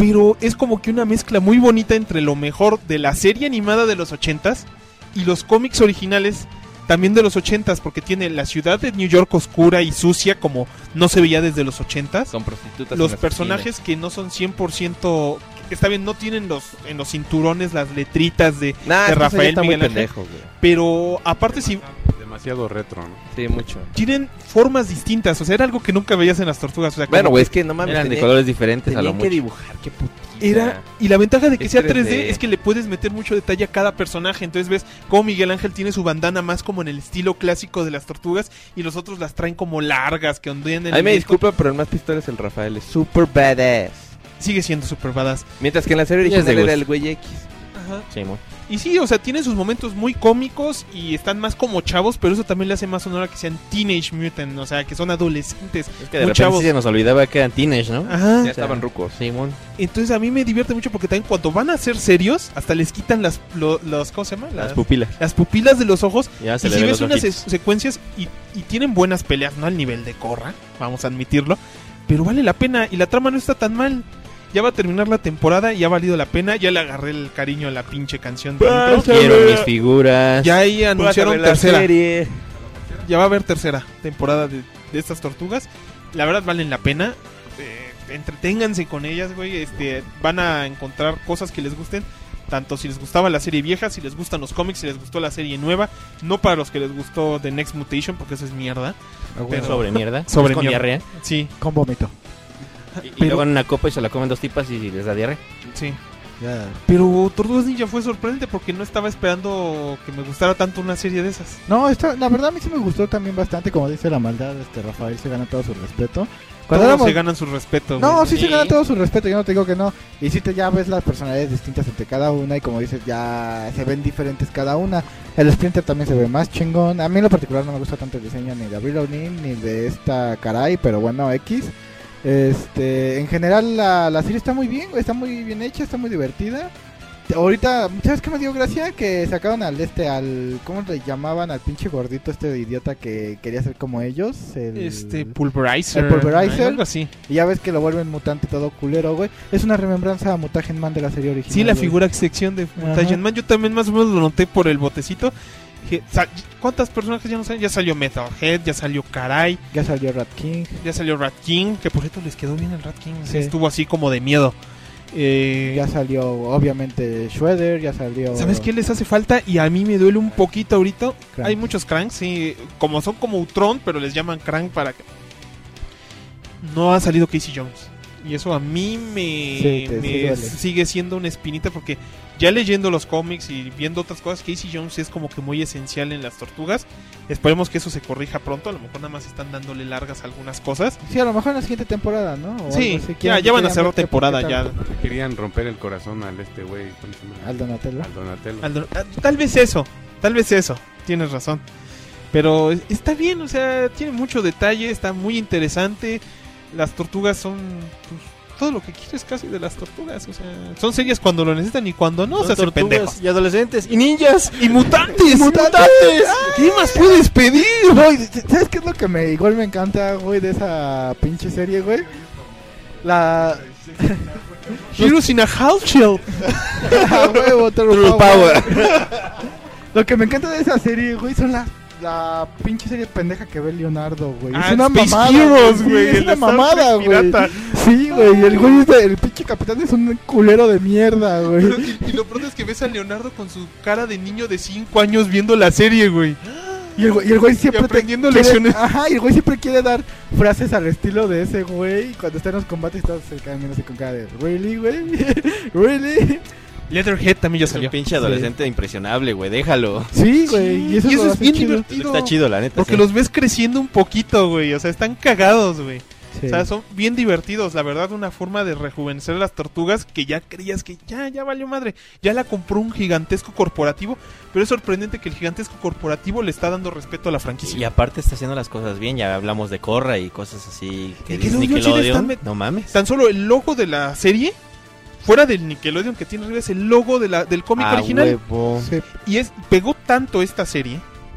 pero es como que una mezcla muy bonita entre lo mejor de la serie animada de los ochentas y los cómics originales también de los ochentas, porque tiene la ciudad de New York oscura y sucia como no se veía desde los ochentas. Con prostitutas. Los en las personajes esquinas. que no son cien por ciento, está bien, no tienen los en los cinturones las letritas de, Nah, de es que eso ya Rafael está muy Miguel Ángel, pendejo, güey. pero aparte sí Demasiado retro, ¿no? Sí, mucho. tienen formas distintas, o sea, era algo que nunca veías en las tortugas, o sea, Bueno, como güey, que es que no mames. Eran de tenía- colores diferentes a lo Tenían que mucho. dibujar, qué putiza. era, y la ventaja de que Es sea tres D. tres D es que le puedes meter mucho detalle a cada personaje. Entonces ves cómo Miguel Ángel tiene su bandana más como en el estilo clásico de las tortugas y los otros las traen como largas, que ondean en Ay, el me viento. disculpa, pero el más pistola es el Rafael. Es super badass. Sigue siendo super badass. Mientras que en la serie Y es de original era gusto. el güey X. Ajá. Sí, mo. Y sí, o sea, tienen sus momentos muy cómicos y están más como chavos, pero eso también le hace más honor a que sean Teenage Mutant, o sea, que son adolescentes. Es que de Muy repente chavos. sí se nos olvidaba que eran teenage, ¿no? Ajá. Ya estaban rucos. Simón. Entonces a mí me divierte mucho porque también cuando van a ser serios, hasta les quitan las, lo- los, ¿cómo se llama? Las pupilas. las pupilas de los ojos. Ya se Y le si ven ves los unas ojitos. se- secuencias y, y tienen buenas peleas, no al nivel de Korra, vamos a admitirlo, pero vale la pena y la trama no está tan mal. Ya va a terminar la temporada y ha valido la pena. Ya le agarré el cariño a la pinche canción de intro. Quiero mis figuras. Ya ahí anunciaron Pásame la tercera. serie. Ya va a haber tercera temporada de, de estas tortugas. La verdad valen la pena. Eh, entreténganse con ellas, güey. Este, van a encontrar cosas que les gusten. Tanto si les gustaba la serie vieja, si les gustan los cómics, si les gustó la serie nueva. No para los que les gustó The Next Mutation, porque eso es mierda. Pero sobre mierda. Sobre Es con mierda. diarrea. Sí, Con vómito. Y, y Pero- luego en una copa y se la comen dos tipas y les da diarrea. sí. Ya. Pero Tortugas Ninja fue sorprendente porque no estaba esperando que me gustara tanto una serie de esas. No, esta, la verdad a mí sí me gustó también bastante, como dice la maldad, este Rafael se gana todo su respeto. Cuando Todos éramos- se ganan su respeto. No, güey. sí se Sí. gana todo su respeto, yo no te digo que no. Y sí te ya ves las personalidades distintas entre cada una y como dices, ya se ven diferentes cada una. El Splinter también se ve más chingón. A mí en lo particular no me gusta tanto el diseño ni de Avril O'Neil ni de esta Caray, pero bueno, X. Este, en general la, la serie está muy bien, güey, está muy bien hecha, está muy divertida. Ahorita, ¿sabes qué me dio gracia? Que sacaron al este, al, ¿cómo le llamaban? Al pinche gordito este de idiota que quería ser como ellos. El... Este, Pulverizer. El Pulverizer. Algo así. Y ya ves que lo vuelven mutante todo culero, güey. Es una remembranza a Mutagen Man de la serie original. Sí, la güey. figura sección de Ajá. Mutation Man. Yo también más o menos lo noté por el botecito. Dije, sa- ¿cuántas personajes ya no salen? Ya salió Metalhead, ya salió Karai, Ya salió Rat King. ya salió Rat King, que por cierto les quedó bien el Rat King. Sí. Estuvo así como de miedo. Eh, Ya salió, obviamente, Shredder. Ya salió. ¿Sabes qué les hace falta? Y a mí me duele un poquito ahorita. Krang. Hay muchos Krang, sí. Como son como Ultron, pero les llaman Krang para que... No ha salido Casey Jones. Y eso a mí me, Sí, te- me sí duele. sigue siendo una espinita porque ya leyendo los cómics y viendo otras cosas, Casey Jones es como que muy esencial en las tortugas. Esperemos que eso se corrija pronto. A lo mejor nada más están dándole largas a algunas cosas. Sí, a lo mejor en la siguiente temporada, ¿no? O Sí, algo así. ya, Quieran- ya van a quieran cerrar ver qué- temporada qué ya. tal. Le querían romper el corazón al este güey. ¿cómo se llama? Al Donatello. Al Donatello. Al- ah, Tal vez eso, tal vez eso. Tienes razón. Pero está bien, o sea, tiene mucho detalle, está muy interesante. Las tortugas son pues, todo lo que quieres casi de las tortugas. O sea, son serias cuando lo necesitan y cuando no Son se hacen tortugas pendejos. y adolescentes y ninjas. ¡Y mutantes! ¡Mutantes! ¿Qué más puedes pedir? Güey, ¿sabes qué es lo que me igual me encanta, güey, de esa pinche serie, güey? La... Heroes in a Half Shell. A huevo, Turtle Turtle Power. Lo que me encanta de esa serie, güey, son las la pinche serie pendeja que ve Leonardo, güey. Ah, es una Space mamada, Heroes, güey. güey, Es el una Star mamada, Trek güey. pirata. Sí, güey. Y el güey, es de- el pinche capitán es un culero de mierda, güey. Y, y lo pronto es que ves a Leonardo con su cara de niño de cinco años viendo la serie, güey. Y el güey, y el güey siempre Y aprendiendo te quiere- lecciones. Ajá, y el güey siempre quiere dar frases al estilo de ese güey. Y cuando está en los combates, todos se quedan viendo así con cara de ¿really, güey? ¿Really? Leatherhead también ya Es un salió. pinche adolescente impresionable, güey. Déjalo. Sí, güey. Y eso, y eso lo es hace bien chido. divertido. Está chido, la neta. Porque sí. los ves creciendo un poquito, güey. O sea, están cagados, güey. Sí. O sea, son bien divertidos. La verdad, una forma de rejuvenecer a las tortugas que ya creías que ya, ya valió madre. Ya la compró un gigantesco corporativo. Pero es sorprendente que el gigantesco corporativo le está dando respeto a la franquicia. Y aparte está haciendo las cosas bien. Ya hablamos de Korra y cosas así. Que dices Nickelodeon sí le está Nickelodeon. met- No mames. Tan solo el logo de la serie, fuera del Nickelodeon que tiene arriba, es el logo de la, del cómic Ah, original. huevo. Sí. Y es pegó tanto esta serie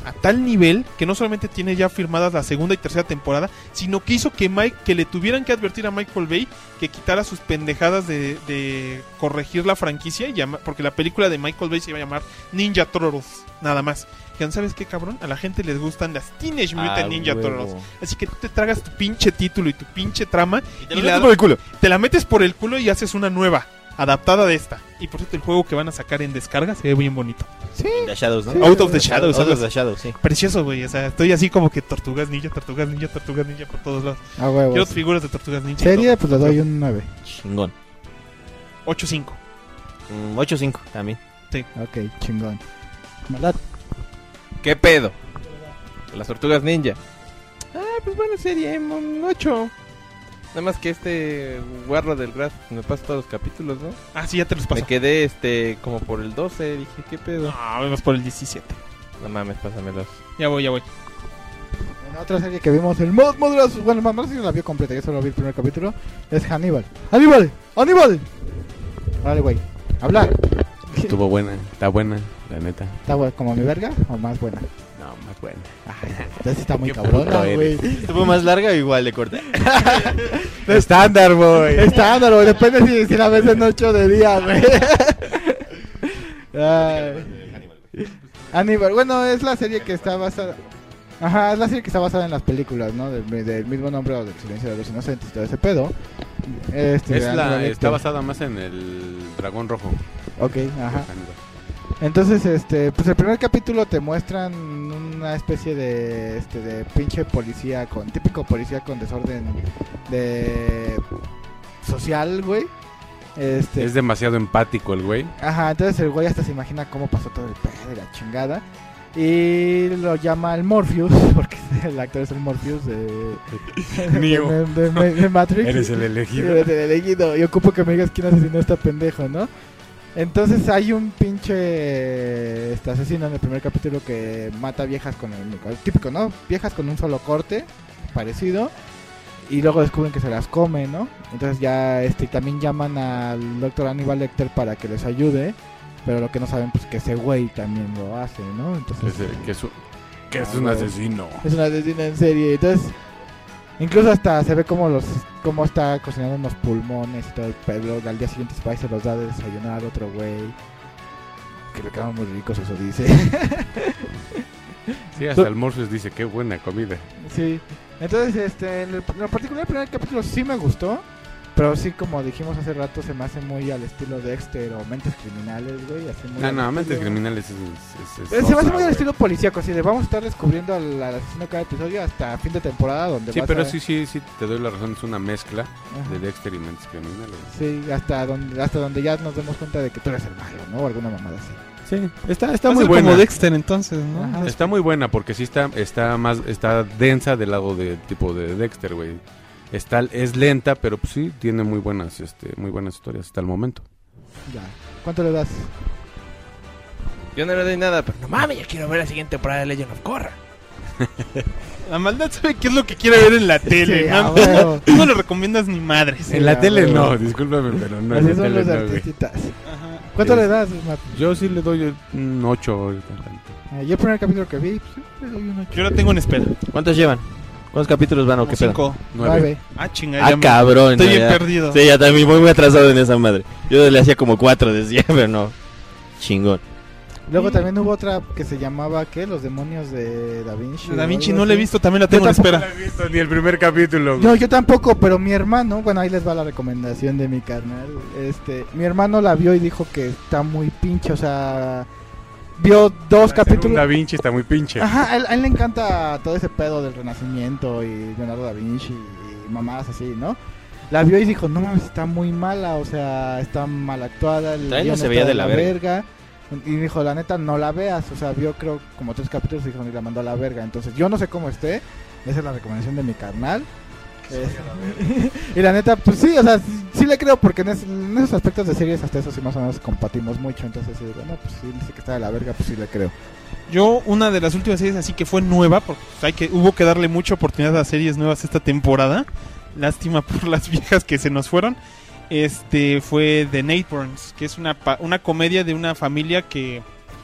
a tal nivel que no solamente tiene ya firmadas la segunda y tercera temporada, sino que hizo que Mike, que le tuvieran que advertir a Michael Bay que quitara sus pendejadas de, de corregir la franquicia, y llama, porque la película de Michael Bay se iba a llamar Ninja Turtles, nada más. Que ¿sabes qué, cabrón? A la gente les gustan las Teenage Mutant Ah, Ninja huevo. Turtles. Así que tú te tragas tu pinche título y tu pinche trama Y te y lo la- metes por el culo. te la metes por el culo y haces una nueva, adaptada de esta. Y por cierto, el juego que van a sacar en descarga se ve bien bonito. The Shadows, ¿no? Sí. Out of the Shadows, Out algo of the Shadows, sí. Precioso, güey. O sea, estoy así como que tortugas ninja, tortugas ninja, tortugas ninja por todos lados. A huevos. Quiero figuras de tortugas ninja. y Serie, todo. pues le doy un nueve. Chingón. ocho cinco. Mm, ocho cinco también. Ok, chingón. Maldad. ¿Qué pedo? Las tortugas ninja. Ah, pues buena serie, un ocho. Nada más que este guarro del Graf me pasa todos los capítulos, ¿no? Ah, sí, ya te los Me paso. quedé este como por el doce, dije, ¿qué pedo? Ah, vamos por el diecisiete. No mames, pásamelos. Ya voy, ya voy. Bueno, otra serie que vimos, el mod modulazo. Bueno, más no sé si la vio completa, yo solo vi el primer capítulo. Es Hannibal. ¡Hannibal! ¡Hannibal! Vale, güey. Hablar. Estuvo buena, está buena, la neta. ¿Está güey, como mi verga o más buena? No, más buena. Entonces está muy Qué cabrona, puto güey. eres. ¿Estuvo más larga o igual de corta? Estándar, boy. Estándar, güey. Depende si, si la ves en ocho de día, güey. Ay. Hannibal. Bueno, es la serie que está basada... Ajá, es la serie que está basada en las películas, ¿no? Del, del mismo nombre o del Silencio de los Inocentes y todo ese pedo. Este, Es de la, Hannibal está Lecter. basada más en el dragón rojo. Ok, ajá. Hannibal. Entonces, este, pues el primer capítulo te muestran una especie de, este, de pinche policía con, típico policía con desorden de social, güey. Este, Es demasiado empático el güey. ajá, entonces el güey hasta se imagina cómo pasó todo el pedo y la chingada. Y lo llama el Morpheus, porque el actor es el Morpheus de, Neo. de, de- de- de Matrix. Eres el Sí, elegido. eres el elegido. Y ocupo que me digas quién asesinó a este pendejo, ¿no? Entonces hay un pinche este asesino en el primer capítulo que mata viejas con el, el típico, ¿no? Viejas con un solo corte, parecido. Y luego descubren que se las come, ¿no? Entonces ya este también llaman al doctor Hannibal Lecter para que les ayude. Pero lo que no saben, pues que ese güey también lo hace, ¿no? Entonces Que es, que es un, que es Ah, un güey. asesino. es una asesina en serie. Entonces, incluso hasta se ve como los cómo está cocinando unos pulmones y todo el pelo. Al día siguiente Spice se los da de desayunar a otro güey. Que le quedan muy ricos, eso dice. Sí, hasta el Morpheus dice, qué buena comida. Sí. Entonces, este, en, el, en lo particular, el primer capítulo sí me gustó. Pero sí, como dijimos hace rato, se me hace muy al estilo Dexter o Mentes Criminales, güey. Así muy No, al no, Mentes estilo- Criminales es... es, es Eh, Se me hace sosa, muy al güey. estilo policíaco, así de vamos a estar descubriendo al, al asesino cada episodio hasta fin de temporada donde Sí, vas pero a- sí, sí, sí, te doy la razón, es una mezcla Ajá. de Dexter y Mentes Criminales. Sí, hasta donde, hasta donde ya nos demos cuenta de que tú eres el malo, ¿no? O alguna mamada así. Sí, está, está Va a muy ser buena. como Dexter entonces, ¿no? Ajá. Está muy buena porque sí está, está más, está densa del lado de tipo de Dexter, güey. Está, es lenta, pero pues sí tiene muy buenas, este, muy buenas historias hasta el momento. Ya. ¿Cuánto le das? Yo no le doy nada, pero no mames, yo quiero ver la siguiente temporada de Legend of Korra. La maldad sabe qué es lo que quiere ver en la tele, Sí, ¿no? a huevo. Tú no le recomiendas ni madres. Sí, en la a tele huevo. no, discúlpame, pero no en Así la son tele los no, güey. artistitas. Ajá. ¿Cuánto Es- le das, Matt? Yo sí le doy un ocho. Eh, yo el primer capítulo que vi, pues, sí, le doy un ocho. Yo la tengo en espera. ¿Cuántos llevan? ¿Cuántos capítulos van o Como qué pedo? cinco. Nueve. Ah, chinga. Ah, ya me- cabrón. Estoy no, bien ya. perdido. Sí, ya también voy muy atrasado en esa madre. Yo le hacía como cuatro, decía, pero no. Chingón. Luego también hubo otra que se llamaba, ¿qué? Los demonios de Da Vinci. Da o Vinci algo no la he así. visto, también la tengo en tampoco espera. No he visto ni el primer capítulo. No, yo tampoco, pero mi hermano, bueno, ahí les va la recomendación de mi carnal. Este, mi hermano la vio y dijo que está muy pinche, o sea, vio dos capítulos. Da Vinci está muy pinche. Ajá, a él, a él le encanta todo ese pedo del Renacimiento y Leonardo da Vinci y mamadas así, ¿no? La vio y dijo, no mames, está muy mala, o sea, está mal actuada, el También no guión se está veía de la verga. Y dijo, la neta, no la veas, o sea, vio creo como tres capítulos y dijo, ni la mandó a la verga. Entonces, yo no sé cómo esté, esa es la recomendación de mi carnal. Es- y la neta, pues sí, o sea, sí, sí le creo porque en, es- en esos aspectos de series hasta eso sí más o menos compartimos mucho. Entonces, sí, bueno, pues sí, dice que está de la verga, pues sí le creo. Yo, una de las últimas series así que fue nueva, porque pues, hay que, hubo que darle mucha oportunidad a series nuevas esta temporada. Lástima por las viejas que se nos fueron. Este fue The Neighbors, que es una, pa- una comedia de una familia que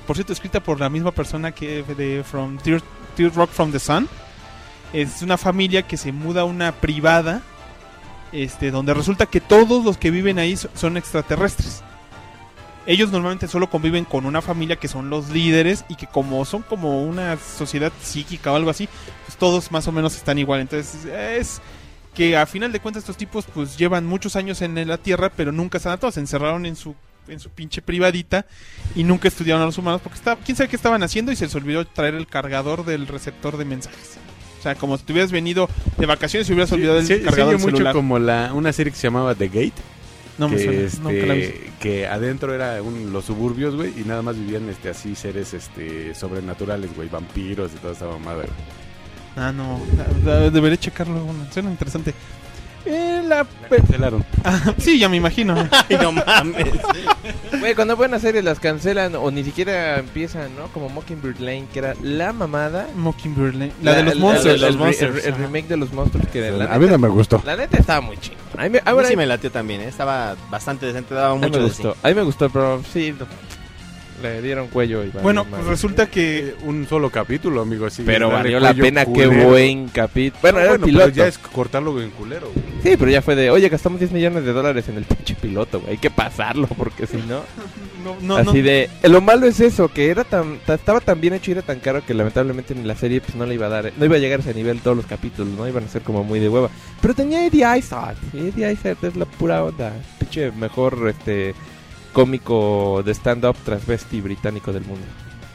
por cierto, escrita por la misma persona que de From Tear, Tear Rock from the Sun. Es una familia que se muda a una privada, este, donde resulta que todos los que viven ahí so- son extraterrestres. Ellos normalmente solo conviven con una familia que son los líderes y que como son como una sociedad psíquica o algo así, pues todos más o menos están igual. Entonces es que a final de cuentas estos tipos pues llevan muchos años en la Tierra, pero nunca están a todos, se encerraron en su en su pinche privadita y nunca estudiaron a los humanos porque estaba, quién sabe qué estaban haciendo y se les olvidó traer el cargador del receptor de mensajes. O sea, como si te hubieras venido de vacaciones y hubieras olvidado el Sí, sí, cargador sí, del mucho celular. como la, una serie que se llamaba The Gate. No me que, suena, este, nunca la vi. que adentro era un- los suburbios, güey, y nada más vivían este así seres este sobrenaturales, güey, vampiros y toda esa mamada, güey. Ah, no, la- la- deberé checarlo, bueno, suena interesante. Eh, la... La cancelaron. Ah, sí, ya me imagino. Ay, no mames. Güey, cuando buenas series las cancelan o ni siquiera empiezan, ¿no? Como Mockingbird Lane, que era la mamada. Mockingbird Lane. La, de los el- monstruos. el- los el- monsters, el- el ajá. remake de los monstruos que de la A mí neta, no me gustó. la neta estaba muy chido. A mí, me- A mí ahora- sí me latió también, ¿eh? Estaba bastante decente, daba a mí mucho me de gustó. sí. A mí me gustó, pero sí, no, le dieron cuello. Y valió Bueno, madre. pues resulta que... Eh, un solo capítulo, amigo, así. Pero darle valió la cuello pena, qué culero. buen capítulo. Bueno, No, era el bueno, piloto. pero ya es cortarlo en culero, güey. Sí, pero ya fue de, oye, gastamos diez millones de dólares en el pinche piloto, güey. Hay que pasarlo, porque si no... No, no, así no. de... Lo malo es eso, que era tan ta- estaba tan bien hecho y era tan caro que lamentablemente en la serie pues no le iba a dar... No iba a llegar a ese nivel todos los capítulos, ¿no? Iban a ser como muy de hueva. Pero tenía Eddie Izzard. Eddie Izzard es la pura onda. Pinche mejor, este... cómico de stand-up transvesti británico del mundo.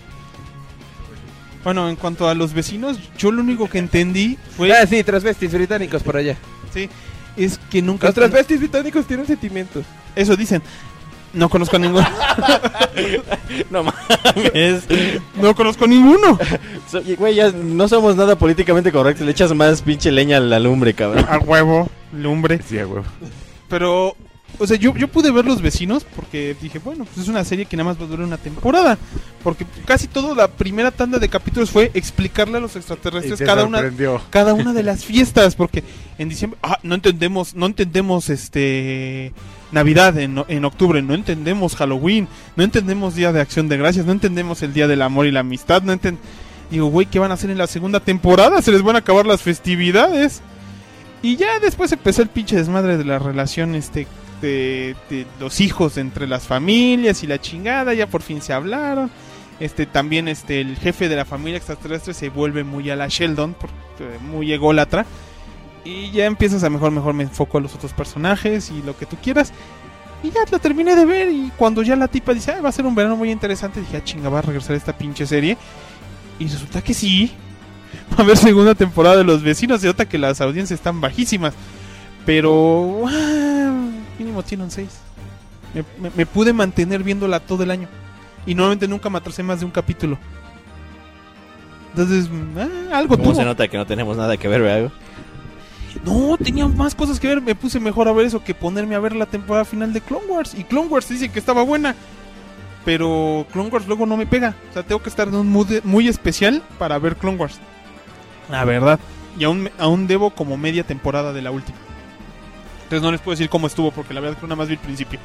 Bueno, en cuanto a los vecinos, yo lo único que entendí fue... Ah, sí, transvestis británicos por allá. Sí, es que nunca... Los transvestis británicos tienen sentimientos. Eso dicen. No conozco a ninguno. No mames. No conozco a ninguno. So- y, Güey, ya no somos nada políticamente correctos. Le echas más pinche leña a la lumbre, cabrón. A huevo, lumbre. Sí, güey. Pero, o sea, yo, yo pude ver Los Vecinos porque dije, bueno, pues es una serie que nada más va a durar una temporada. Porque casi toda la primera tanda de capítulos fue explicarle a los Y extraterrestres te cada una, sorprendió. cada una de las fiestas. Porque en diciembre, ah, no entendemos, no entendemos este Navidad en, en octubre, no entendemos Halloween, no entendemos Día de Acción de Gracias, no entendemos el Día del Amor y la Amistad, no enten... Digo, güey, ¿qué van a hacer en la segunda temporada? Se les van a acabar las festividades. Y ya después empezó el pinche desmadre de la relación este de, de los hijos entre las familias y la chingada, ya por fin se hablaron. Este también este el jefe de la familia extraterrestre se vuelve muy a la Sheldon, porque, muy ególatra. Y ya empiezas a mejor mejor me enfoco a los otros personajes y lo que tú quieras. Y ya la terminé de ver y cuando ya la tipa dice, "Ah, va a ser un verano muy interesante", dije, "Ah, chinga, va a regresar esta pinche serie." Y resulta que sí. Va a haber segunda temporada de Los Vecinos. Se nota que las audiencias están bajísimas. Pero... ah, mínimo tiene un seis. Me, me- me pude mantener viéndola todo el año. Y normalmente nunca me atrasé más de un capítulo. Entonces, ah, algo ¿Cómo tuvo. se nota que no tenemos nada que ver, ¿verdad? No, tenía más cosas que ver. Me puse mejor a ver eso que ponerme a ver la temporada final de Clone Wars. Y Clone Wars dice que estaba buena. Pero Clone Wars luego no me pega. O sea, tengo que estar en un mood muy especial para ver Clone Wars. La verdad. Y aún, aún debo como media temporada de la última. Entonces no les puedo decir cómo estuvo porque la verdad es que nada más vi el principio.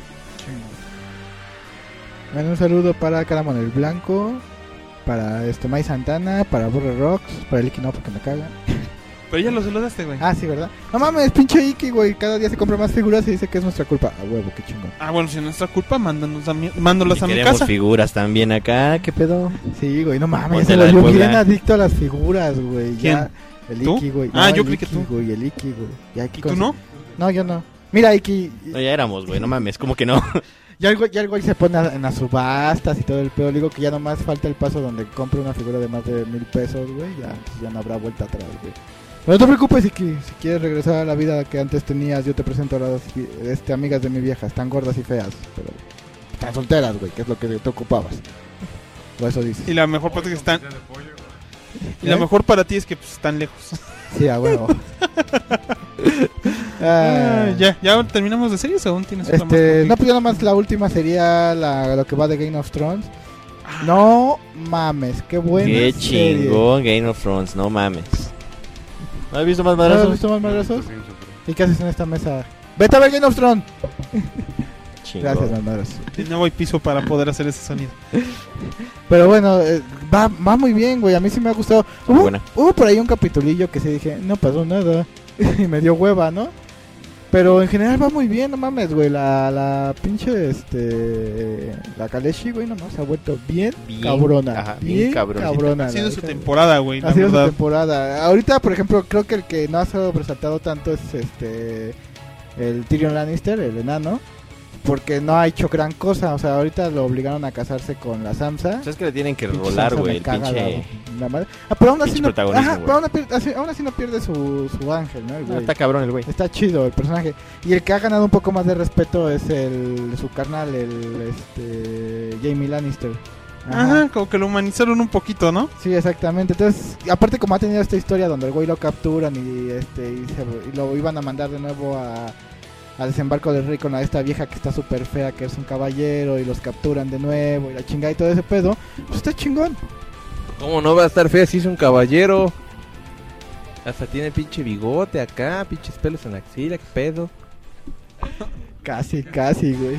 Bueno, un saludo para Caramon el Blanco, para este Mai Santana, para Burro Rocks, para el Iki no porque me caga. Pero ya lo saludaste, güey. Ah, sí, ¿verdad? No mames, pinche Iki, güey, cada día se compra más figuras y dice que es nuestra culpa. A huevo, qué chingón. Ah, bueno, si no es nuestra culpa, mándanos a mi, mándalas a Y mi queremos casa. figuras también acá. ¿Qué pedo? Sí, güey, no mames, Ponte se la de volvió Puebla. bien adicto a las figuras, güey. ¿Quién? Ya, el ¿Tú? Iki, güey. Ah, No, yo el creí que Iki, tú. güey, el Iki, güey. Ya Iki ¿Y tú con- no? No, yo no. Mira, Iki, No, ya éramos, güey. No mames, ¿cómo que no? ya el güey, ya el güey se pone a- en las subastas y todo el pedo. Le digo que ya nomás falta el paso donde compre una figura de más de mil pesos, güey. Ya, ya no habrá vuelta atrás, güey. No te preocupes, Iki. Si quieres regresar a la vida que antes tenías, yo te presento a las este, amigas de mi vieja. Están gordas y feas, pero están solteras, güey, que es lo que te ocupabas. O eso dices. Y la mejor parte es que están... Y la ¿Eh? mejor para ti es que pues, están lejos. Sí, a huevo. Ah, Ah, ya, ya terminamos de series o aún tienes otra Este, más? no, pues ya nomás la última sería la, lo que va de Game of Thrones. No mames, qué buena Qué serie. chingón Game of Thrones, no mames. ¿No has visto más ¿No has madrazos? visto más madrazos? ¿Y qué haces en esta mesa? ¡Vete a ver Game of Thrones! Chingón. Gracias, hermanos. No voy piso para poder hacer ese sonido. Pero bueno, eh, va, va muy bien, güey. A mí sí me ha gustado. Hubo, Buena. hubo por ahí un capitulillo que se dije, no pasó nada. Y me dio hueva, ¿no? Pero en general va muy bien, no mames, güey. La, la pinche, este... La Kaleshi, güey, nomás se ha vuelto bien, Bien, ha ajá, bien bien cabroncita. cabrona. Ha sido la su hija de- temporada, güey, la Ha sido su verdad. temporada. Ahorita, por ejemplo, creo que el que no ha sobresaltado tanto es este el Tyrion Lannister, el enano, porque no ha hecho gran cosa. O sea, ahorita lo obligaron a casarse con la Sansa. ¿Sabes que le tienen que Pinche rolar, Sansa güey? me El caga pinche... la- la madre. Ah, pero aún así pinche no, protagonismo, ajá, güey. pero aún, api- así- aún así no pierde su, su ángel, ¿no? El No, güey. está cabrón el güey. Está chido el personaje. Y el que ha ganado un poco más de respeto es el su carnal, el este Jaime Lannister. Ajá, como que lo humanizaron un poquito, ¿no? Sí, exactamente. Entonces, aparte como ha tenido esta historia donde el güey lo capturan y este y, se- y lo iban a mandar de nuevo a al desembarco del rey con a esta vieja que está súper fea, que es un caballero, y los capturan de nuevo y la chingada y todo ese pedo, pues está chingón. ¿Cómo no va a estar fea si es un caballero? Hasta tiene pinche bigote acá, pinches pelos en la axila, qué pedo. Casi, casi, güey.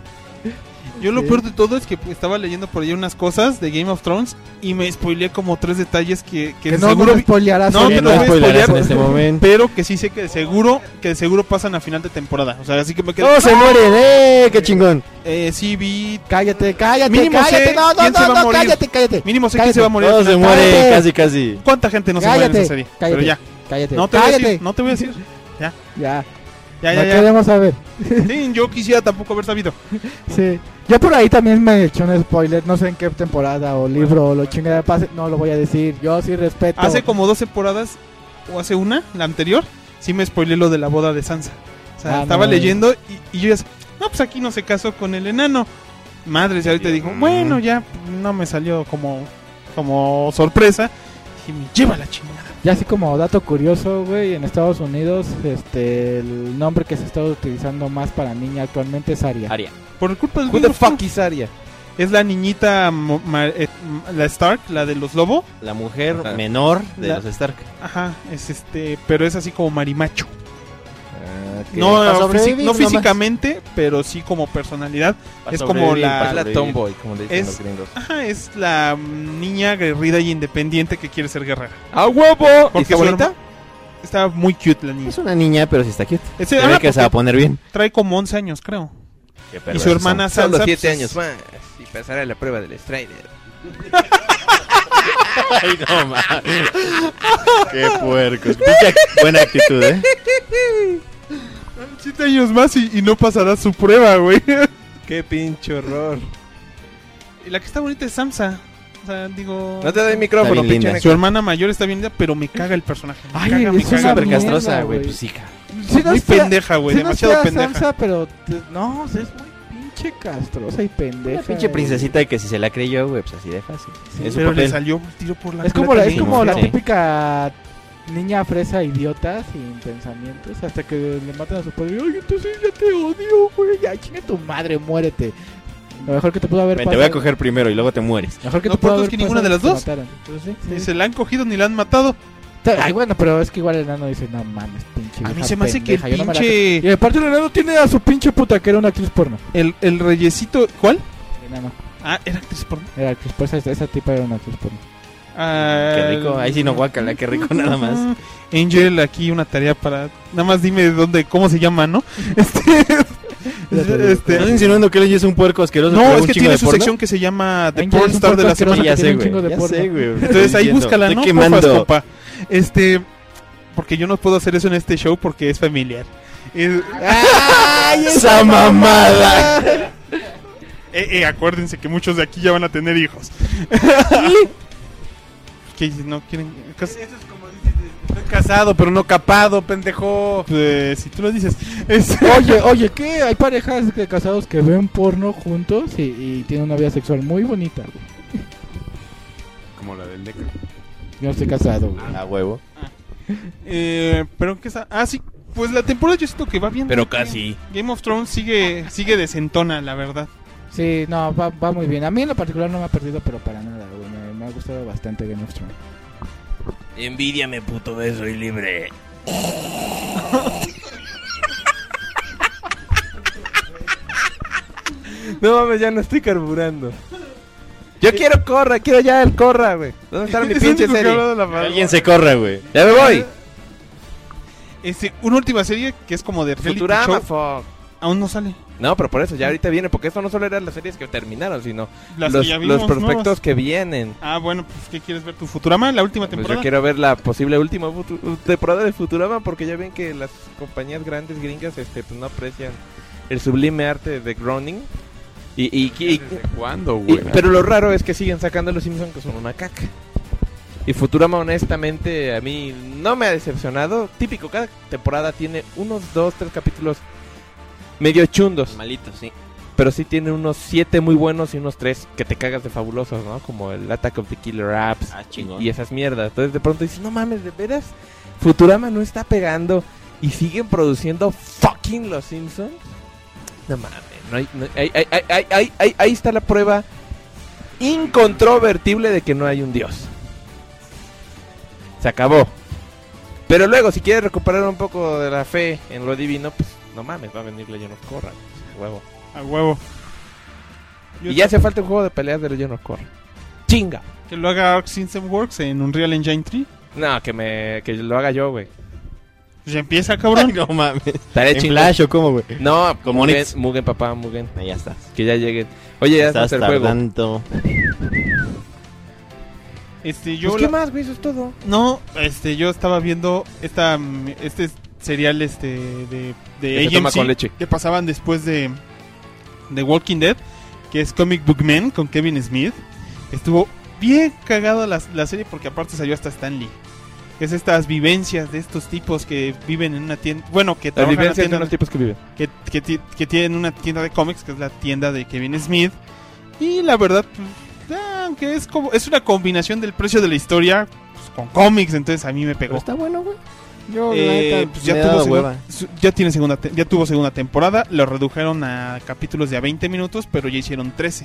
Yo lo Sí. peor de todo es que estaba leyendo por ahí unas cosas de Game of Thrones y me spoileé como tres detalles que, que, Que de no, seguro no vi- spoilearás. No, güey. te no lo voy a spoilerás spoilear, en este momento. pero que sí sé que de seguro que de seguro pasan a final de temporada. O sea, así que me quedé. ¡No, se mueren! ¡Eh! ¡Qué chingón! Eh, sí vi. Cállate, cállate, Mínimo sé cállate. No, no, quién se no, va a no, morir. cállate, cállate. Mínimo sé Cállate. quién se va a morir. al Todos se final. mueren, Cállate. casi, casi. ¿Cuánta gente no se muere en Cállate, esa serie? cállate. Pero ya. Cállate. No te voy a cállate. decir. No te voy a decir. Ya. Ya, no ya, ya. queremos saber. Sí, yo quisiera tampoco haber sabido. Sí. Yo por ahí también me eché un spoiler, no sé en qué temporada o libro o lo chingada pase, no lo voy a decir. Yo sí respeto. Hace como dos temporadas, o hace una, la anterior, sí me spoileé lo de la boda de Sansa. O sea, Ah, estaba no. leyendo y, y yo ya, no, pues aquí no se casó con el enano. Madre, y ahorita dijo, bueno, ya no me salió como, como sorpresa. Y me lleva la chingada. Ya así como dato curioso, güey, en Estados Unidos, este, el nombre que se está utilizando más para niña actualmente es Arya. Aria. Por culpa del Who Game the of Thrones. fuck is Arya? Es la niñita, mo- ma- eh, la Stark, la de los lobos. La mujer Ajá. menor de La- los Stark. Ajá, es este, pero es así como marimacho. Que No, para fisi- sobrevivir no nomás. físicamente, pero sí como personalidad. Para es como sobrevivir, la- para Es la sobrevivir. tomboy, como le dicen Es- los gringos. Ajá, es la mm, niña aguerrida y independiente que quiere ser guerrera. ¡A huevo! Porque ¿Y está su bonita? herma- Está muy cute la niña. Es una niña, pero sí está cute. Ese- Se ah, ve que se va a porque poner bien. trae como once años, creo. Qué Y su perversos hermana son. Solo Sansa. siete pues, años más y pasará la prueba del Strider. Ay, no mames. Qué puercos. Pinche buena actitud, ¿eh? Siete años más y, y no pasará su prueba, güey. ¡Qué pinche horror! Y la que está bonita es Sansa. O sea, digo... No te doy micrófono, Está bien pinche linda. Su hermana mayor está bien linda, pero me caga el personaje. Me Ay, caga, me es una caga. Súper mierda, castrosa, güey. güey. Pues hija. Sí, no Muy es fea- pendeja, güey. sí, no es demasiado fea pendeja. Sansa, pero te- no, es muy pinche castrosa y pendeja. Una pinche princesita que si se la creyó, güey, pues así de fácil. Sí, Es su pero le papel. salió el tiro por la Es como la, es culata, como la Sí. típica niña fresa idiota sin pensamientos hasta que le matan a su padre. Ay, entonces ya te odio, güey. Ya chinga tu madre, muérete. Lo mejor que te pudo haber Ven, pasado. te voy a coger primero y luego te mueres. Mejor que No, te pudo pero es haber que ninguna pasado de las que te dos. mataran. Entonces, sí, Ni sí. se la han cogido ni la han matado. Ay, bueno, pero es que igual el enano dice, no mames, pinche A mí vieja se me hace que el pendeja, yo no me la pinche... creo". Y aparte el enano tiene a su pinche puta que era una actriz porno. El, el reyesito... ¿Cuál? El enano. Ah, era actriz porno. Era actriz, pues esa, esa tipa era una actriz porno. Ah, Qué rico. Ahí sí no guácala, qué rico nada más. Angel, aquí una tarea para... Nada más dime de dónde, cómo se llama, ¿no? Este... este ¿Estás insinuando que él es un puerco asqueroso? no, ve es un que chingo tiene de su porno? sección que se llama The Angel Porn es un Star de puerco la asqueroso semana. Sí, ya que sé, tiene un güey. chingo de Ya porno. sé, güey. Entonces ahí Estoy diciendo. búscala, Estoy ¿no? quemando. Porfas, compa. Este... Porque yo no puedo hacer eso en este show porque es familiar. Es- ¡Ay, ¡Esa mamada! Eh, eh, acuérdense que muchos de aquí ya van a tener hijos. Que no quieren... cas- Estoy casado, pero no capado, pendejo. Pues, si tú lo dices. Es- Oye, oye, ¿qué? Hay parejas de casados que ven porno juntos y, y tienen una vida sexual muy bonita, güey. Como la del Necro. Yo no estoy casado, güey. A huevo. eh, pero que está... Ah, sí. Pues la temporada yo siento que va bien. Pero casi. Game of Thrones sigue sigue desentona, la verdad. Sí, no, va, va muy bien. A mí en lo particular no me ha perdido, pero para nada, güey. Me, me ha gustado bastante Game of Thrones. Envidiame, puto, de soy libre. No mames, ya no estoy carburando. Yo quiero Korra, quiero ya el Korra, güey. ¿Dónde está mi Es pinche el único que serie? habla de la madre. Alguien se corre, güey. Ya me voy. Este, una última serie que es como de reality Futurama, show. fuck. Aún no sale. No, pero por eso ya ahorita viene, porque esto no solo eran las series que terminaron, sino Las los, que ya vimos los prospectos nuevas. que vienen. Ah, bueno, pues ¿qué quieres ver? ¿Tu Futurama? ¿La última Pues temporada? yo quiero ver la posible última futu- temporada de Futurama, porque ya ven que las compañías grandes gringas este, pues no aprecian el sublime arte de Groening. Y, y, y- ¿Desde cuándo, y- güey? pero lo raro es que siguen sacando los Simpsons, que son una caca. Y Futurama, honestamente, a mí no me ha decepcionado. Típico, cada temporada tiene unos dos, tres capítulos medio chundos. Malito, sí. Pero sí tiene unos siete muy buenos y unos tres que te cagas de fabulosos, ¿no? Como el Attack of the Killer Apps Ah, chingón. y, y esas mierdas. Entonces de pronto dices, no mames, ¿de veras? Futurama no está pegando y siguen produciendo fucking Los Simpsons. No mames, no hay, no hay- hay- hay- hay- hay- hay- ahí está la prueba incontrovertible de que no hay un dios. Se acabó. Pero luego, si quieres recuperar un poco de la fe en lo divino, pues no mames, va a venir Legend of Korra. Pues, huevo. A huevo. Yo Y ya hace falta un juego de peleas de Legend of Korra. ¡Chinga! Que lo haga Arc System Works en Unreal Engine tres. No, que me que lo haga yo, güey. Pues ya empieza, cabrón. No mames. Estaré ¿En chingón. Flash o cómo, güey? No, Como Mugen, Nix. Mugen, papá, Mugen. Ahí ya estás. Que ya lleguen. Oye, ya Estás está el juego. tardando. Este, yo Pues, la- ¿qué más, güey? Eso es todo. No, este, yo estaba viendo esta, mm, este serial este de, de Que se toma A M C con leche. que pasaban después de de Walking Dead, que es Comic Book Man con Kevin Smith. Estuvo bien cagado la, la serie porque aparte salió hasta Stan Lee. Que es estas vivencias de estos tipos que viven en una tienda, bueno, que La trabajan en una vivencia de tienda, los tipos que viven. que, que, ti- que tienen una tienda de cómics, que es la tienda de Kevin Smith. Y la verdad, pues, ah, aunque es como es una combinación del precio de la historia pues, con cómics, entonces a mí me pegó. Está bueno, güey. Yo, Eh, pues ya, me ha tuvo dado segunda, hueva. su- ya tiene segunda te- ya tuvo segunda temporada, lo redujeron a capítulos de a veinte minutos, pero ya hicieron trece.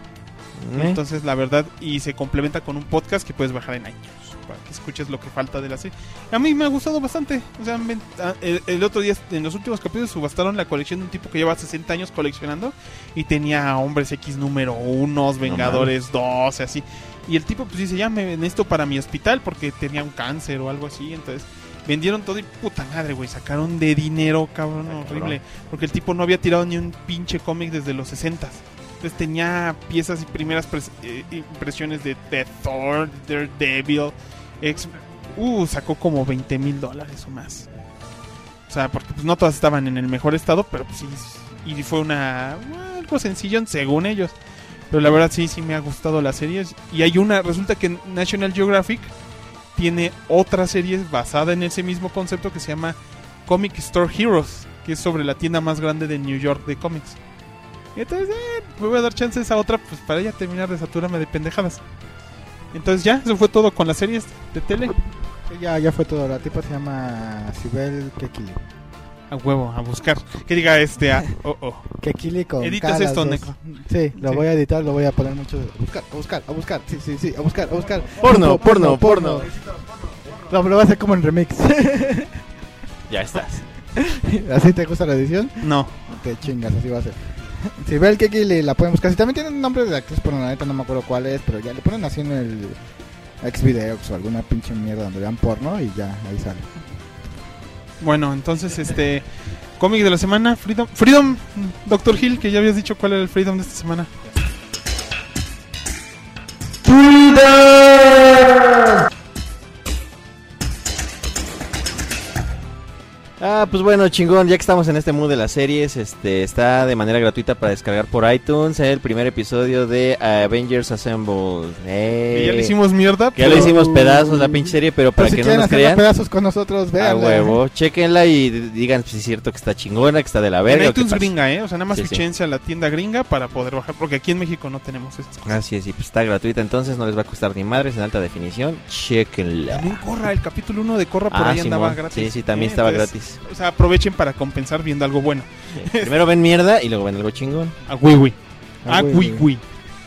Eh. Entonces, la verdad, y se complementa con un podcast que puedes bajar en iTunes para que escuches lo que falta de la serie. A mí me ha gustado bastante. O sea, me- a- el, el otro día, en los últimos capítulos, subastaron la colección de un tipo que lleva sesenta años coleccionando y tenía Hombres X número uno, Vengadores dos, y así. Y el tipo, pues dice, ya me necesito para mi hospital porque tenía un cáncer o algo así. Entonces, vendieron todo y puta madre, güey. Sacaron de dinero, cabrón, horrible. Porque el tipo no había tirado ni un pinche cómic desde los sesentas. Entonces tenía piezas y primeras pres- eh, impresiones de, de Thor, Daredevil, X. Uh, sacó como veinte mil dólares o más. O sea, porque pues no todas estaban en el mejor estado, pero pues sí. Y fue una. Algo sencillo según ellos. Pero la verdad sí, sí me ha gustado la serie. Y hay una. Resulta que National Geographic tiene otra serie basada en ese mismo concepto que se llama Comic Store Heroes, que es sobre la tienda más grande de New York de cómics. Y entonces, eh, me voy a dar chance a esa otra, pues para ya terminar de saturarme de pendejadas. Entonces ya, eso fue todo con las series de tele. Ya, ya fue todo. La tipa se llama Sibel Kekili. A huevo, a buscar. Que diga este, a, oh, oh. Kekili con ¿Editas K las esto, dos. Necro? Sí, lo Sí. voy a editar, lo voy a poner mucho. A buscar, a buscar, a buscar. Sí, sí, sí, a buscar, a buscar. Porno, porno, porno. Lo, lo voy a hacer como en remix. Ya estás. ¿Así te gusta la edición? No. Te chingas, así va a ser. Sibel Kekili la pueden buscar. Si también tienen un nombre de actriz, pero la neta no me acuerdo cuál es. Pero ya le ponen así en el Xvideos o alguna pinche mierda donde vean porno y ya, ahí sale. Bueno, entonces este cómic de la semana, Freedom, Freedom, Doctor Hill, que ya habías dicho cuál era el Freedom de esta semana. Ah, pues bueno, chingón, ya que estamos en este mood de las series, este está de manera gratuita para descargar por iTunes el primer episodio de Avengers Assemble. Que ya le Eh, hicimos mierda. que ya le hicimos pedazos la pinche serie, pero para Pero si que no quieren nos hacer crean, pedazos con nosotros, a vean. huevo, chequenla y d- digan si es cierto que está chingona, que está de la En verga. o qué iTunes pasa. gringa, ¿eh? O sea, nada más Sí, sí. fichense a la tienda gringa para poder bajar, porque aquí en México no tenemos estas cosas. Así es, y pues está gratuita, entonces no les va a costar ni madres en alta definición. Chequenla. También Corra, el capítulo uno de Corra por Ah, ahí andaba Simón. gratis. Sí, sí, también ¿eh? estaba Entonces, gratis. O sea, aprovechen para compensar viendo algo bueno. Sí. Primero ven mierda y luego ven algo chingón. A Wiwi. A A Wiwi. Wiwi.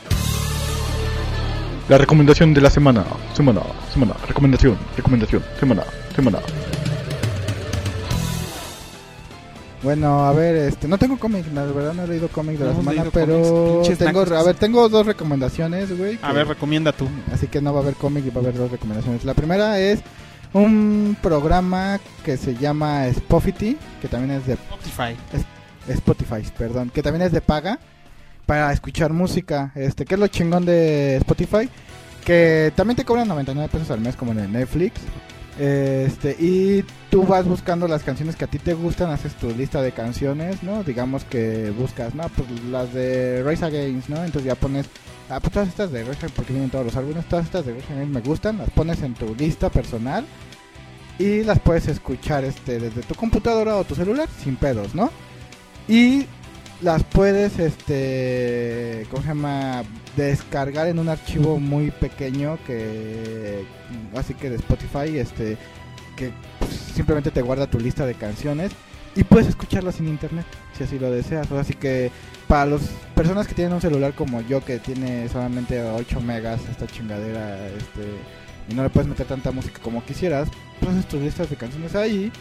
La recomendación de la semana, semana, semana, recomendación, recomendación, semana, semana. Bueno, a ver, este, no tengo cómic, la verdad no he leído cómic de No la hemos semana, leído pero cómics, pinches tengo, nacos. a ver, tengo dos recomendaciones, güey. A que- ver, recomienda tú. Así que no va a haber cómic y va a haber dos recomendaciones. La primera es un programa que se llama Spotify, que también es de Spotify. Spotify, perdón, que también es de paga para escuchar música. Este, ¿qué es lo chingón de Spotify? Que también te cobran noventa y nueve pesos al mes como en el Netflix. Este, y tú vas buscando las canciones que a ti te gustan, haces tu lista de canciones, ¿no? Digamos que buscas, no, pues las de Rise Against, ¿no? Entonces ya pones, ah, pues todas estas de Rise Against, porque vienen todos los álbumes, todas estas de Rise Against me gustan, las pones en tu lista personal y las puedes escuchar este desde tu computadora o tu celular sin pedos, ¿no? Y las puedes, este, ¿cómo se llama? Descargar en un archivo muy pequeño que, así que de Spotify, este, que pues, simplemente te guarda tu lista de canciones y puedes escucharlas sin internet, si así lo deseas. Así que para las personas que tienen un celular como yo, que tiene solamente ocho megas esta chingadera, este, y no le puedes meter tanta música como quisieras, pues haces tus listas de canciones ahí.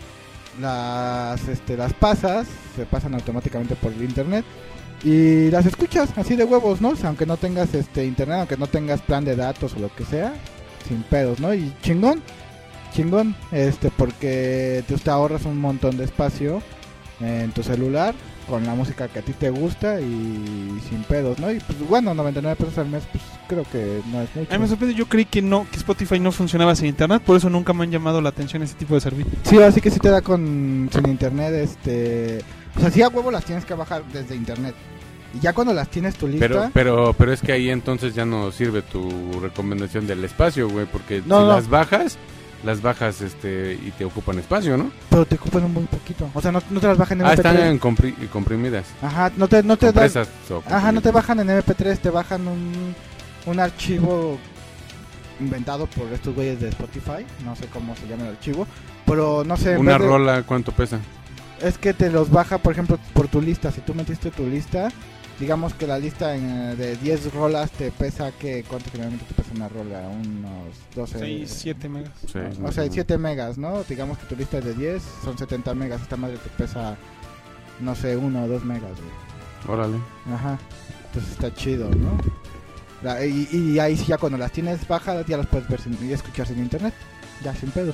Las este las pasas, se pasan automáticamente por el internet y las escuchas así de huevos, ¿no? O sea, aunque no tengas este internet, aunque no tengas plan de datos o lo que sea, sin pedos, ¿no? Y chingón, chingón, este porque tú te ahorras un montón de espacio en tu celular con la música que a ti te gusta y sin pedos, ¿no? Y pues bueno, noventa y nueve pesos al mes, pues creo que no es mucho. A mí me sorprende, yo creí que no, que Spotify no funcionaba sin internet, por eso nunca me han llamado la atención ese tipo de servicios. Sí, así que si te da con sin internet, este, o sea, sí a huevo las tienes que bajar desde internet. Y ya cuando las tienes tu lista, Pero, pero, pero es que ahí entonces ya no sirve tu recomendación del espacio, güey, porque No, si no. las bajas, las bajas este y te ocupan espacio, ¿no? pero te ocupan un muy poquito. O sea, no, no te las bajan en Ah, M P tres. están en compri- comprimidas. Ajá, no te no te dan, Compresas o ajá, no te comprimidas. bajan en M P tres, te bajan un un archivo inventado por estos güeyes de Spotify, no sé cómo se llama el archivo, pero no sé, en Una vez de- rola, ¿cuánto pesa? es que te los baja, por ejemplo, por tu lista. Si tú metiste tu lista, digamos que la lista en, de diez rolas te pesa, que ¿cuánto generalmente te pesa una rola? Unos doce... seis, siete megas. Sí, O sea, siete megas, ¿no? Digamos que tu lista es de diez, son setenta megas. Esta madre te pesa, no sé, uno o dos megas, güey. Órale. Ajá. Entonces está chido, ¿no? La- y, y ahí sí, ya cuando las tienes bajadas, ya las puedes ver sin, y escuchar sin internet. Ya, sin pedos.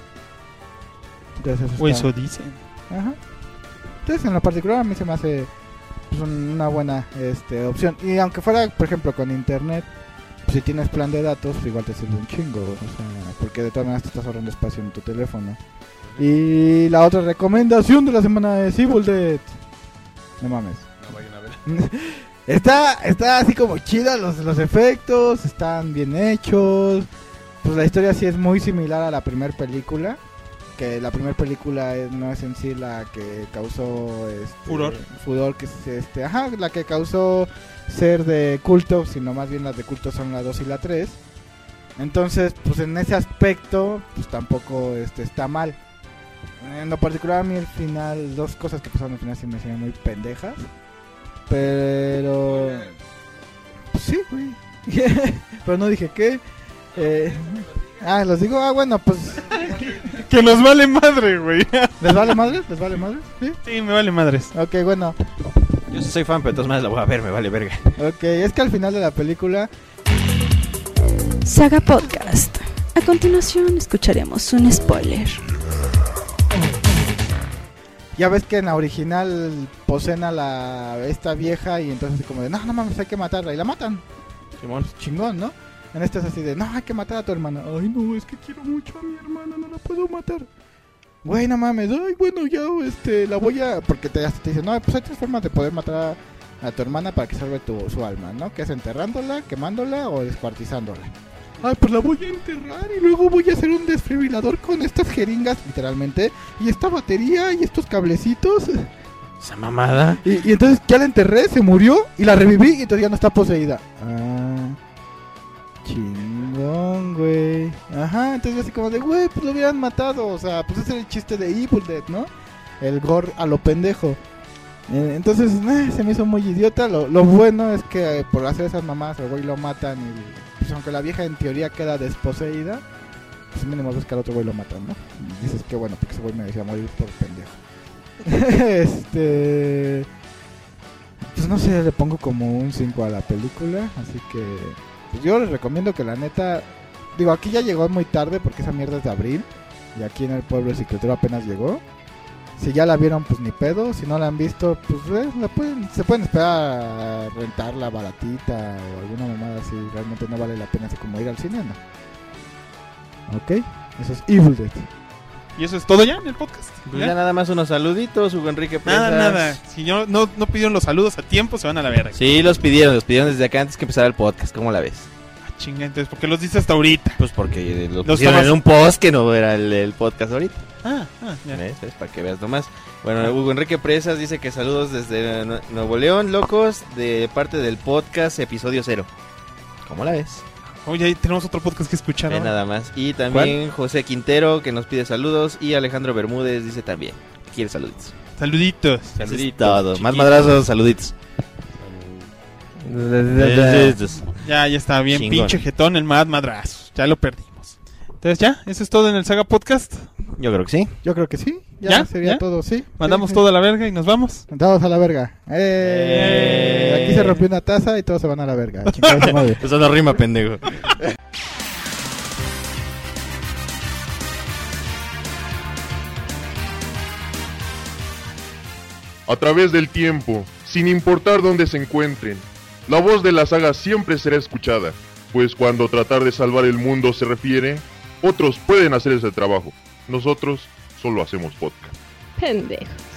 Entonces eso O está- eso dicen. Ajá. Entonces, en lo particular, a mí se me hace pues, un- una buena este, opción. Y aunque fuera, por ejemplo, con internet, pues, si tienes plan de datos, pues, igual te sirve un chingo. O sea, porque de todas maneras te estás ahorrando espacio en tu teléfono. Y la otra recomendación de la semana es Evil Dead. No mames. No vayan a ver. Está, está así como chida, los, los efectos están bien hechos. Pues la historia sí es muy similar a la primera película. Que la primera película es- no es en sí la que causó este, Furor. furor, que es este, ajá, la que causó ser de culto, sino más bien las de culto son la dos y la tres. Entonces, pues en ese aspecto, pues tampoco este está mal. En lo particular a mí el final, dos cosas que pasaron al final sí me hicieron muy pendejas. Pero... Pues sí, güey. Pero no dije qué. Eh... Ah, los digo, ah, bueno, pues... Que nos vale madre, güey. ¿Les vale madre? ¿Les vale madre? ¿Sí? Sí, me vale madres. Ok, bueno. Yo sí soy fan, pero de todas maneras la voy a ver, me vale verga. Ok, es que al final de la película... Saga Podcast. A continuación escucharemos un spoiler. Ya ves que en la original poseen a la esta vieja y entonces así como de, no, no mames, hay que matarla. Y la matan. Simón. Chingón, ¿no? En este es así de, no, hay que matar a tu hermana. Ay, no, es que quiero mucho a mi hermana, no la puedo matar. Güey, no mames, ay, bueno, ya, este, la voy a... Porque te, hasta te dicen, no, pues hay tres formas de poder matar a, a tu hermana para que salve tu, su alma, ¿no? Que es enterrándola, quemándola o descuartizándola. Ay, pues la voy a enterrar y luego voy a hacer un desfibrilador con estas jeringas, literalmente, y esta batería y estos cablecitos. Esa mamada. Y, y entonces ya la enterré, se murió y la reviví y entonces ya no está poseída. Ah, chingón, güey. Ajá, entonces así como de, güey, pues lo hubieran matado. O sea, pues ese era el chiste de Evil Dead, ¿no? El gore a lo pendejo. Eh, entonces, eh, se me hizo muy idiota. Lo, lo bueno es que eh, por hacer esas mamás, el güey lo matan y... Pues aunque la vieja en teoría queda desposeída, pues mínimo ves que al otro güey lo matan, ¿no? Y dices que bueno, porque ese güey me decía morir por pendejo. este... Pues no sé, le pongo como un cinco a la película. Así que... Pues yo les recomiendo que la neta... Digo, aquí ya llegó muy tarde porque esa mierda es de abril. Y aquí en el pueblo de Ciclotero apenas llegó. Si ya la vieron, pues ni pedo. Si no la han visto, pues eh, la pueden, se pueden esperar a rentarla baratita o alguna mamada así. Realmente no vale la pena así como ir al cine, ¿no? Ok, eso es Evil Dead. ¿Y eso es todo ya en el podcast? Pues ¿Ya? ya nada más unos saluditos, Hugo Enrique Presas. Nada, nada. Si yo no, no pidieron los saludos a tiempo, se van a la verga. Sí, los pidieron, los pidieron desde acá antes que empezara el podcast. ¿Cómo la ves? Ah, chinga, entonces, ¿por qué los dices hasta ahorita? Pues porque lo Los pusieron tomas- en un post que no era el, el podcast ahorita. Ah, ah, ya. ¿Ves? Es para que veas nomás. Bueno, Hugo Enrique Presas dice que saludos desde Nue- Nuevo León, locos, de parte del podcast episodio cero. ¿Cómo la ves? Oye, ahí tenemos otro podcast que escuchar. Ve ¿no? nada más. Y también José Quintero que nos pide saludos. Y Alejandro Bermúdez dice también. Quiere saluditos. Saluditos. Saluditos. Todo. Más chiquitos. madrazos, saluditos. Saluditos. Ya, ya está bien. Chingón. Pinche jetón, el Mad Madrazo. Ya lo perdimos. Entonces, ya, eso es todo en el Saga Podcast. Yo creo que sí. Yo creo que sí. Ya, ¿Ya? sería ¿Ya? todo, sí. Mandamos Sí, sí. todo a la verga y nos vamos. Sentados a la verga. ¡Eh! ¡Eh! Aquí se rompió una taza y todos se van a la verga. Chingada su madre. Eso no rima, pendejo. A través del tiempo, sin importar dónde se encuentren, la voz de la saga siempre será escuchada, pues cuando tratar de salvar el mundo se refiere, otros pueden hacer ese trabajo. Nosotros solo hacemos podcast. Pendejos.